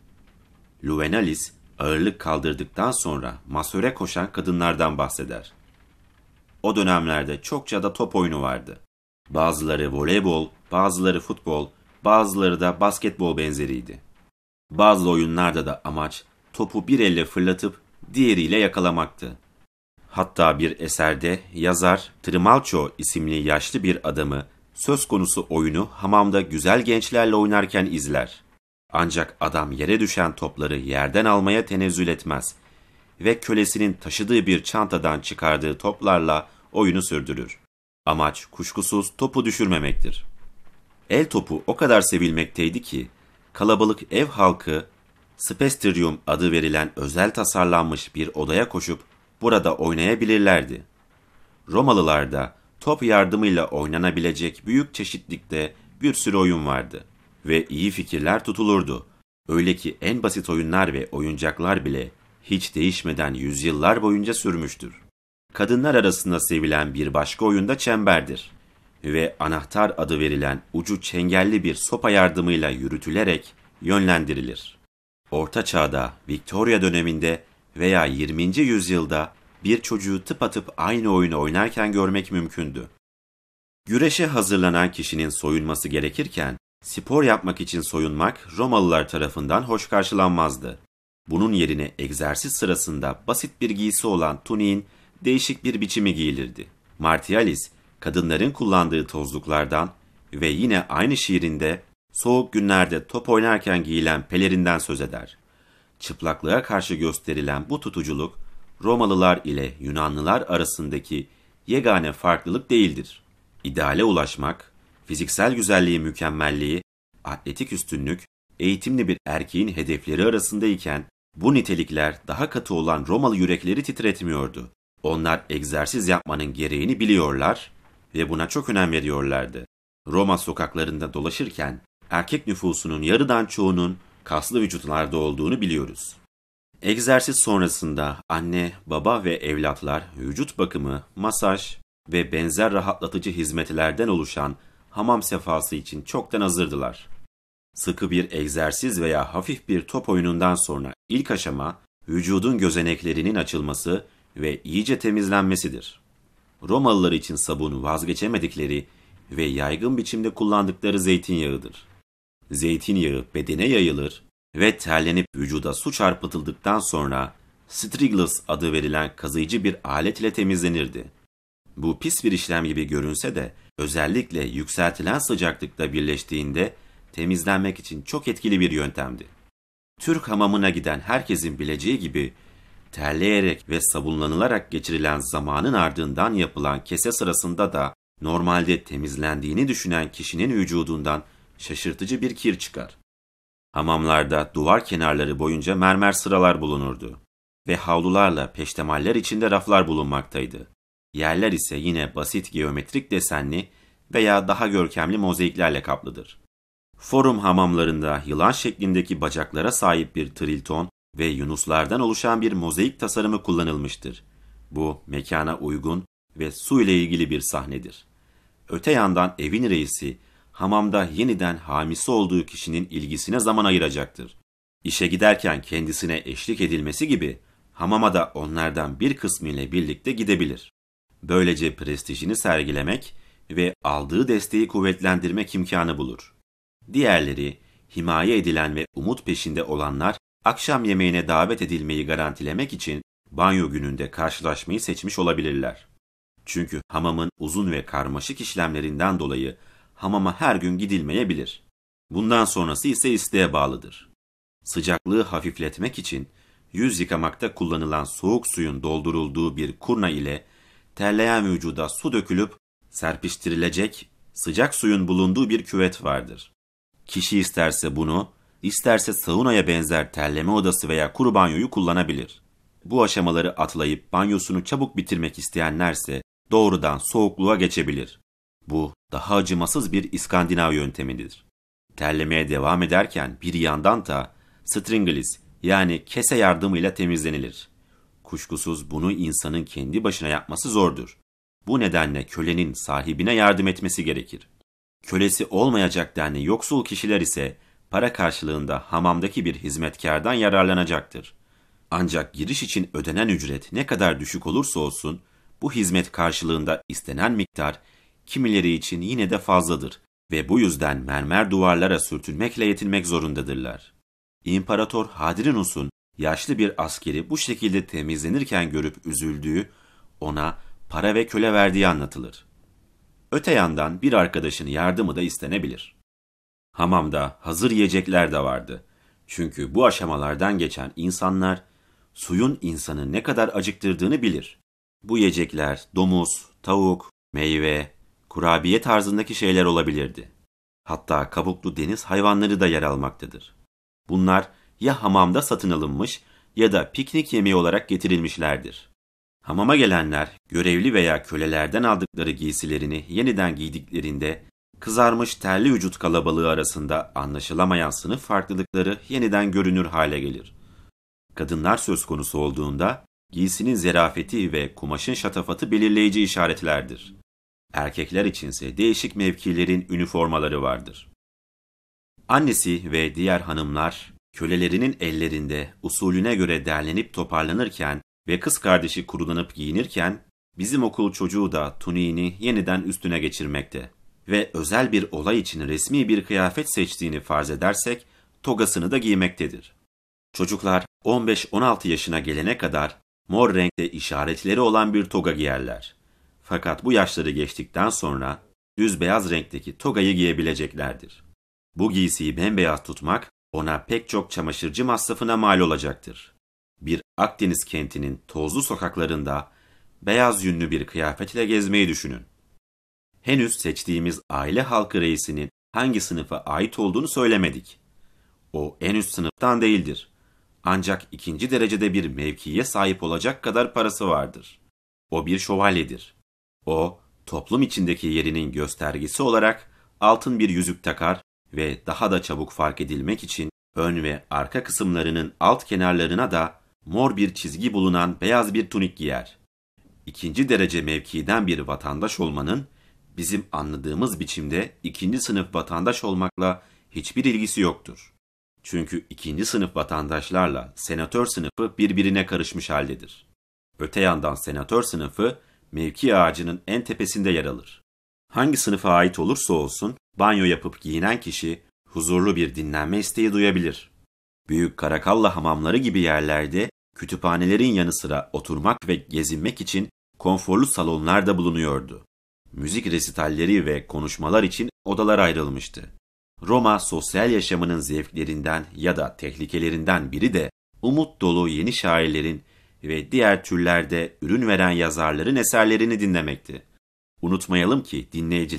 Juvenalis ağırlık kaldırdıktan sonra masöre koşan kadınlardan bahseder. O dönemlerde çokça da top oyunu vardı. Bazıları voleybol, bazıları futbol, bazıları da basketbol benzeriydi. Bazı oyunlarda da amaç topu bir elle fırlatıp diğeriyle yakalamaktı. Hatta bir eserde yazar Trimalcio isimli yaşlı bir adamı söz konusu oyunu hamamda güzel gençlerle oynarken izler. Ancak adam yere düşen topları yerden almaya tenezzül etmez ve kölesinin taşıdığı bir çantadan çıkardığı toplarla oyunu sürdürür. Amaç kuşkusuz topu düşürmemektir. El topu o kadar sevilmekteydi ki kalabalık ev halkı Spestrium adı verilen özel tasarlanmış bir odaya koşup burada oynayabilirlerdi. Romalılarda top yardımıyla oynanabilecek büyük çeşitlikte bir sürü oyun vardı ve iyi fikirler tutulurdu. Öyle ki en basit oyunlar ve oyuncaklar bile hiç değişmeden yüzyıllar boyunca sürmüştür. Kadınlar arasında sevilen bir başka oyun da çemberdir ve anahtar adı verilen ucu çengelli bir sopa yardımıyla yürütülerek yönlendirilir. Orta Çağ'da, Victoria döneminde veya yirminci yüzyılda bir çocuğu tıpatıp aynı oyunu oynarken görmek mümkündü. Güreşe hazırlanan kişinin soyunması gerekirken, spor yapmak için soyunmak Romalılar tarafından hoş karşılanmazdı. Bunun yerine egzersiz sırasında basit bir giysi olan tuniğin değişik bir biçimi giyilirdi. Martialis, kadınların kullandığı tozluklardan ve yine aynı şiirinde soğuk günlerde top oynarken giyilen pelerinden söz eder. Çıplaklığa karşı gösterilen bu tutuculuk, Romalılar ile Yunanlılar arasındaki yegane farklılık değildir. İdeale ulaşmak, fiziksel güzelliği mükemmelliği, atletik üstünlük, eğitimli bir erkeğin hedefleri arasındayken bu nitelikler daha katı olan Romalı yürekleri titretmiyordu. Onlar egzersiz yapmanın gereğini biliyorlar ve buna çok önem veriyorlardı. Roma sokaklarında dolaşırken erkek nüfusunun yarıdan çoğunun kaslı vücutlarda olduğunu biliyoruz. Egzersiz sonrasında anne, baba ve evlatlar vücut bakımı, masaj ve benzer rahatlatıcı hizmetlerden oluşan hamam sefası için çoktan hazırdılar. Sıkı bir egzersiz veya hafif bir top oyunundan sonra ilk aşama vücudun gözeneklerinin açılması ve iyice temizlenmesidir. Romalılar için sabun vazgeçemedikleri ve yaygın biçimde kullandıkları zeytinyağıdır. Zeytinyağı bedene yayılır ve terlenip vücuda su çarpıtıldıktan sonra Striglus adı verilen kazıyıcı bir alet ile temizlenirdi. Bu pis bir işlem gibi görünse de özellikle yükseltilen sıcaklıkta birleştiğinde temizlenmek için çok etkili bir yöntemdi. Türk hamamına giden herkesin bileceği gibi terleyerek ve sabunlanılarak geçirilen zamanın ardından yapılan kese sırasında da normalde temizlendiğini düşünen kişinin vücudundan şaşırtıcı bir kir çıkar. Hamamlarda duvar kenarları boyunca mermer sıralar bulunurdu ve havlularla peştemaller içinde raflar bulunmaktaydı. Yerler ise yine basit geometrik desenli veya daha görkemli mozaiklerle kaplıdır. Forum hamamlarında yılan şeklindeki bacaklara sahip bir trilton ve yunuslardan oluşan bir mozaik tasarımı kullanılmıştır. Bu mekana uygun ve su ile ilgili bir sahnedir. Öte yandan evin reisi, hamamda yeniden hamisi olduğu kişinin ilgisine zaman ayıracaktır. İşe giderken kendisine eşlik edilmesi gibi, hamama da onlardan bir kısmı ile birlikte gidebilir. Böylece prestijini sergilemek ve aldığı desteği kuvvetlendirmek imkanı bulur. Diğerleri, himaye edilen ve umut peşinde olanlar, akşam yemeğine davet edilmeyi garantilemek için banyo gününde karşılaşmayı seçmiş olabilirler. Çünkü hamamın uzun ve karmaşık işlemlerinden dolayı hamama her gün gidilmeyebilir. Bundan sonrası ise isteğe bağlıdır. Sıcaklığı hafifletmek için yüz yıkamakta kullanılan soğuk suyun doldurulduğu bir kurna ile terleyen vücuda su dökülüp serpiştirilecek sıcak suyun bulunduğu bir küvet vardır. Kişi isterse bunu, isterse saunaya benzer terleme odası veya kuru banyoyu kullanabilir. Bu aşamaları atlayıp banyosunu çabuk bitirmek isteyenlerse doğrudan soğukluğa geçebilir. Bu daha acımasız bir İskandinav yöntemidir. Terlemeye devam ederken bir yandan da stringilis yani kese yardımıyla temizlenilir. Kuşkusuz bunu insanın kendi başına yapması zordur. Bu nedenle kölenin sahibine yardım etmesi gerekir. Kölesi olmayacak denli yoksul kişiler ise para karşılığında hamamdaki bir hizmetkardan yararlanacaktır. Ancak giriş için ödenen ücret ne kadar düşük olursa olsun, bu hizmet karşılığında istenen miktar kimileri için yine de fazladır ve bu yüzden mermer duvarlara sürtünmekle yetinmek zorundadırlar. İmparator Hadrianus'un yaşlı bir askeri bu şekilde temizlenirken görüp üzüldüğü, ona para ve köle verdiği anlatılır. Öte yandan bir arkadaşın yardımı da istenebilir. Hamamda hazır yiyecekler de vardı. Çünkü bu aşamalardan geçen insanlar, suyun insanı ne kadar acıktırdığını bilir. Bu yiyecekler domuz, tavuk, meyve, kurabiye tarzındaki şeyler olabilirdi. Hatta kabuklu deniz hayvanları da yer almaktadır. Bunlar ya hamamda satın alınmış ya da piknik yemeği olarak getirilmişlerdir. Hamama gelenler, görevli veya kölelerden aldıkları giysilerini yeniden giydiklerinde, kızarmış terli vücut kalabalığı arasında anlaşılamayan sınıf farklılıkları yeniden görünür hale gelir. Kadınlar söz konusu olduğunda, giysinin zerafeti ve kumaşın şatafatı belirleyici işaretlerdir. Erkekler içinse değişik mevkilerin üniformaları vardır. Annesi ve diğer hanımlar, kölelerinin ellerinde usulüne göre derlenip toparlanırken ve kız kardeşi kurulanıp giyinirken, bizim okul çocuğu da tuniğini yeniden üstüne geçirmekte ve özel bir olay için resmi bir kıyafet seçtiğini farz edersek, togasını da giymektedir. Çocuklar on beş on altı yaşına gelene kadar mor renkte işaretleri olan bir toga giyerler. Fakat bu yaşları geçtikten sonra düz beyaz renkteki togayı giyebileceklerdir. Bu giysiyi bembeyaz tutmak ona pek çok çamaşırcı masrafına mal olacaktır. Bir Akdeniz kentinin tozlu sokaklarında beyaz yünlü bir kıyafet ile gezmeyi düşünün. Henüz seçtiğimiz aile halkı reisinin hangi sınıfa ait olduğunu söylemedik. O en üst sınıftan değildir. Ancak ikinci derecede bir mevkiye sahip olacak kadar parası vardır. O bir şövalyedir. O, toplum içindeki yerinin göstergesi olarak altın bir yüzük takar ve daha da çabuk fark edilmek için ön ve arka kısımlarının alt kenarlarına da mor bir çizgi bulunan beyaz bir tunik giyer. İkinci derece mevkiden bir vatandaş olmanın bizim anladığımız biçimde ikinci sınıf vatandaş olmakla hiçbir ilgisi yoktur. Çünkü ikinci sınıf vatandaşlarla senatör sınıfı birbirine karışmış haldedir. Öte yandan senatör sınıfı mevki ağacının en tepesinde yer alır. Hangi sınıfa ait olursa olsun banyo yapıp giyinen kişi huzurlu bir dinlenme isteği duyabilir. Büyük Karakalla hamamları gibi yerlerde kütüphanelerin yanı sıra oturmak ve gezinmek için konforlu salonlar da bulunuyordu. Müzik resitalleri ve konuşmalar için odalar ayrılmıştı. Roma sosyal yaşamının zevklerinden ya da tehlikelerinden biri de umut dolu yeni şairlerin ve diğer türlerde ürün veren yazarların eserlerini dinlemekti. Unutmayalım ki dinleyiciler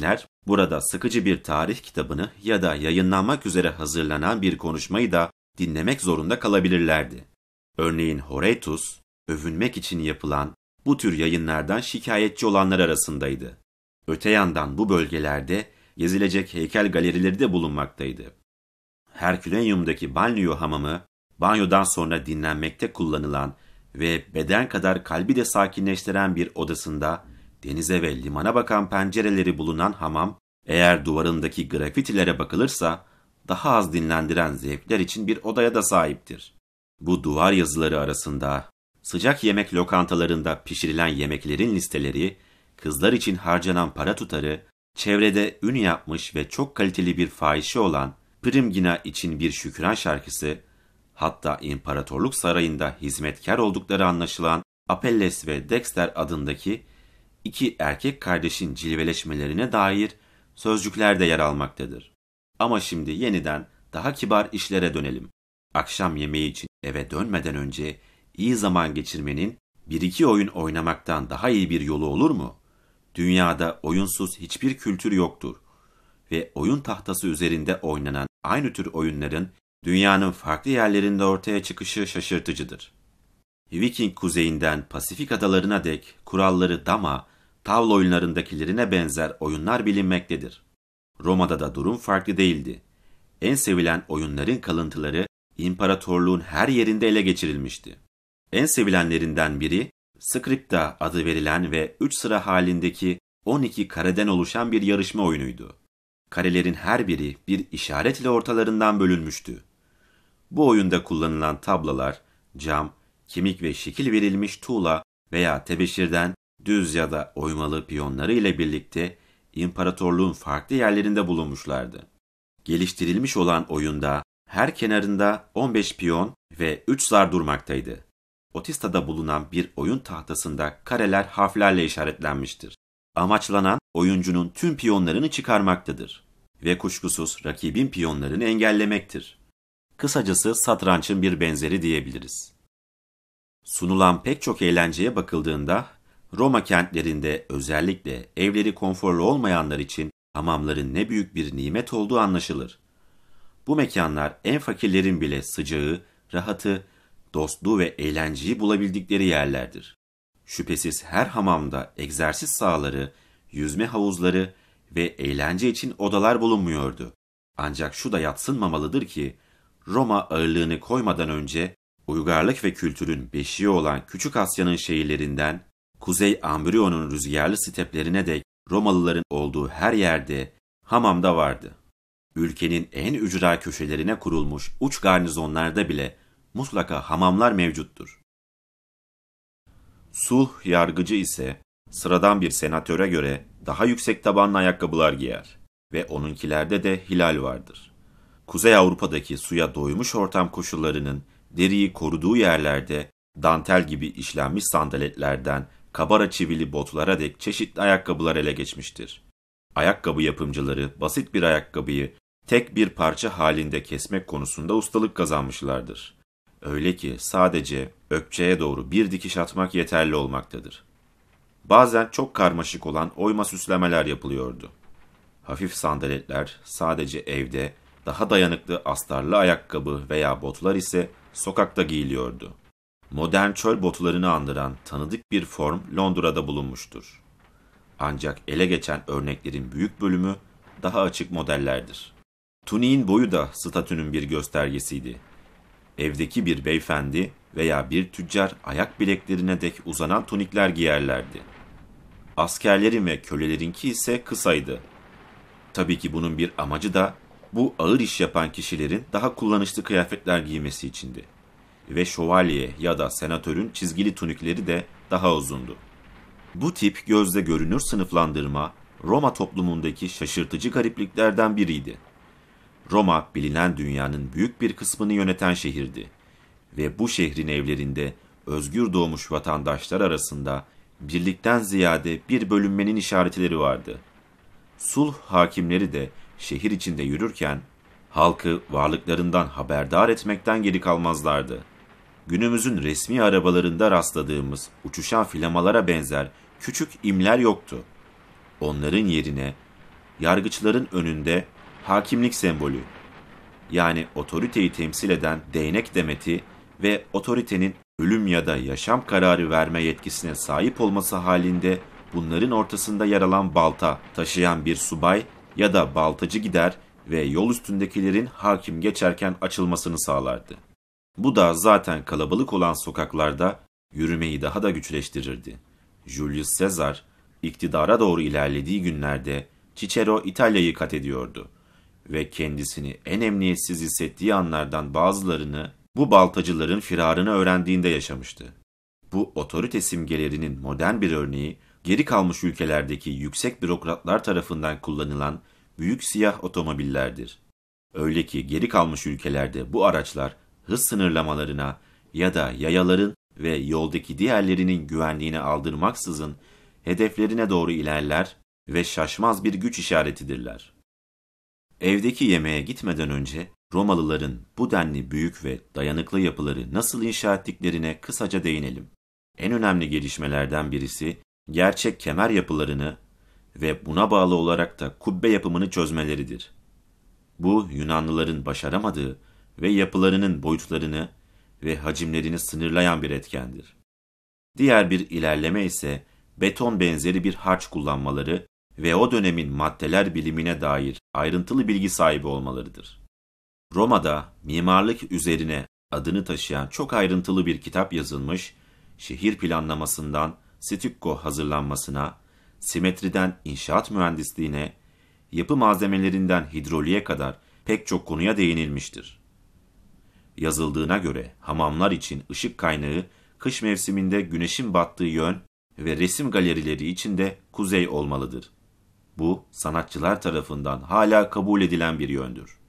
Burada sıkıcı bir tarih kitabını ya da yayınlanmak üzere hazırlanan bir konuşmayı da dinlemek zorunda kalabilirlerdi. Örneğin Horatius, övünmek için yapılan bu tür yayınlardan şikayetçi olanlar arasındaydı. Öte yandan bu bölgelerde gezilecek heykel galerileri de bulunmaktaydı. Herkülenyum'daki banyo hamamı, banyodan sonra dinlenmekte kullanılan ve beden kadar kalbi de sakinleştiren bir odasında denize ve limana bakan pencereleri bulunan hamam, eğer duvarındaki grafitilere bakılırsa daha az dinlendiren zevkler için bir odaya da sahiptir. Bu duvar yazıları arasında sıcak yemek lokantalarında pişirilen yemeklerin listeleri, kızlar için harcanan para tutarı, çevrede ün yapmış ve çok kaliteli bir fahişe olan Primgina için bir şükran şarkısı, hatta İmparatorluk Sarayı'nda hizmetkar oldukları anlaşılan Apelles ve Dexter adındaki iki erkek kardeşin cilveleşmelerine dair sözcükler de yer almaktadır. Ama şimdi yeniden daha kibar işlere dönelim. Akşam yemeği için eve dönmeden önce iyi zaman geçirmenin bir iki oyun oynamaktan daha iyi bir yolu olur mu? Dünyada oyunsuz hiçbir kültür yoktur ve oyun tahtası üzerinde oynanan aynı tür oyunların dünyanın farklı yerlerinde ortaya çıkışı şaşırtıcıdır. Viking kuzeyinden Pasifik adalarına dek kuralları dama, tavla oyunlarındakilerine benzer oyunlar bilinmektedir. Roma'da da durum farklı değildi. En sevilen oyunların kalıntıları imparatorluğun her yerinde ele geçirilmişti. En sevilenlerinden biri, Scripta adı verilen ve üç sıra halindeki on iki kareden oluşan bir yarışma oyunuydu. Karelerin her biri bir işaretle ortalarından bölünmüştü. Bu oyunda kullanılan tablalar, cam, kemik ve şekil verilmiş tuğla veya tebeşirden düz ya da oymalı piyonları ile birlikte imparatorluğun farklı yerlerinde bulunmuşlardı. Geliştirilmiş olan oyunda her kenarında on beş piyon ve üç zar durmaktaydı. Otista'da bulunan bir oyun tahtasında kareler harflerle işaretlenmiştir. Amaçlanan oyuncunun tüm piyonlarını çıkarmaktadır ve kuşkusuz rakibin piyonlarını engellemektir. Kısacası satrançın bir benzeri diyebiliriz. Sunulan pek çok eğlenceye bakıldığında Roma kentlerinde özellikle evleri konforlu olmayanlar için hamamların ne büyük bir nimet olduğu anlaşılır. Bu mekanlar en fakirlerin bile sıcağı, rahatı, dostluğu ve eğlenceyi bulabildikleri yerlerdir. Şüphesiz her hamamda egzersiz sahaları, yüzme havuzları ve eğlence için odalar bulunmuyordu. Ancak şu da yadsınmamalıdır ki, Roma ağırlığını koymadan önce uygarlık ve kültürün beşiği olan Küçük Asya'nın şehirlerinden Kuzey Ambrion'un rüzgarlı steplerine dek Romalıların olduğu her yerde hamamda vardı. Ülkenin en ücra köşelerine kurulmuş uç garnizonlarda bile mutlaka hamamlar mevcuttur. Sulh yargıcı ise sıradan bir senatöre göre daha yüksek tabanlı ayakkabılar giyer ve onunkilerde de hilal vardır. Kuzey Avrupa'daki suya doymuş ortam koşullarının deriyi koruduğu yerlerde dantel gibi işlenmiş sandaletlerden kabara çivili botlara dek çeşitli ayakkabılar ele geçmiştir. Ayakkabı yapımcıları basit bir ayakkabıyı tek bir parça halinde kesmek konusunda ustalık kazanmışlardır. Öyle ki sadece ökçeye doğru bir dikiş atmak yeterli olmaktadır. Bazen çok karmaşık olan oyma süslemeler yapılıyordu. Hafif sandaletler sadece evde, daha dayanıklı astarlı ayakkabı veya botlar ise sokakta giyiliyordu. Modern çöl botlarını andıran tanıdık bir form Londra'da bulunmuştur. Ancak ele geçen örneklerin büyük bölümü daha açık modellerdir. Tuniğin boyu da statünün bir göstergesiydi. Evdeki bir beyefendi veya bir tüccar ayak bileklerine dek uzanan tunikler giyerlerdi. Askerlerin ve kölelerinki ise kısaydı. Tabii ki bunun bir amacı da bu ağır iş yapan kişilerin daha kullanışlı kıyafetler giymesi içindi. Ve şövalye ya da senatörün çizgili tunikleri de daha uzundu. Bu tip gözle görünür sınıflandırma Roma toplumundaki şaşırtıcı garipliklerden biriydi. Roma bilinen dünyanın büyük bir kısmını yöneten şehirdi ve bu şehrin evlerinde özgür doğmuş vatandaşlar arasında birlikten ziyade bir bölünmenin işaretleri vardı. Sulh hakimleri de şehir içinde yürürken halkı varlıklarından haberdar etmekten geri kalmazlardı. Günümüzün resmi arabalarında rastladığımız uçuşan flamalara benzer küçük imler yoktu. Onların yerine yargıçların önünde hakimlik sembolü, yani otoriteyi temsil eden değnek demeti ve otoritenin ölüm ya da yaşam kararı verme yetkisine sahip olması halinde bunların ortasında yer alan balta taşıyan bir subay ya da baltacı gider ve yol üstündekilerin hakim geçerken açılmasını sağlardı. Bu da zaten kalabalık olan sokaklarda yürümeyi daha da güçleştirirdi. Julius Caesar iktidara doğru ilerlediği günlerde Cicero İtalya'yı kat ediyordu ve kendisini en emniyetsiz hissettiği anlardan bazılarını bu baltacıların firarını öğrendiğinde yaşamıştı. Bu otorite simgelerinin modern bir örneği, geri kalmış ülkelerdeki yüksek bürokratlar tarafından kullanılan büyük siyah otomobillerdir. Öyle ki geri kalmış ülkelerde bu araçlar hız sınırlamalarına ya da yayaların ve yoldaki diğerlerinin güvenliğine aldırmaksızın hedeflerine doğru ilerler ve şaşmaz bir güç işaretidirler. Evdeki yemeğe gitmeden önce Romalıların bu denli büyük ve dayanıklı yapıları nasıl inşa ettiklerine kısaca değinelim. En önemli gelişmelerden birisi gerçek kemer yapılarını ve buna bağlı olarak da kubbe yapımını çözmeleridir. Bu Yunanlıların başaramadığı ve yapılarının boyutlarını ve hacimlerini sınırlayan bir etkendir. Diğer bir ilerleme ise beton benzeri bir harç kullanmaları ve o dönemin maddeler bilimine dair ayrıntılı bilgi sahibi olmalarıdır. Roma'da mimarlık üzerine adını taşıyan çok ayrıntılı bir kitap yazılmış, şehir planlamasından stükko hazırlanmasına, simetriden inşaat mühendisliğine, yapı malzemelerinden hidroliğe kadar pek çok konuya değinilmiştir. Yazıldığına göre hamamlar için ışık kaynağı kış mevsiminde güneşin battığı yön ve resim galerileri için de kuzey olmalıdır. Bu sanatçılar tarafından hala kabul edilen bir yöndür.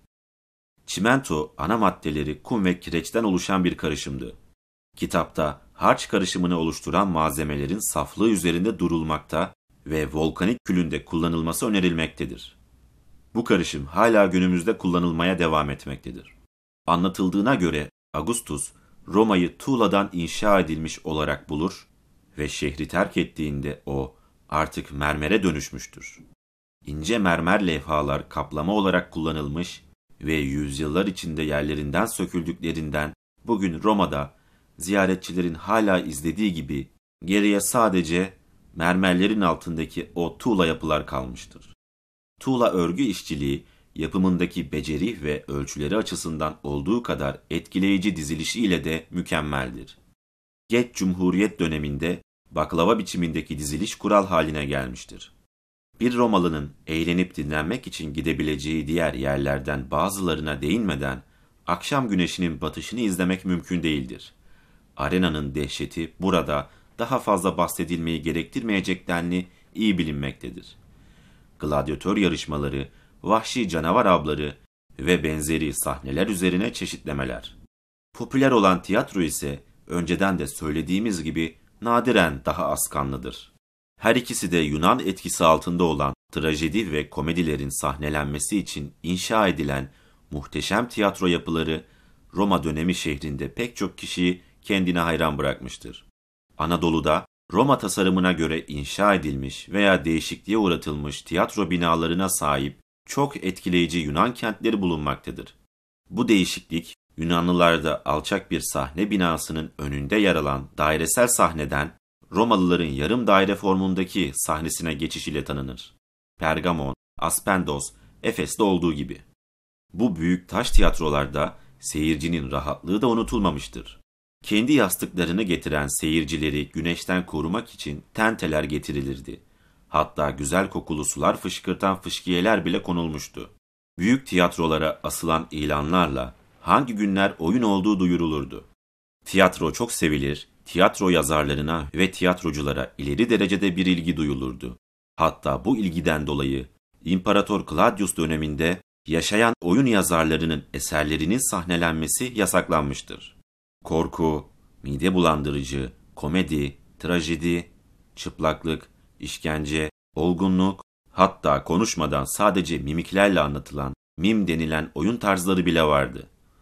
Çimento ana maddeleri kum ve kireçten oluşan bir karışımdı. Kitapta harç karışımını oluşturan malzemelerin saflığı üzerinde durulmakta ve volkanik külünde kullanılması önerilmektedir. Bu karışım hala günümüzde kullanılmaya devam etmektedir. Anlatıldığına göre Augustus, Roma'yı tuğladan inşa edilmiş olarak bulur ve şehri terk ettiğinde o artık mermere dönüşmüştür. İnce mermer levhalar kaplama olarak kullanılmış ve yüzyıllar içinde yerlerinden söküldüklerinden bugün Roma'da ziyaretçilerin hala izlediği gibi geriye sadece mermerlerin altındaki o tuğla yapılar kalmıştır. Tuğla örgü işçiliği yapımındaki beceri ve ölçüleri açısından olduğu kadar etkileyici dizilişiyle de mükemmeldir. Geç Cumhuriyet döneminde baklava biçimindeki diziliş kural haline gelmiştir. Bir Romalı'nın eğlenip dinlenmek için gidebileceği diğer yerlerden bazılarına değinmeden akşam güneşinin batışını izlemek mümkün değildir. Arenanın dehşeti burada daha fazla bahsedilmeyi gerektirmeyecek denli iyi bilinmektedir. Gladyatör yarışmaları, vahşi canavar avları ve benzeri sahneler üzerine çeşitlemeler. Popüler olan tiyatro ise önceden de söylediğimiz gibi nadiren daha az kanlıdır. Her ikisi de Yunan etkisi altında olan trajedi ve komedilerin sahnelenmesi için inşa edilen muhteşem tiyatro yapıları Roma dönemi şehrinde pek çok kişiyi kendine hayran bırakmıştır. Anadolu'da Roma tasarımına göre inşa edilmiş veya değişikliğe uğratılmış tiyatro binalarına sahip çok etkileyici Yunan kentleri bulunmaktadır. Bu değişiklik Yunanlılarda alçak bir sahne binasının önünde yer alan dairesel sahneden Romalıların yarım daire formundaki sahnesine geçiş ile tanınır. Pergamon, Aspendos, Efes'te olduğu gibi. Bu büyük taş tiyatrolarda seyircinin rahatlığı da unutulmamıştır. Kendi yastıklarını getiren seyircileri güneşten korumak için tenteler getirilirdi. Hatta güzel kokulu sular fışkırtan fışkiyeler bile konulmuştu. Büyük tiyatrolara asılan ilanlarla hangi günler oyun olduğu duyurulurdu. Tiyatro çok sevilir, tiyatro yazarlarına ve tiyatroculara ileri derecede bir ilgi duyulurdu. Hatta bu ilgiden dolayı İmparator Claudius döneminde yaşayan oyun yazarlarının eserlerinin sahnelenmesi yasaklanmıştır. Korku, mide bulandırıcı, komedi, trajedi, çıplaklık, işkence, olgunluk, hatta konuşmadan sadece mimiklerle anlatılan mim denilen oyun tarzları bile vardı.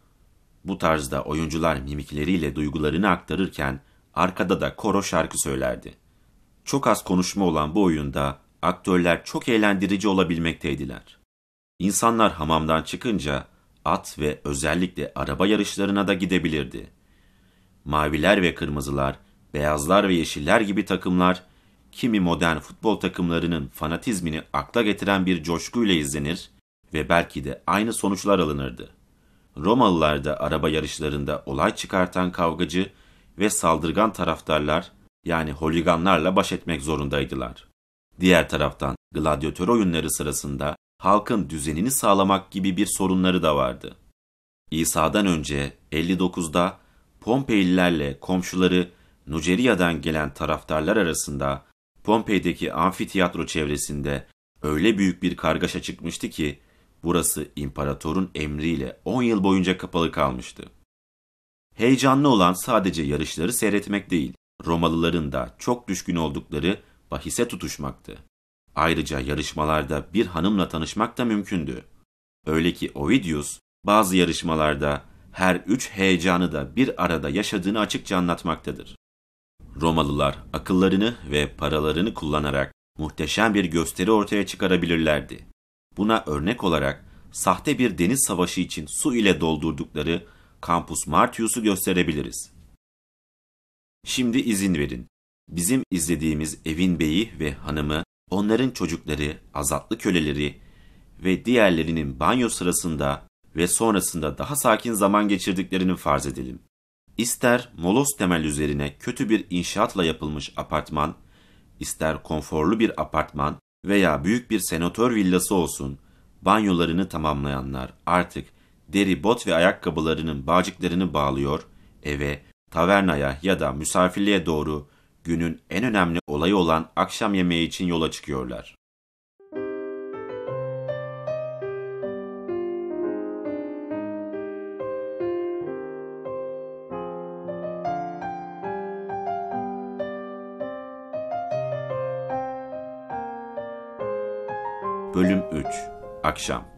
Bu tarzda oyuncular mimikleriyle duygularını aktarırken arkada da koro şarkı söylerdi. Çok az konuşma olan bu oyunda aktörler çok eğlendirici olabilmekteydiler. İnsanlar hamamdan çıkınca at ve özellikle araba yarışlarına da gidebilirdi. Maviler ve kırmızılar, beyazlar ve yeşiller gibi takımlar, kimi modern futbol takımlarının fanatizmini akla getiren bir coşkuyla izlenir ve belki de aynı sonuçlar alınırdı. Romalılar da araba yarışlarında olay çıkartan kavgacı ve saldırgan taraftarlar, yani holiganlarla baş etmek zorundaydılar. Diğer taraftan gladyatör oyunları sırasında halkın düzenini sağlamak gibi bir sorunları da vardı. İsa'dan önce elli dokuzda Pompeylilerle komşuları Nuceriya'dan gelen taraftarlar arasında Pompei'deki amfiteyatro çevresinde öyle büyük bir kargaşa çıkmıştı ki burası imparatorun emriyle on yıl boyunca kapalı kalmıştı. Heyecanlı olan sadece yarışları seyretmek değil, Romalıların da çok düşkün oldukları bahise tutuşmaktı. Ayrıca yarışmalarda bir hanımla tanışmak da mümkündü. Öyle ki Ovidius bazı yarışmalarda her üç heyecanı da bir arada yaşadığını açıkça anlatmaktadır. Romalılar akıllarını ve paralarını kullanarak muhteşem bir gösteri ortaya çıkarabilirlerdi. Buna örnek olarak sahte bir deniz savaşı için su ile doldurdukları Campus Martius'u gösterebiliriz. Şimdi izin verin. Bizim izlediğimiz evin beyi ve hanımı, onların çocukları, azatlı köleleri ve diğerlerinin banyo sırasında ve sonrasında daha sakin zaman geçirdiklerini farz edelim. İster moloz temel üzerine kötü bir inşaatla yapılmış apartman, ister konforlu bir apartman veya büyük bir senatör villası olsun, banyolarını tamamlayanlar artık deri bot ve ayakkabılarının bağcıklarını bağlıyor, eve, tavernaya ya da misafirliğe doğru günün en önemli olayı olan akşam yemeği için yola çıkıyorlar. Bölüm üç. Akşam.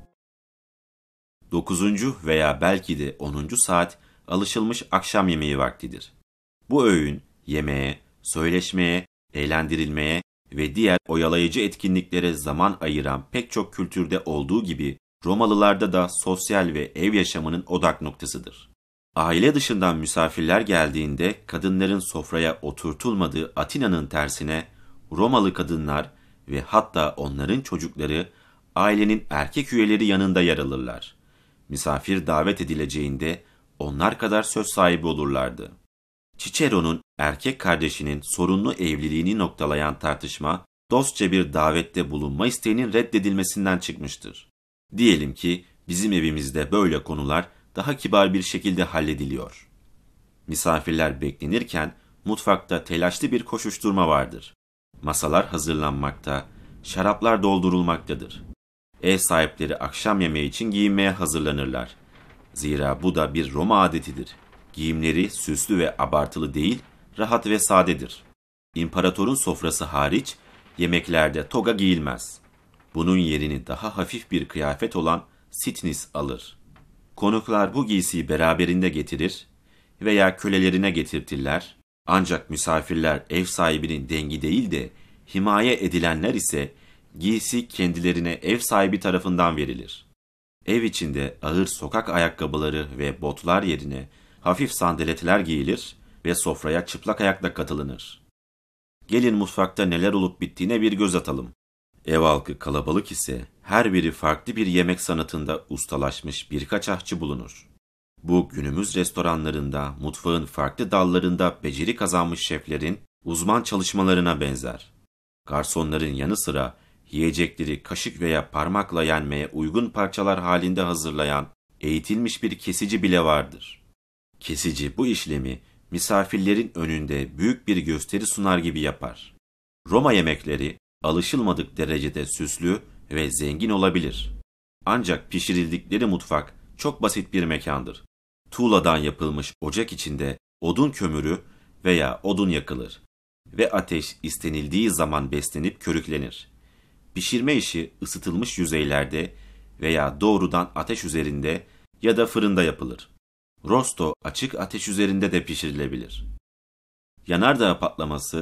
Dokuzuncu veya belki de onuncu saat alışılmış akşam yemeği vaktidir. Bu öğün yemeğe, söyleşmeye, eğlendirilmeye ve diğer oyalayıcı etkinliklere zaman ayıran pek çok kültürde olduğu gibi Romalılarda da sosyal ve ev yaşamının odak noktasıdır. Aile dışından misafirler geldiğinde kadınların sofraya oturtulmadığı Atina'nın tersine Romalı kadınlar ve hatta onların çocukları ailenin erkek üyeleri yanında yer alırlar. Misafir davet edileceğinde onlar kadar söz sahibi olurlardı. Cicero'nun erkek kardeşinin sorunlu evliliğini noktalayan tartışma, dostça bir davette bulunma isteğinin reddedilmesinden çıkmıştır. Diyelim ki bizim evimizde böyle konular daha kibar bir şekilde hallediliyor. Misafirler beklenirken mutfakta telaşlı bir koşuşturma vardır. Masalar hazırlanmakta, şaraplar doldurulmaktadır. Ev sahipleri akşam yemeği için giyinmeye hazırlanırlar. Zira bu da bir Roma adetidir. Giyimleri süslü ve abartılı değil, rahat ve sadedir. İmparatorun sofrası hariç yemeklerde toga giyilmez. Bunun yerini daha hafif bir kıyafet olan sitnis alır. Konuklar bu giysiyi beraberinde getirir veya kölelerine getirtirler. Ancak misafirler ev sahibinin dengi değil de himaye edilenler ise giysi kendilerine ev sahibi tarafından verilir. Ev içinde ağır sokak ayakkabıları ve botlar yerine hafif sandaletler giyilir ve sofraya çıplak ayakla katılınır. Gelin mutfakta neler olup bittiğine bir göz atalım. Ev halkı kalabalık ise her biri farklı bir yemek sanatında ustalaşmış birkaç aşçı bulunur. Bu günümüz restoranlarında, mutfağın farklı dallarında beceri kazanmış şeflerin uzman çalışmalarına benzer. Garsonların yanı sıra yiyecekleri kaşık veya parmakla yenmeye uygun parçalar halinde hazırlayan eğitilmiş bir kesici bile vardır. Kesici bu işlemi misafirlerin önünde büyük bir gösteri sunar gibi yapar. Roma yemekleri alışılmadık derecede süslü ve zengin olabilir. Ancak pişirildikleri mutfak çok basit bir mekandır. Tuğladan yapılmış ocak içinde odun kömürü veya odun yakılır ve ateş istenildiği zaman beslenip körüklenir. Pişirme işi ısıtılmış yüzeylerde veya doğrudan ateş üzerinde ya da fırında yapılır. Rosto açık ateş üzerinde de pişirilebilir. Yanardağ patlaması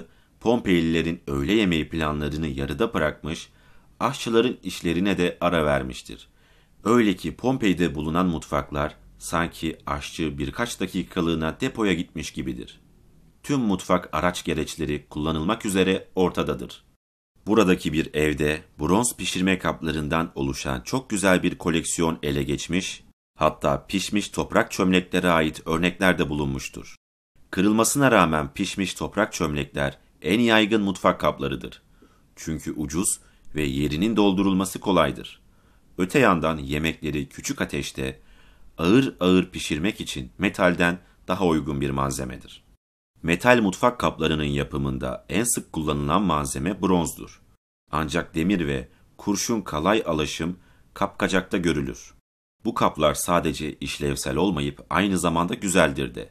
Pompeylilerin öğle yemeği planlarını yarıda bırakmış, aşçıların işlerine de ara vermiştir. Öyle ki Pompei'de bulunan mutfaklar sanki aşçı birkaç dakikalığına depoya gitmiş gibidir. Tüm mutfak araç gereçleri kullanılmak üzere ortadadır. Buradaki bir evde bronz pişirme kaplarından oluşan çok güzel bir koleksiyon ele geçmiş, hatta pişmiş toprak çömleklere ait örnekler de bulunmuştur. Kırılmasına rağmen pişmiş toprak çömlekler en yaygın mutfak kaplarıdır. Çünkü ucuz ve yerinin doldurulması kolaydır. Öte yandan yemekleri küçük ateşte ağır ağır pişirmek için metalden daha uygun bir malzemedir. Metal mutfak kaplarının yapımında en sık kullanılan malzeme bronzdur. Ancak demir ve kurşun kalay alaşım kapkacakta görülür. Bu kaplar sadece işlevsel olmayıp aynı zamanda güzeldir de.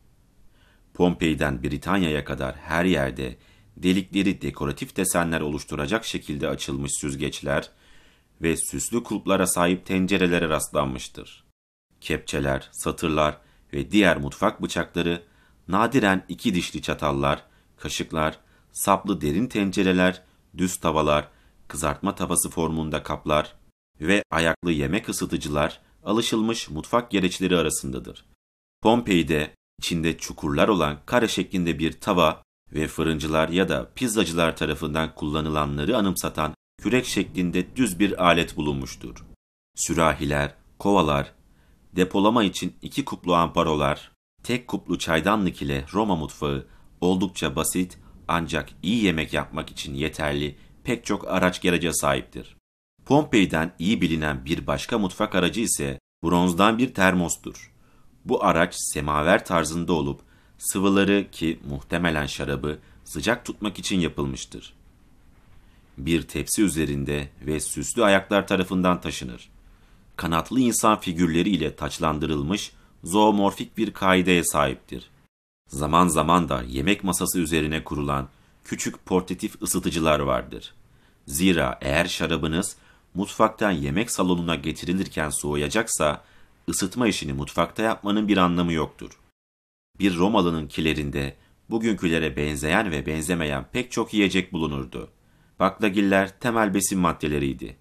Pompei'den Britanya'ya kadar her yerde delikleri dekoratif desenler oluşturacak şekilde açılmış süzgeçler ve süslü kulplara sahip tencerelere rastlanmıştır. Kepçeler, satırlar ve diğer mutfak bıçakları, nadiren iki dişli çatallar, kaşıklar, saplı derin tencereler, düz tavalar, kızartma tavası formunda kaplar ve ayaklı yemek ısıtıcılar alışılmış mutfak gereçleri arasındadır. Pompei'de içinde çukurlar olan kare şeklinde bir tava ve fırıncılar ya da pizzacılar tarafından kullanılanları anımsatan kürek şeklinde düz bir alet bulunmuştur. Sürahiler, kovalar, depolama için iki kuplu amparolar, tek kuplu çaydanlık ile Roma mutfağı oldukça basit ancak iyi yemek yapmak için yeterli pek çok araç gerece sahiptir. Pompei'den iyi bilinen bir başka mutfak aracı ise bronzdan bir termostur. Bu araç semaver tarzında olup sıvıları ki muhtemelen şarabı sıcak tutmak için yapılmıştır. Bir tepsi üzerinde ve süslü ayaklar tarafından taşınır. Kanatlı insan figürleri ile taçlandırılmış zoomorfik bir kaideye sahiptir. Zaman zaman da yemek masası üzerine kurulan küçük portatif ısıtıcılar vardır. Zira eğer şarabınız mutfaktan yemek salonuna getirilirken soğuyacaksa, ısıtma işini mutfakta yapmanın bir anlamı yoktur. Bir Romalı'nın kilerinde bugünkülere benzeyen ve benzemeyen pek çok yiyecek bulunurdu. Baklagiller temel besin maddeleriydi.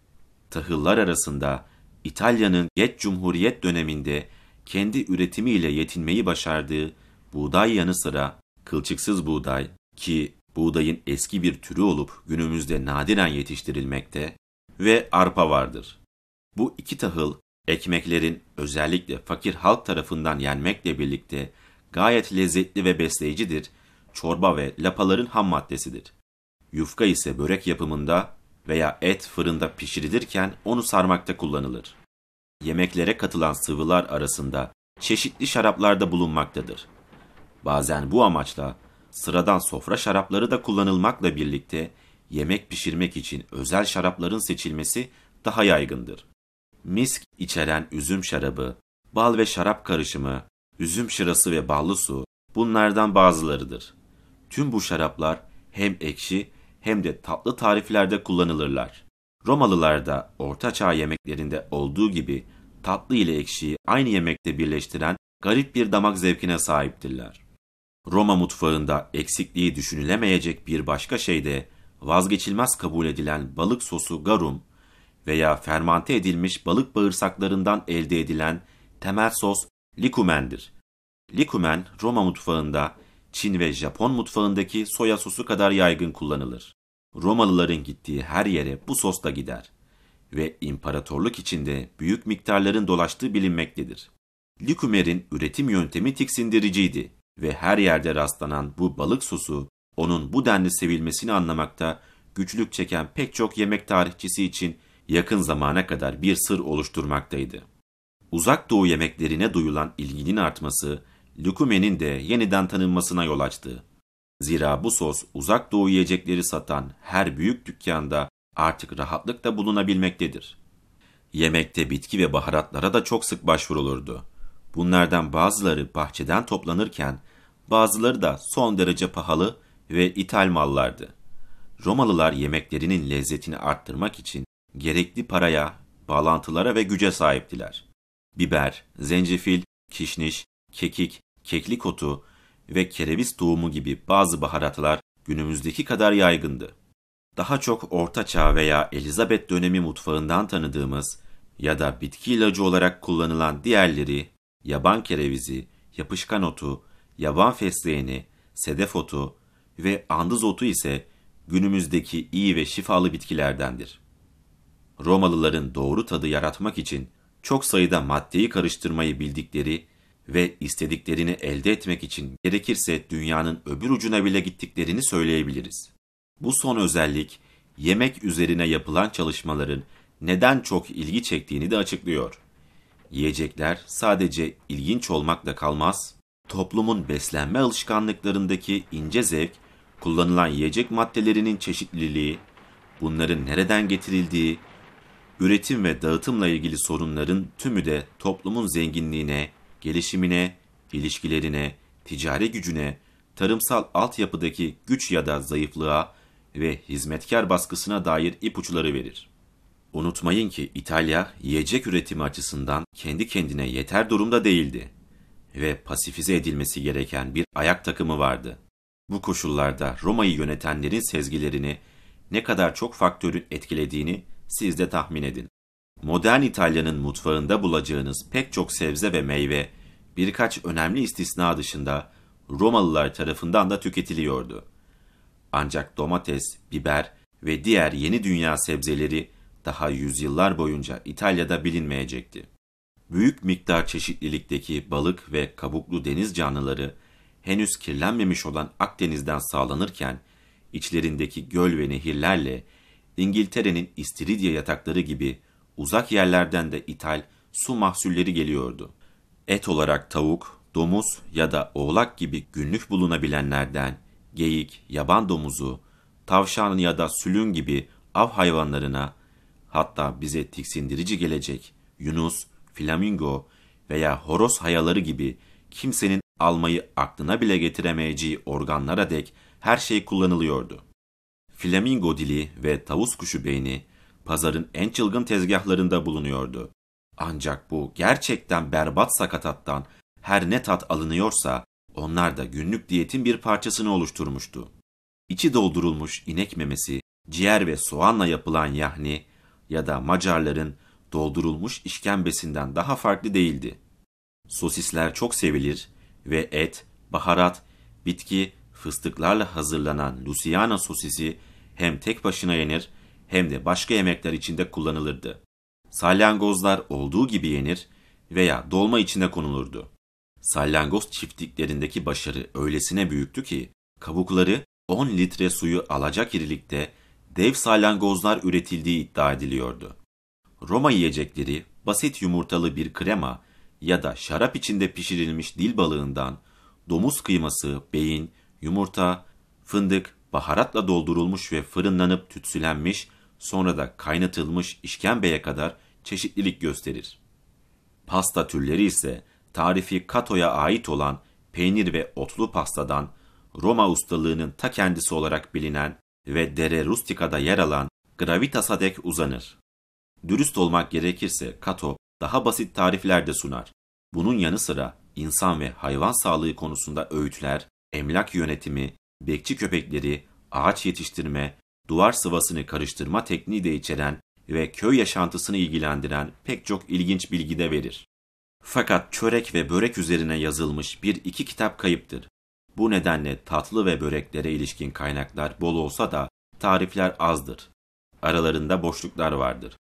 Tahıllar arasında İtalya'nın geç Cumhuriyet döneminde kendi üretimiyle yetinmeyi başardığı buğday yanı sıra kılçıksız buğday ki buğdayın eski bir türü olup günümüzde nadiren yetiştirilmekte ve arpa vardır. Bu iki tahıl ekmeklerin özellikle fakir halk tarafından yenmekle birlikte gayet lezzetli ve besleyicidir, çorba ve lapaların ham maddesidir. Yufka ise börek yapımında veya et fırında pişirilirken onu sarmakta kullanılır. Yemeklere katılan sıvılar arasında çeşitli şaraplar da bulunmaktadır. Bazen bu amaçla sıradan sofra şarapları da kullanılmakla birlikte yemek pişirmek için özel şarapların seçilmesi daha yaygındır. Misk içeren üzüm şarabı, bal ve şarap karışımı, üzüm şırası ve ballı su bunlardan bazılarıdır. Tüm bu şaraplar hem ekşi hem de tatlı tariflerde kullanılırlar. Romalılar da Orta Çağ yemeklerinde olduğu gibi tatlı ile ekşiyi aynı yemekte birleştiren garip bir damak zevkine sahiptirler. Roma mutfağında eksikliği düşünülemeyecek bir başka şey de vazgeçilmez kabul edilen balık sosu garum veya fermante edilmiş balık bağırsaklarından elde edilen temel sos likumendir. Likumen Roma mutfağında Çin ve Japon mutfağındaki soya sosu kadar yaygın kullanılır. Romalıların gittiği her yere bu sos da gider ve imparatorluk içinde büyük miktarların dolaştığı bilinmektedir. Likumer'in üretim yöntemi tiksindiriciydi ve her yerde rastlanan bu balık sosu onun bu denli sevilmesini anlamakta güçlük çeken pek çok yemek tarihçisi için yakın zamana kadar bir sır oluşturmaktaydı. Uzak Doğu yemeklerine duyulan ilginin artması, likumenin de yeniden tanınmasına yol açtı. Zira bu sos Uzak Doğu yiyecekleri satan her büyük dükkanda artık rahatlıkla bulunabilmektedir. Yemekte bitki ve baharatlara da çok sık başvurulurdu. Bunlardan bazıları bahçeden toplanırken bazıları da son derece pahalı ve ithal mallardı. Romalılar yemeklerinin lezzetini arttırmak için gerekli paraya, bağlantılara ve güce sahiptiler. Biber, zencefil, kişniş, kekik, keklik otu ve kereviz tohumu gibi bazı baharatlar günümüzdeki kadar yaygındı. Daha çok Orta Çağ veya Elizabeth dönemi mutfağından tanıdığımız ya da bitki ilacı olarak kullanılan diğerleri, yaban kerevizi, yapışkan otu, yaban fesleğeni, sedef otu ve andız otu ise günümüzdeki iyi ve şifalı bitkilerdendir. Romalıların doğru tadı yaratmak için çok sayıda maddeyi karıştırmayı bildikleri ve istediklerini elde etmek için gerekirse dünyanın öbür ucuna bile gittiklerini söyleyebiliriz. Bu son özellik, yemek üzerine yapılan çalışmaların neden çok ilgi çektiğini de açıklıyor. Yiyecekler sadece ilginç olmakla kalmaz, toplumun beslenme alışkanlıklarındaki ince zevk, kullanılan yiyecek maddelerinin çeşitliliği, bunların nereden getirildiği, üretim ve dağıtımla ilgili sorunların tümü de toplumun zenginliğine, gelişimine, ilişkilerine, ticari gücüne, tarımsal altyapıdaki güç ya da zayıflığa ve hizmetkar baskısına dair ipuçları verir. Unutmayın ki İtalya yiyecek üretimi açısından kendi kendine yeter durumda değildi ve pasifize edilmesi gereken bir ayak takımı vardı. Bu koşullarda Roma'yı yönetenlerin sezgilerini ne kadar çok faktörün etkilediğini siz de tahmin edin. Modern İtalya'nın mutfağında bulacağınız pek çok sebze ve meyve birkaç önemli istisna dışında Romalılar tarafından da tüketiliyordu. Ancak domates, biber ve diğer yeni dünya sebzeleri daha yüzyıllar boyunca İtalya'da bilinmeyecekti. Büyük miktar çeşitlilikteki balık ve kabuklu deniz canlıları henüz kirlenmemiş olan Akdeniz'den sağlanırken, içlerindeki göl ve nehirlerle İngiltere'nin İstiridye yatakları gibi uzak yerlerden de ithal su mahsulleri geliyordu. Et olarak tavuk, domuz ya da oğlak gibi günlük bulunabilenlerden geyik, yaban domuzu, tavşan ya da sülün gibi av hayvanlarına, hatta bize tiksindirici gelecek yunus, flamingo veya horoz hayaları gibi kimsenin almayı aklına bile getiremeyeceği organlara dek her şey kullanılıyordu. Flamingo dili ve tavus kuşu beyni pazarın en çılgın tezgahlarında bulunuyordu. Ancak bu gerçekten berbat sakatattan her ne tat alınıyorsa onlar da günlük diyetin bir parçasını oluşturmuştu. İçi doldurulmuş inek memesi, ciğer ve soğanla yapılan yahni ya da Macarların doldurulmuş işkembesinden daha farklı değildi. Sosisler çok sevilir ve et, baharat, bitki, fıstıklarla hazırlanan Louisiana sosisi hem tek başına yenir hem de başka yemekler içinde kullanılırdı. Salyangozlar olduğu gibi yenir veya dolma içine konulurdu. Salyangoz çiftliklerindeki başarı öylesine büyüktü ki kabukları on litre suyu alacak irilikte dev salyangozlar üretildiği iddia ediliyordu. Roma yiyecekleri basit yumurtalı bir krema ya da şarap içinde pişirilmiş dil balığından domuz kıyması, beyin, yumurta, fındık, baharatla doldurulmuş ve fırınlanıp tütsülenmiş, sonra da kaynatılmış işkembeye kadar çeşitlilik gösterir. Pasta türleri ise tarifi Cato'ya ait olan peynir ve otlu pastadan Roma ustalığının ta kendisi olarak bilinen ve Dere Rustica'da yer alan Gravitas'a dek uzanır. Dürüst olmak gerekirse Cato daha basit tarifler de sunar. Bunun yanı sıra insan ve hayvan sağlığı konusunda öğütler, emlak yönetimi, bekçi köpekleri, ağaç yetiştirme, duvar sıvasını karıştırma tekniği de içeren ve köy yaşantısını ilgilendiren pek çok ilginç bilgi de verir. Fakat çörek ve börek üzerine yazılmış bir iki kitap kayıptır. Bu nedenle tatlı ve böreklere ilişkin kaynaklar bol olsa da tarifler azdır. Aralarında boşluklar vardır.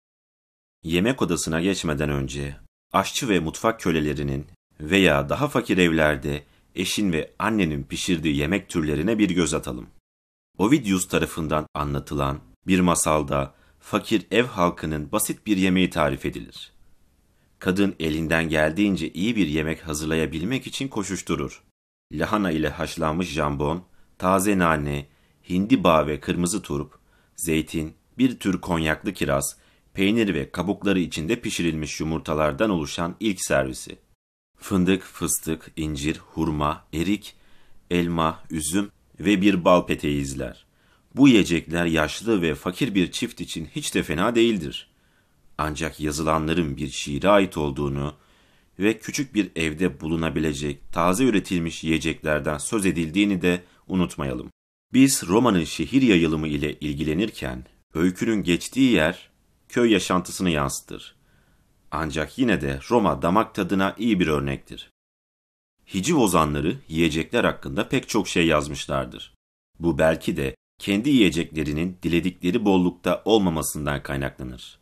Yemek odasına geçmeden önce aşçı ve mutfak kölelerinin veya daha fakir evlerde eşin ve annenin pişirdiği yemek türlerine bir göz atalım. Ovidius tarafından anlatılan bir masalda fakir ev halkının basit bir yemeği tarif edilir. Kadın elinden geldiğince iyi bir yemek hazırlayabilmek için koşuşturur. Lahana ile haşlanmış jambon, taze nane, hindiba ve kırmızı turp, zeytin, bir tür konyaklı kiraz, peynir ve kabukları içinde pişirilmiş yumurtalardan oluşan ilk servisi. Fındık, fıstık, incir, hurma, erik, elma, üzüm ve bir bal peteği izler. Bu yiyecekler yaşlı ve fakir bir çift için hiç de fena değildir. Ancak yazılanların bir şiire ait olduğunu ve küçük bir evde bulunabilecek taze üretilmiş yiyeceklerden söz edildiğini de unutmayalım. Biz Roma'nın şehir yayılımı ile ilgilenirken öykünün geçtiği yer köy yaşantısını yansıtır. Ancak yine de Roma damak tadına iyi bir örnektir. Hiciv ozanları yiyecekler hakkında pek çok şey yazmışlardır. Bu belki de kendi yiyeceklerinin diledikleri bollukta olmamasından kaynaklanır.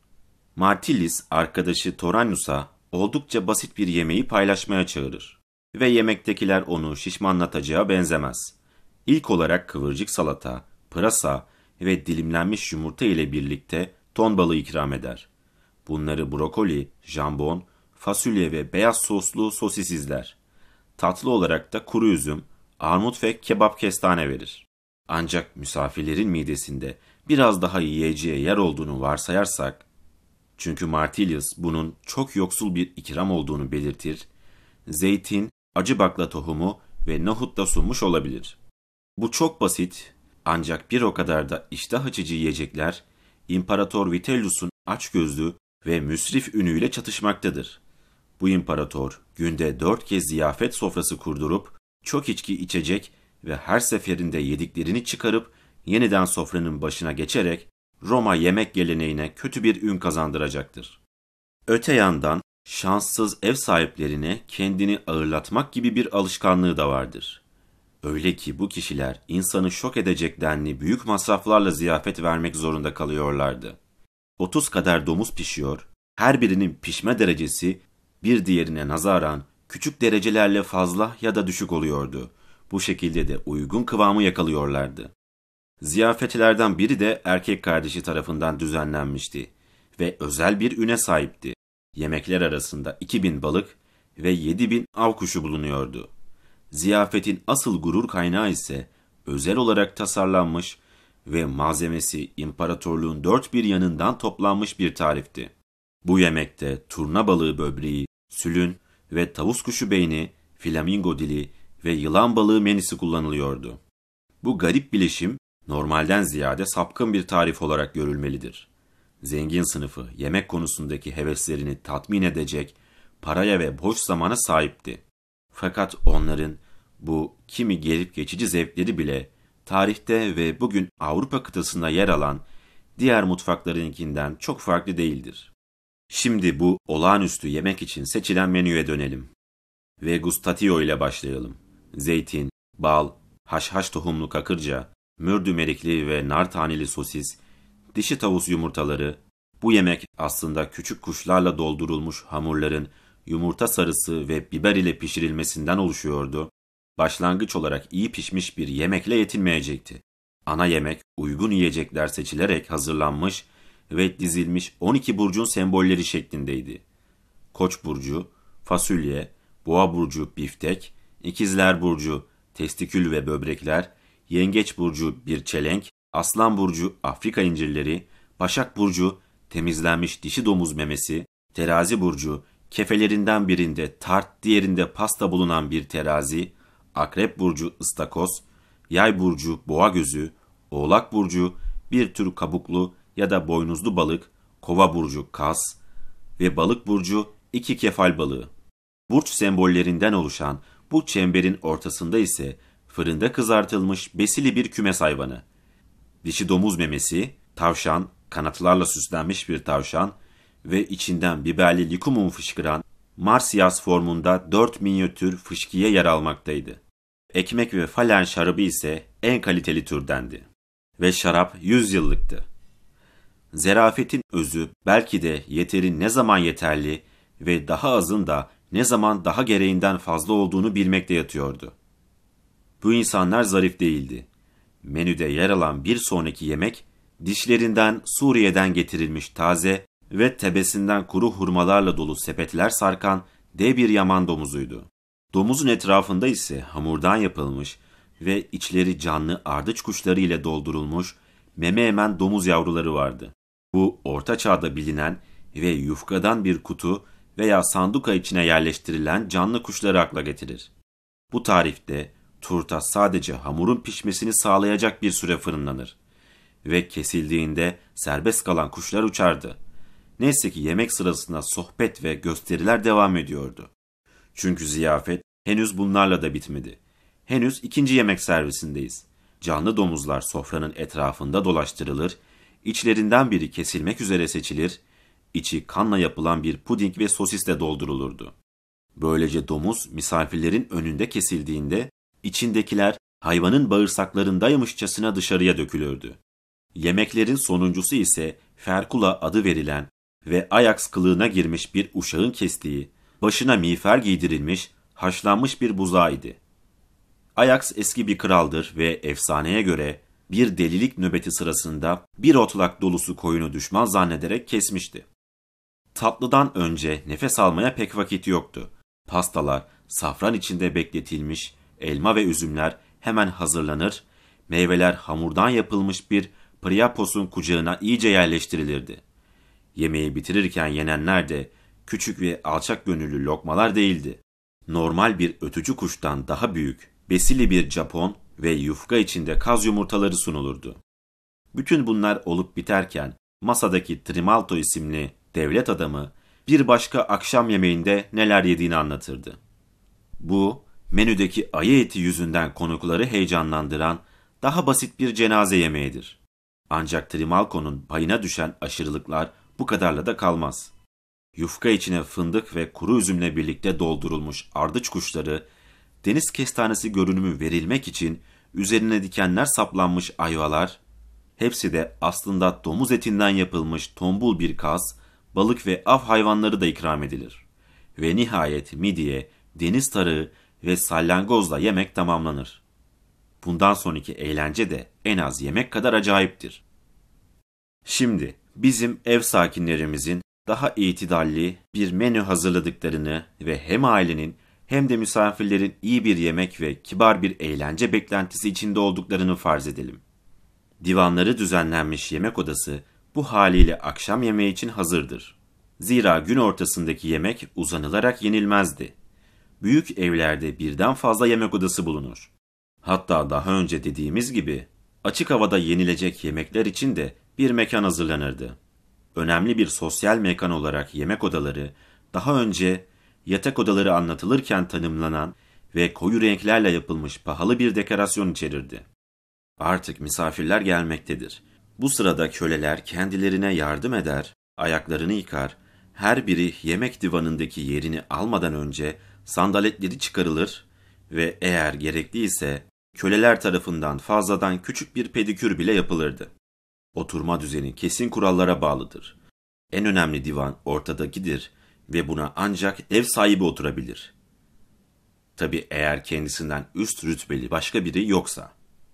Martilis arkadaşı Toranius'a oldukça basit bir yemeği paylaşmaya çağırır ve yemektekiler onu şişmanlatacağı benzemez. İlk olarak kıvırcık salata, pırasa ve dilimlenmiş yumurta ile birlikte ton balığı ikram eder. Bunları brokoli, jambon, fasulye ve beyaz soslu sosis izler. Tatlı olarak da kuru üzüm, armut ve kebap kestane verir. Ancak misafirlerin midesinde biraz daha yiyeceğe yer olduğunu varsayarsak, çünkü Martilius bunun çok yoksul bir ikram olduğunu belirtir, zeytin, acı bakla tohumu ve nohut da sunmuş olabilir. Bu çok basit ancak bir o kadar da iştah açıcı yiyecekler, İmparator Vitellius'un açgözlü ve müsrif ünüyle çatışmaktadır. Bu imparator günde dört kez ziyafet sofrası kurdurup çok içki içecek ve her seferinde yediklerini çıkarıp yeniden sofranın başına geçerek Roma yemek geleneğine kötü bir ün kazandıracaktır. Öte yandan şanssız ev sahiplerine kendini ağırlatmak gibi bir alışkanlığı da vardır. Öyle ki bu kişiler insanı şok edecek denli büyük masraflarla ziyafet vermek zorunda kalıyorlardı. otuz kadar domuz pişiyor, her birinin pişme derecesi bir diğerine nazaran küçük derecelerle fazla ya da düşük oluyordu. Bu şekilde de uygun kıvamı yakalıyorlardı. Ziyafetlerden biri de erkek kardeşi tarafından düzenlenmişti ve özel bir üne sahipti. Yemekler arasında iki bin balık ve yedi bin av kuşu bulunuyordu. Ziyafetin asıl gurur kaynağı ise özel olarak tasarlanmış ve malzemesi imparatorluğun dört bir yanından toplanmış bir tarifti. Bu yemekte turna balığı böbreği, sülün ve tavus kuşu beyni, flamingo dili ve yılan balığı menüsü kullanılıyordu. Bu garip bileşim normalden ziyade sapkın bir tarif olarak görülmelidir. Zengin sınıfı yemek konusundaki heveslerini tatmin edecek paraya ve boş zamana sahipti. Fakat onların bu kimi gelip geçici zevkleri bile tarihte ve bugün Avrupa kıtasında yer alan diğer mutfaklarınkinden çok farklı değildir. Şimdi bu olağanüstü yemek için seçilen menüye dönelim. Ve gustatio ile başlayalım. Zeytin, bal, haşhaş tohumlu kakırca, mürdüm erikli ve nar taneli sosis, dişi tavus yumurtaları. Bu yemek aslında küçük kuşlarla doldurulmuş hamurların yumurta sarısı ve biber ile pişirilmesinden oluşuyordu. Başlangıç olarak iyi pişmiş bir yemekle yetinmeyecekti. Ana yemek uygun yiyecekler seçilerek hazırlanmış ve dizilmiş on iki burcun sembolleri şeklindeydi. Koç burcu, fasulye, boğa burcu biftek, ikizler burcu testikül ve böbrekler, yengeç burcu bir çelenk, aslan burcu Afrika incirleri, başak burcu temizlenmiş dişi domuz memesi, terazi burcu kefelerinden birinde tart, diğerinde pasta bulunan bir terazi, akrep burcu ıstakoz, yay burcu boğa gözü, oğlak burcu bir tür kabuklu ya da boynuzlu balık, kova burcu kas ve balık burcu iki kefal balığı. Burç sembollerinden oluşan bu çemberin ortasında ise fırında kızartılmış besili bir kümes hayvanı. Dişi domuz memesi, tavşan, kanatlarla süslenmiş bir tavşan ve içinden biberli likumum fışkıran Marsyas formunda dört minyatür fışkiye yer almaktaydı. Ekmek ve falen şarabı ise en kaliteli türdendi. Ve şarap yüz yıllıktı. Zerafetin özü belki de yeterin ne zaman yeterli ve daha azın da ne zaman daha gereğinden fazla olduğunu bilmekte yatıyordu. Bu insanlar zarif değildi. Menüde yer alan bir sonraki yemek, dişlerinden Suriye'den getirilmiş taze ve tebesinden kuru hurmalarla dolu sepetler sarkan dev bir yaman domuzuydu. Domuzun etrafında ise hamurdan yapılmış ve içleri canlı ardıç kuşları ile doldurulmuş meme emen domuz yavruları vardı. Bu orta çağda bilinen ve yufkadan bir kutu veya sanduka içine yerleştirilen canlı kuşları akla getirir. Bu tarifte turta sadece hamurun pişmesini sağlayacak bir süre fırınlanır ve kesildiğinde serbest kalan kuşlar uçardı. Neyse ki yemek sırasında sohbet ve gösteriler devam ediyordu. Çünkü ziyafet henüz bunlarla da bitmedi. Henüz ikinci yemek servisindeyiz. canlı domuzlar sofranın etrafında dolaştırılır, içlerinden biri kesilmek üzere seçilir, içi kanla yapılan bir puding ve sosisle doldurulurdu. Böylece domuz misafirlerin önünde kesildiğinde içindekiler hayvanın bağırsaklarındaymışçasına dışarıya dökülürdü. Yemeklerin sonuncusu ise ferkula adı verilen ve Ajax kılığına girmiş bir uşağın kestiği, başına miğfer giydirilmiş, haşlanmış bir buzağı idi. Ajax eski bir kraldır ve efsaneye göre bir delilik nöbeti sırasında bir otlak dolusu koyunu düşman zannederek kesmişti. Tatlıdan önce nefes almaya pek vakit yoktu. Pastalar, safran içinde bekletilmiş, elma ve üzümler hemen hazırlanır, meyveler hamurdan yapılmış bir priapos'un kucağına iyice yerleştirilirdi. Yemeği bitirirken yenenler de küçük ve alçak gönüllü lokmalar değildi. Normal bir ötücü kuştan daha büyük, besili bir Japon ve yufka içinde kaz yumurtaları sunulurdu. Bütün bunlar olup biterken masadaki Trimalto isimli devlet adamı bir başka akşam yemeğinde neler yediğini anlatırdı. Bu, menüdeki ayı eti yüzünden konukları heyecanlandıran daha basit bir cenaze yemeğidir. Ancak Trimalco'nun payına düşen aşırılıklar bu kadarla da kalmaz. Yufka içine fındık ve kuru üzümle birlikte doldurulmuş ardıç kuşları, deniz kestanesi görünümü verilmek için üzerine dikenler saplanmış ayvalar, hepsi de aslında domuz etinden yapılmış tombul bir kaz, balık ve av hayvanları da ikram edilir. Ve nihayet midye, deniz tarığı ve salyangozla yemek tamamlanır. Bundan sonraki eğlence de en az yemek kadar acayiptir. Şimdi bizim ev sakinlerimizin daha itidalli bir menü hazırladıklarını ve hem ailenin hem de misafirlerin iyi bir yemek ve kibar bir eğlence beklentisi içinde olduklarını farz edelim. Divanları düzenlenmiş yemek odası bu haliyle akşam yemeği için hazırdır. Zira gün ortasındaki yemek uzanılarak yenilmezdi. Büyük evlerde birden fazla yemek odası bulunur. Hatta daha önce dediğimiz gibi açık havada yenilecek yemekler için de bir mekan hazırlanırdı. Önemli bir sosyal mekan olarak yemek odaları daha önce yatak odaları anlatılırken tanımlanan ve koyu renklerle yapılmış pahalı bir dekorasyon içerirdi. Artık misafirler gelmektedir. Bu sırada köleler kendilerine yardım eder, ayaklarını yıkar, her biri yemek divanındaki yerini almadan önce sandaletleri çıkarılır ve eğer gerekliyse köleler tarafından fazladan küçük bir pedikür bile yapılırdı. Oturma düzeni kesin kurallara bağlıdır. En önemli divan ortadakidir ve buna ancak ev sahibi oturabilir. Tabii eğer kendisinden üst rütbeli başka biri yoksa.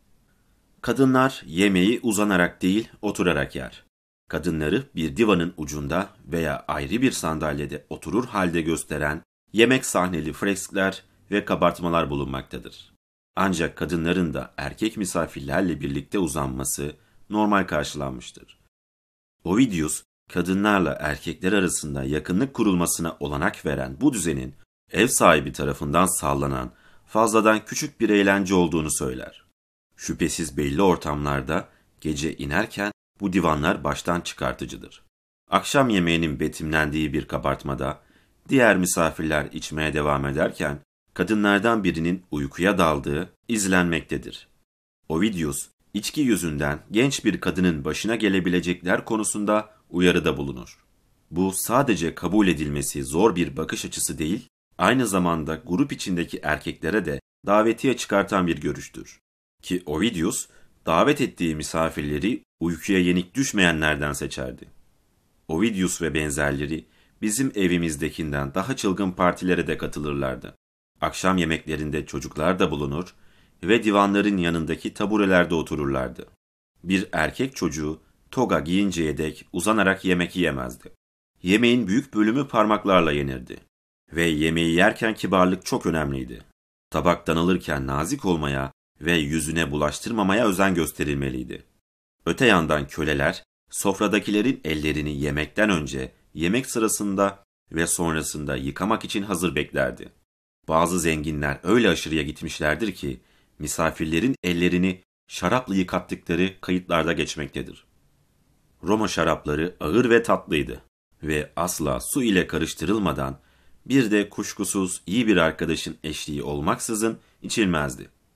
Kadınlar yemeği uzanarak değil oturarak yer. Kadınları bir divanın ucunda veya ayrı bir sandalyede oturur halde gösteren yemek sahneli freskler ve kabartmalar bulunmaktadır. Ancak kadınların da erkek misafirlerle birlikte uzanması normal karşılanmıştır. Ovidius, kadınlarla erkekler arasında yakınlık kurulmasına olanak veren bu düzenin ev sahibi tarafından sağlanan fazladan küçük bir eğlence olduğunu söyler. Şüphesiz belli ortamlarda gece inerken bu divanlar baştan çıkartıcıdır. Akşam yemeğinin betimlendiği bir kabartmada diğer misafirler içmeye devam ederken kadınlardan birinin uykuya daldığı izlenmektedir. Ovidius, içki yüzünden genç bir kadının başına gelebilecekler konusunda uyarıda bulunur. Bu sadece kabul edilmesi zor bir bakış açısı değil, aynı zamanda grup içindeki erkeklere de davetiye çıkartan bir görüştür. Ki Ovidius, davet ettiği misafirleri uykuya yenik düşmeyenlerden seçerdi. Ovidius ve benzerleri bizim evimizdekinden daha çılgın partilere de katılırlardı. Akşam yemeklerinde çocuklar da bulunur ve divanların yanındaki taburelerde otururlardı. Bir erkek çocuğu toga giyinceye dek uzanarak yemek yiyemezdi. Yemeğin büyük bölümü parmaklarla yenirdi. Ve yemeği yerken kibarlık çok önemliydi. Tabaktan alırken nazik olmaya ve yüzüne bulaştırmamaya özen gösterilmeliydi. Öte yandan köleler, sofradakilerin ellerini yemekten önce, yemek sırasında ve sonrasında yıkamak için hazır beklerdi. Bazı zenginler öyle aşırıya gitmişlerdir ki, misafirlerin ellerini şarapla yıkattıkları kayıtlarda geçmektedir. Roma şarapları ağır ve tatlıydı ve asla su ile karıştırılmadan, bir de kuşkusuz iyi bir arkadaşın eşliği olmaksızın içilmezdi.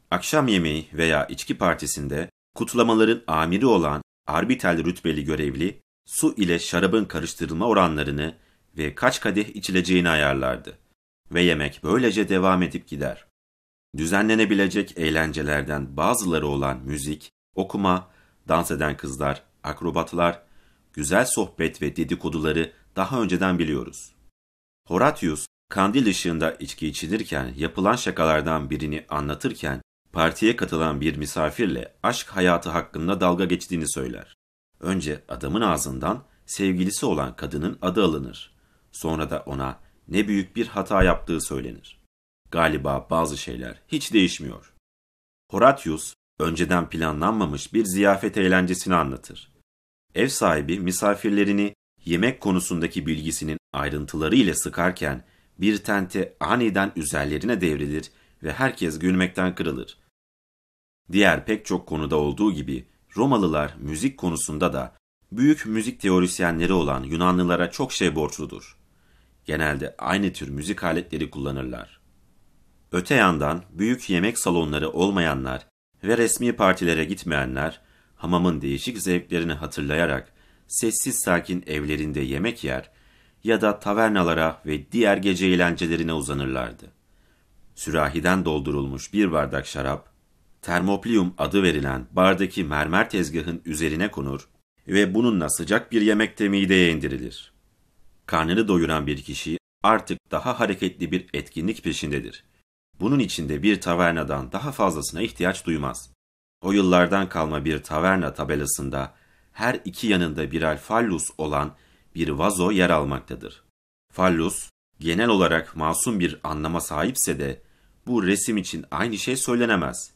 Akşam yemeği veya içki partisinde kutlamaların amiri olan arbitel rütbeli görevli su ile şarabın karıştırılma oranlarını ve kaç kadeh içileceğini ayarlardı. Ve yemek böylece devam edip gider. Düzenlenebilecek eğlencelerden bazıları olan müzik, okuma, dans eden kızlar, akrobatlar, güzel sohbet ve dedikoduları daha önceden biliyoruz. Horatius, kandil ışığında içki içilirken yapılan şakalardan birini anlatırken, partiye katılan bir misafirle aşk hayatı hakkında dalga geçtiğini söyler. Önce adamın ağzından sevgilisi olan kadının adı alınır. Sonra da ona ne büyük bir hata yaptığı söylenir. Galiba bazı şeyler hiç değişmiyor. Horatius, önceden planlanmamış bir ziyafet eğlencesini anlatır. Ev sahibi misafirlerini yemek konusundaki bilgisinin ayrıntıları ile sıkarken bir tente aniden üzerlerine devrilir ve herkes gülmekten kırılır. Diğer pek çok konuda olduğu gibi Romalılar müzik konusunda da büyük müzik teorisyenleri olan Yunanlılara çok şey borçludur. Genelde aynı tür müzik aletleri kullanırlar. Öte yandan büyük yemek salonları olmayanlar ve resmi partilere gitmeyenler, hamamın değişik zevklerini hatırlayarak sessiz sakin evlerinde yemek yer ya da tavernalara ve diğer gece eğlencelerine uzanırlardı. Sürahiden doldurulmuş bir bardak şarap, Thermoplium adı verilen bardaki mermer tezgahın üzerine konur ve bununla sıcak bir yemekte mideye indirilir. Karnını doyuran bir kişi artık daha hareketli bir etkinlik peşindedir. Bunun için de bir tavernadan daha fazlasına ihtiyaç duymaz. O yıllardan kalma bir taverna tabelasında her iki yanında birer fallus olan bir vazo yer almaktadır. Fallus, genel olarak masum bir anlama sahipse de bu resim için aynı şey söylenemez.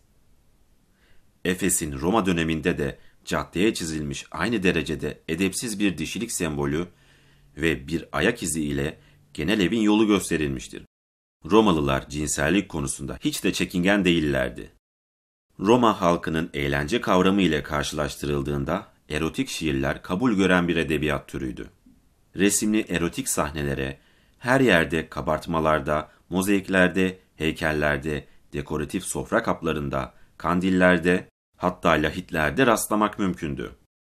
Efes'in Roma döneminde de caddeye çizilmiş aynı derecede edepsiz bir dişilik sembolü ve bir ayak izi ile genel evin yolu gösterilmiştir. Romalılar cinsellik konusunda hiç de çekingen değillerdi. Roma halkının eğlence kavramı ile karşılaştırıldığında erotik şiirler kabul gören bir edebiyat türüydü. Resimli erotik sahnelere her yerde kabartmalarda, mozaiklerde, heykellerde, dekoratif sofra kaplarında, kandillerde, hatta lahitlerde rastlamak mümkündü.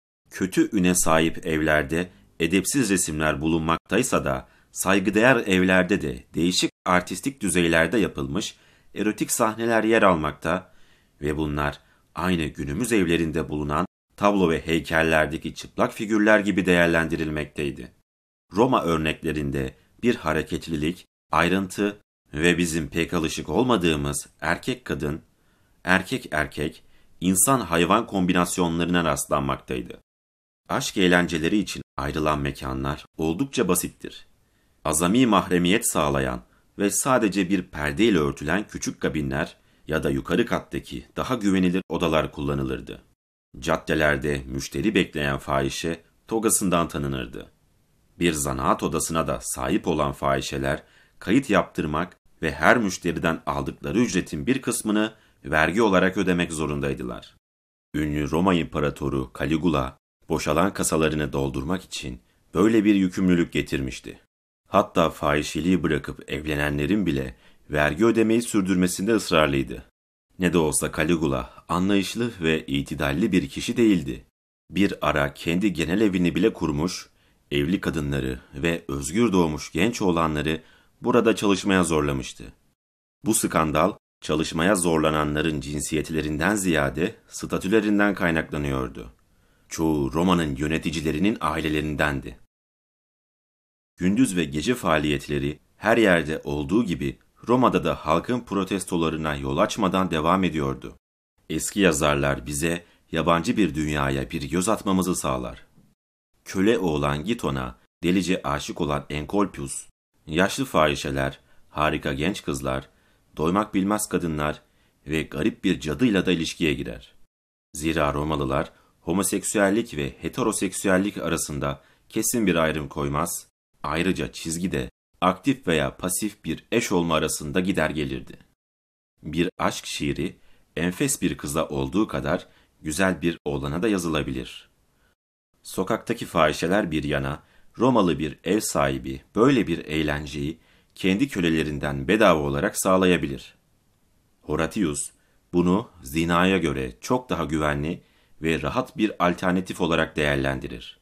Kötü üne sahip evlerde edepsiz resimler bulunmaktaysa da saygıdeğer evlerde de değişik artistik düzeylerde yapılmış erotik sahneler yer almakta ve bunlar aynı günümüz evlerinde bulunan tablo ve heykellerdeki çıplak figürler gibi değerlendirilmekteydi. Roma örneklerinde bir hareketlilik, ayrıntı ve bizim pek alışık olmadığımız erkek kadın, erkek erkek, insan hayvan kombinasyonlarına rastlanmaktaydı. Aşk eğlenceleri için ayrılan mekanlar oldukça basittir. Azami mahremiyet sağlayan ve sadece bir perdeyle örtülen küçük kabinler ya da yukarı kattaki daha güvenilir odalar kullanılırdı. Caddelerde müşteri bekleyen fahişe togasından tanınırdı. Bir zanaat odasına da sahip olan fahişeler kayıt yaptırmak ve her müşteriden aldıkları ücretin bir kısmını vergi olarak ödemek zorundaydılar. Ünlü Roma İmparatoru Caligula boşalan kasalarını doldurmak için böyle bir yükümlülük getirmişti. Hatta fahişeliği bırakıp evlenenlerin bile vergi ödemeyi sürdürmesinde ısrarlıydı. Ne de olsa Caligula anlayışlı ve itidalli bir kişi değildi. Bir ara kendi genel evini bile kurmuş, evli kadınları ve özgür doğmuş genç oğlanları burada çalışmaya zorlamıştı. Bu skandal, çalışmaya zorlananların cinsiyetlerinden ziyade statülerinden kaynaklanıyordu. Çoğu Roma'nın yöneticilerinin ailelerindendi. Gündüz ve gece faaliyetleri her yerde olduğu gibi Roma'da da halkın protestolarına yol açmadan devam ediyordu. Eski yazarlar bize yabancı bir dünyaya bir göz atmamızı sağlar. Köle oğlan Giton'a delice aşık olan Enkolpius, yaşlı fahişeler, harika genç kızlar, doymak bilmez kadınlar ve garip bir cadıyla da ilişkiye girer. Zira Romalılar homoseksüellik ve heteroseksüellik arasında kesin bir ayrım koymaz, ayrıca çizgide aktif veya pasif bir eş olma arasında gider gelirdi. Bir aşk şiiri enfes bir kıza olduğu kadar güzel bir oğlana da yazılabilir. Sokaktaki fahişeler bir yana, Romalı bir ev sahibi böyle bir eğlenceyi kendi kölelerinden bedava olarak sağlayabilir. Horatius, Bunu zinaya göre çok daha güvenli ve rahat bir alternatif olarak değerlendirir.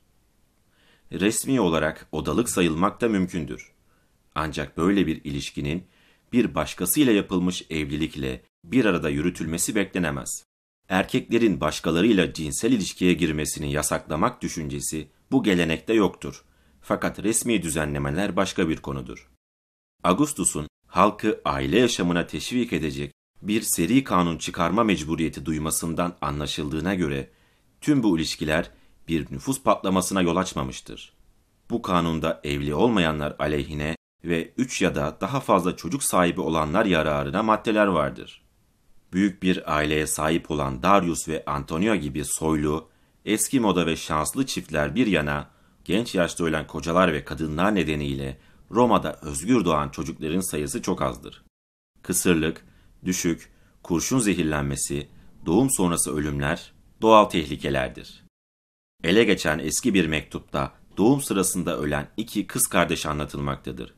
Resmi olarak odalık sayılmak da mümkündür. Ancak böyle bir ilişkinin bir başkasıyla yapılmış evlilikle bir arada yürütülmesi beklenemez. Erkeklerin başkalarıyla cinsel ilişkiye girmesini yasaklamak düşüncesi bu gelenekte yoktur. Fakat resmi düzenlemeler başka bir konudur. Augustus'un halkı aile yaşamına teşvik edecek bir seri kanun çıkarma mecburiyeti duymasından anlaşıldığına göre tüm bu ilişkiler bir nüfus patlamasına yol açmamıştır. Bu kanunda evli olmayanlar aleyhine ve üç ya da daha fazla çocuk sahibi olanlar yararına maddeler vardır. Büyük bir aileye sahip olan Darius ve Antonio gibi soylu, eski moda ve şanslı çiftler bir yana, genç yaşta ölen kocalar ve kadınlar nedeniyle Roma'da özgür doğan çocukların sayısı çok azdır. Kısırlık, düşük, kurşun zehirlenmesi, doğum sonrası ölümler doğal tehlikelerdir. Ele geçen eski bir mektupta doğum sırasında ölen iki kız kardeş anlatılmaktadır.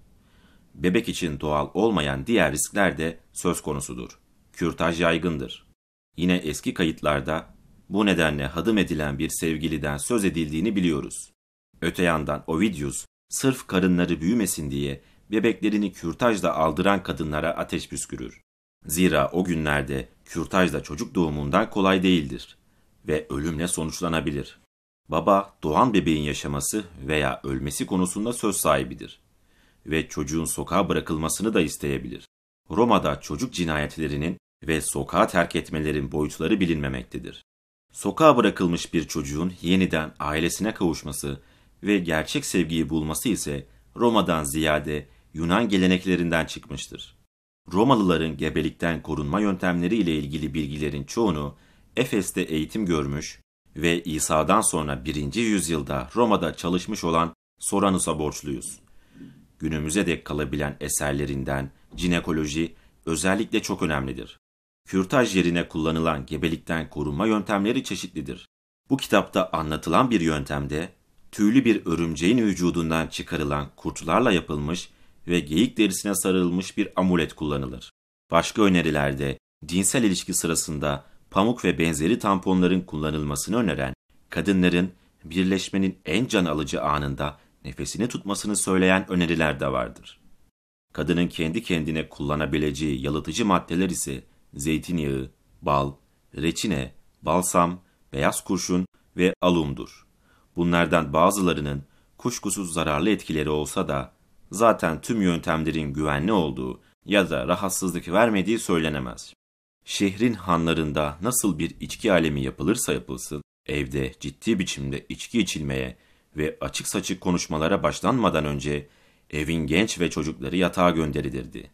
Bebek için doğal olmayan diğer riskler de söz konusudur. Kürtaj yaygındır. Yine eski kayıtlarda bu nedenle hadım edilen bir sevgiliden söz edildiğini biliyoruz. Öte yandan Ovidius, sırf karınları büyümesin diye bebeklerini kürtajla aldıran kadınlara ateş püskürür. Zira o günlerde kürtaj da çocuk doğumundan kolay değildir ve ölümle sonuçlanabilir. Baba, doğan bebeğin yaşaması veya ölmesi konusunda söz sahibidir ve çocuğun sokağa bırakılmasını da isteyebilir. Roma'da çocuk cinayetlerinin ve sokağa terk etmelerin boyutları bilinmemektedir. Sokağa bırakılmış bir çocuğun yeniden ailesine kavuşması ve gerçek sevgiyi bulması ise Roma'dan ziyade Yunan geleneklerinden çıkmıştır. Romalıların gebelikten korunma yöntemleri ile ilgili bilgilerin çoğunu Efes'te eğitim görmüş ve İsa'dan sonra birinci yüzyılda Roma'da çalışmış olan Soranus'a borçluyuz. Günümüze dek kalabilen eserlerinden jinekoloji özellikle çok önemlidir. Kürtaj yerine kullanılan gebelikten korunma yöntemleri çeşitlidir. Bu kitapta anlatılan bir yöntemde tüylü bir örümceğin vücudundan çıkarılan kurtlarla yapılmış ve geyik derisine sarılmış bir amulet kullanılır. Başka önerilerde cinsel ilişki sırasında pamuk ve benzeri tamponların kullanılmasını öneren, kadınların birleşmenin en can alıcı anında nefesini tutmasını söyleyen öneriler de vardır. Kadının kendi kendine kullanabileceği yalıtıcı maddeler ise zeytinyağı, bal, reçine, balsam, beyaz kurşun ve alumdur. Bunlardan bazılarının kuşkusuz zararlı etkileri olsa da zaten tüm yöntemlerin güvenli olduğu ya da rahatsızlık vermediği söylenemez. Şehrin hanlarında nasıl bir içki alemi yapılırsa yapılsın, evde ciddi biçimde içki içilmeye ve açık saçık konuşmalara başlanmadan önce evin genç ve çocukları yatağa gönderilirdi.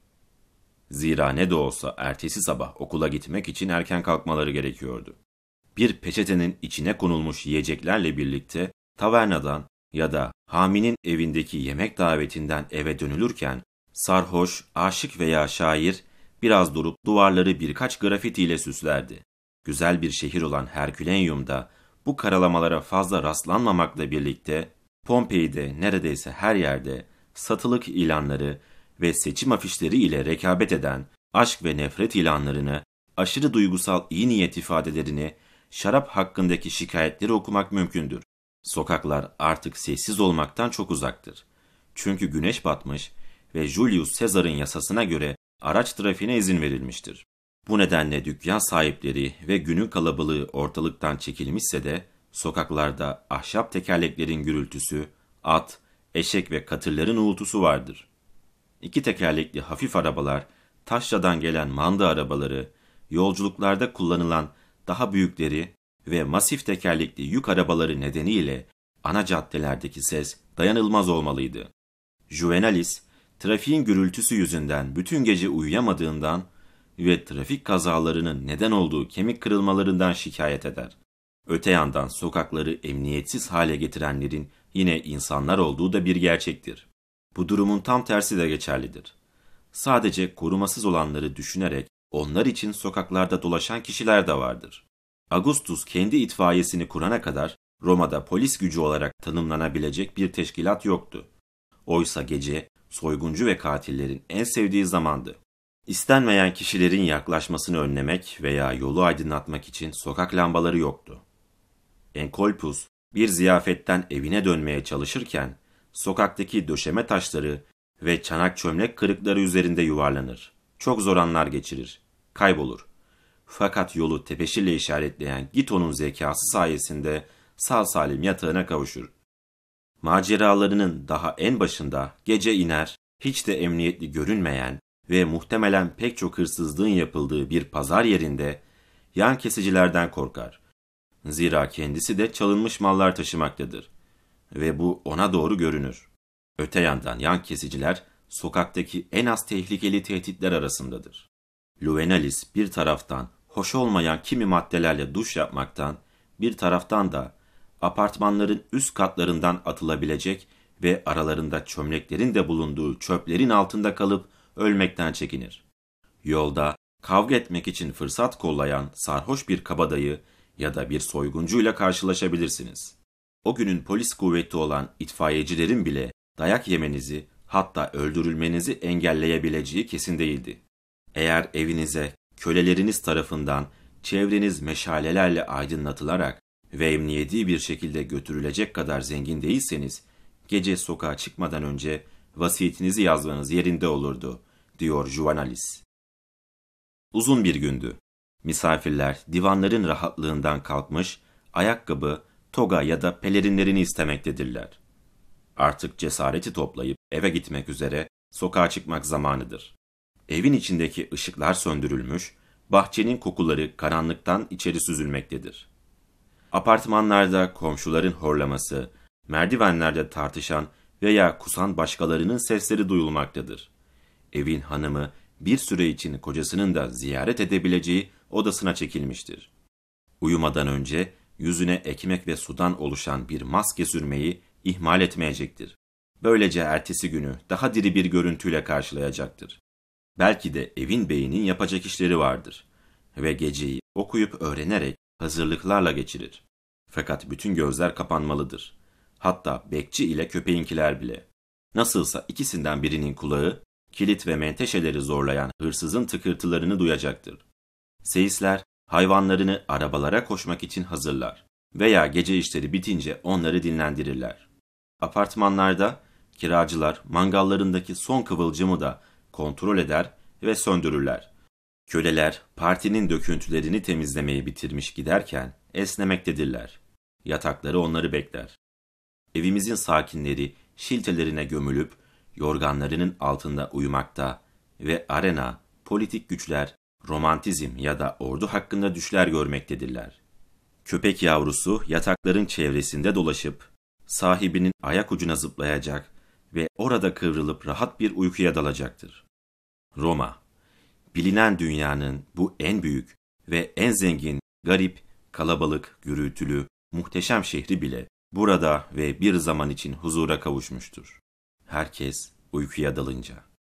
Zira ne de olsa ertesi sabah okula gitmek için erken kalkmaları gerekiyordu. Bir peçetenin içine konulmuş yiyeceklerle birlikte tavernadan ya da haminin evindeki yemek davetinden eve dönülürken sarhoş, aşık veya şair biraz durup duvarları birkaç grafitiyle süslerdi. Güzel bir şehir olan Herkülenyum'da bu karalamalara fazla rastlanmamakla birlikte Pompei'de neredeyse her yerde satılık ilanları ve seçim afişleri ile rekabet eden aşk ve nefret ilanlarını, aşırı duygusal iyi niyet ifadelerini, şarap hakkındaki şikayetleri okumak mümkündür. Sokaklar artık sessiz olmaktan çok uzaktır. Çünkü güneş batmış ve Julius Caesar'ın yasasına göre araç trafiğine izin verilmiştir. Bu nedenle dükkan sahipleri ve günün kalabalığı ortalıktan çekilmişse de sokaklarda ahşap tekerleklerin gürültüsü, at, eşek ve katırların uğultusu vardır. İki tekerlekli hafif arabalar, taşradan gelen manda arabaları, yolculuklarda kullanılan daha büyükleri ve masif tekerlekli yük arabaları nedeniyle ana caddelerdeki ses dayanılmaz olmalıydı. Juvenalis, trafiğin gürültüsü yüzünden bütün gece uyuyamadığından ve trafik kazalarının neden olduğu kemik kırılmalarından şikayet eder. Öte yandan sokakları emniyetsiz hale getirenlerin yine insanlar olduğu da bir gerçektir. Bu durumun tam tersi de geçerlidir. Sadece korumasız olanları düşünerek onlar için sokaklarda dolaşan kişiler de vardır. Augustus kendi itfaiyesini kurana kadar Roma'da polis gücü olarak tanımlanabilecek bir teşkilat yoktu. Oysa gece soyguncu ve katillerin en sevdiği zamandı. İstenmeyen kişilerin yaklaşmasını önlemek veya yolu aydınlatmak için sokak lambaları yoktu. Enkolpus bir ziyafetten evine dönmeye çalışırken sokaktaki döşeme taşları ve çanak çömlek kırıkları üzerinde yuvarlanır. Çok zor anlar geçirir, kaybolur. Fakat yolu tepeşirle işaretleyen Gito'nun zekası sayesinde sağ salim yatağına kavuşur. Maceralarının daha en başında gece iner, hiç de emniyetli görünmeyen ve muhtemelen pek çok hırsızlığın yapıldığı bir pazar yerinde yan kesicilerden korkar. Zira kendisi de çalınmış mallar taşımaktadır ve bu ona doğru görünür. Öte yandan yan kesiciler sokaktaki en az tehlikeli tehditler arasındadır. Luvenalis bir taraftan hoş olmayan kimi maddelerle duş yapmaktan, bir taraftan da apartmanların üst katlarından atılabilecek ve aralarında çömleklerin de bulunduğu çöplerin altında kalıp ölmekten çekinir. Yolda kavga etmek için fırsat kollayan sarhoş bir kabadayı ya da bir soyguncuyla karşılaşabilirsiniz. O günün polis kuvveti olan itfaiyecilerin bile dayak yemenizi, hatta öldürülmenizi engelleyebileceği kesin değildi. Eğer evinize köleleriniz tarafından çevreniz meşalelerle aydınlatılarak ve emniyeti bir şekilde götürülecek kadar zengin değilseniz, gece sokağa çıkmadan önce vasiyetinizi yazmanız yerinde olurdu, diyor Juvenalis. Uzun bir gündü. Misafirler divanların rahatlığından kalkmış, ayakkabı, toga ya da pelerinlerini istemektedirler. Artık cesareti toplayıp eve gitmek üzere sokağa çıkmak zamanıdır. Evin içindeki ışıklar söndürülmüş, bahçenin kokuları karanlıktan içeri süzülmektedir. Apartmanlarda komşuların horlaması, merdivenlerde tartışan veya kusan başkalarının sesleri duyulmaktadır. Evin hanımı bir süre için kocasının da ziyaret edebileceği odasına çekilmiştir. Uyumadan önce yüzüne ekmek ve sudan oluşan bir maske sürmeyi ihmal etmeyecektir. Böylece ertesi günü daha diri bir görüntüyle karşılayacaktır. Belki de evin beyinin yapacak işleri vardır ve geceyi okuyup öğrenerek hazırlıklarla geçirir. Fakat bütün gözler kapanmalıdır. Hatta bekçi ile köpeğinkiler bile. Nasılsa ikisinden birinin kulağı, kilit ve menteşeleri zorlayan hırsızın tıkırtılarını duyacaktır. Seyisler hayvanlarını arabalara koşmak için hazırlar veya gece işleri bitince onları dinlendirirler. Apartmanlarda kiracılar mangallarındaki son kıvılcımı da kontrol eder ve söndürürler. Köleler partinin döküntülerini temizlemeyi bitirmiş giderken esnemektedirler. Yatakları onları bekler. Evimizin sakinleri şiltelerine gömülüp yorganlarının altında uyumakta ve arena, politik güçler, romantizm ya da ordu hakkında düşler görmektedirler. Köpek yavrusu yatakların çevresinde dolaşıp sahibinin ayak ucuna zıplayacak ve orada kıvrılıp rahat bir uykuya dalacaktır. Roma, bilinen dünyanın bu en büyük ve en zengin, garip, kalabalık, gürültülü, muhteşem şehri bile burada ve bir zaman için huzura kavuşmuştur. Herkes uykuya dalınca.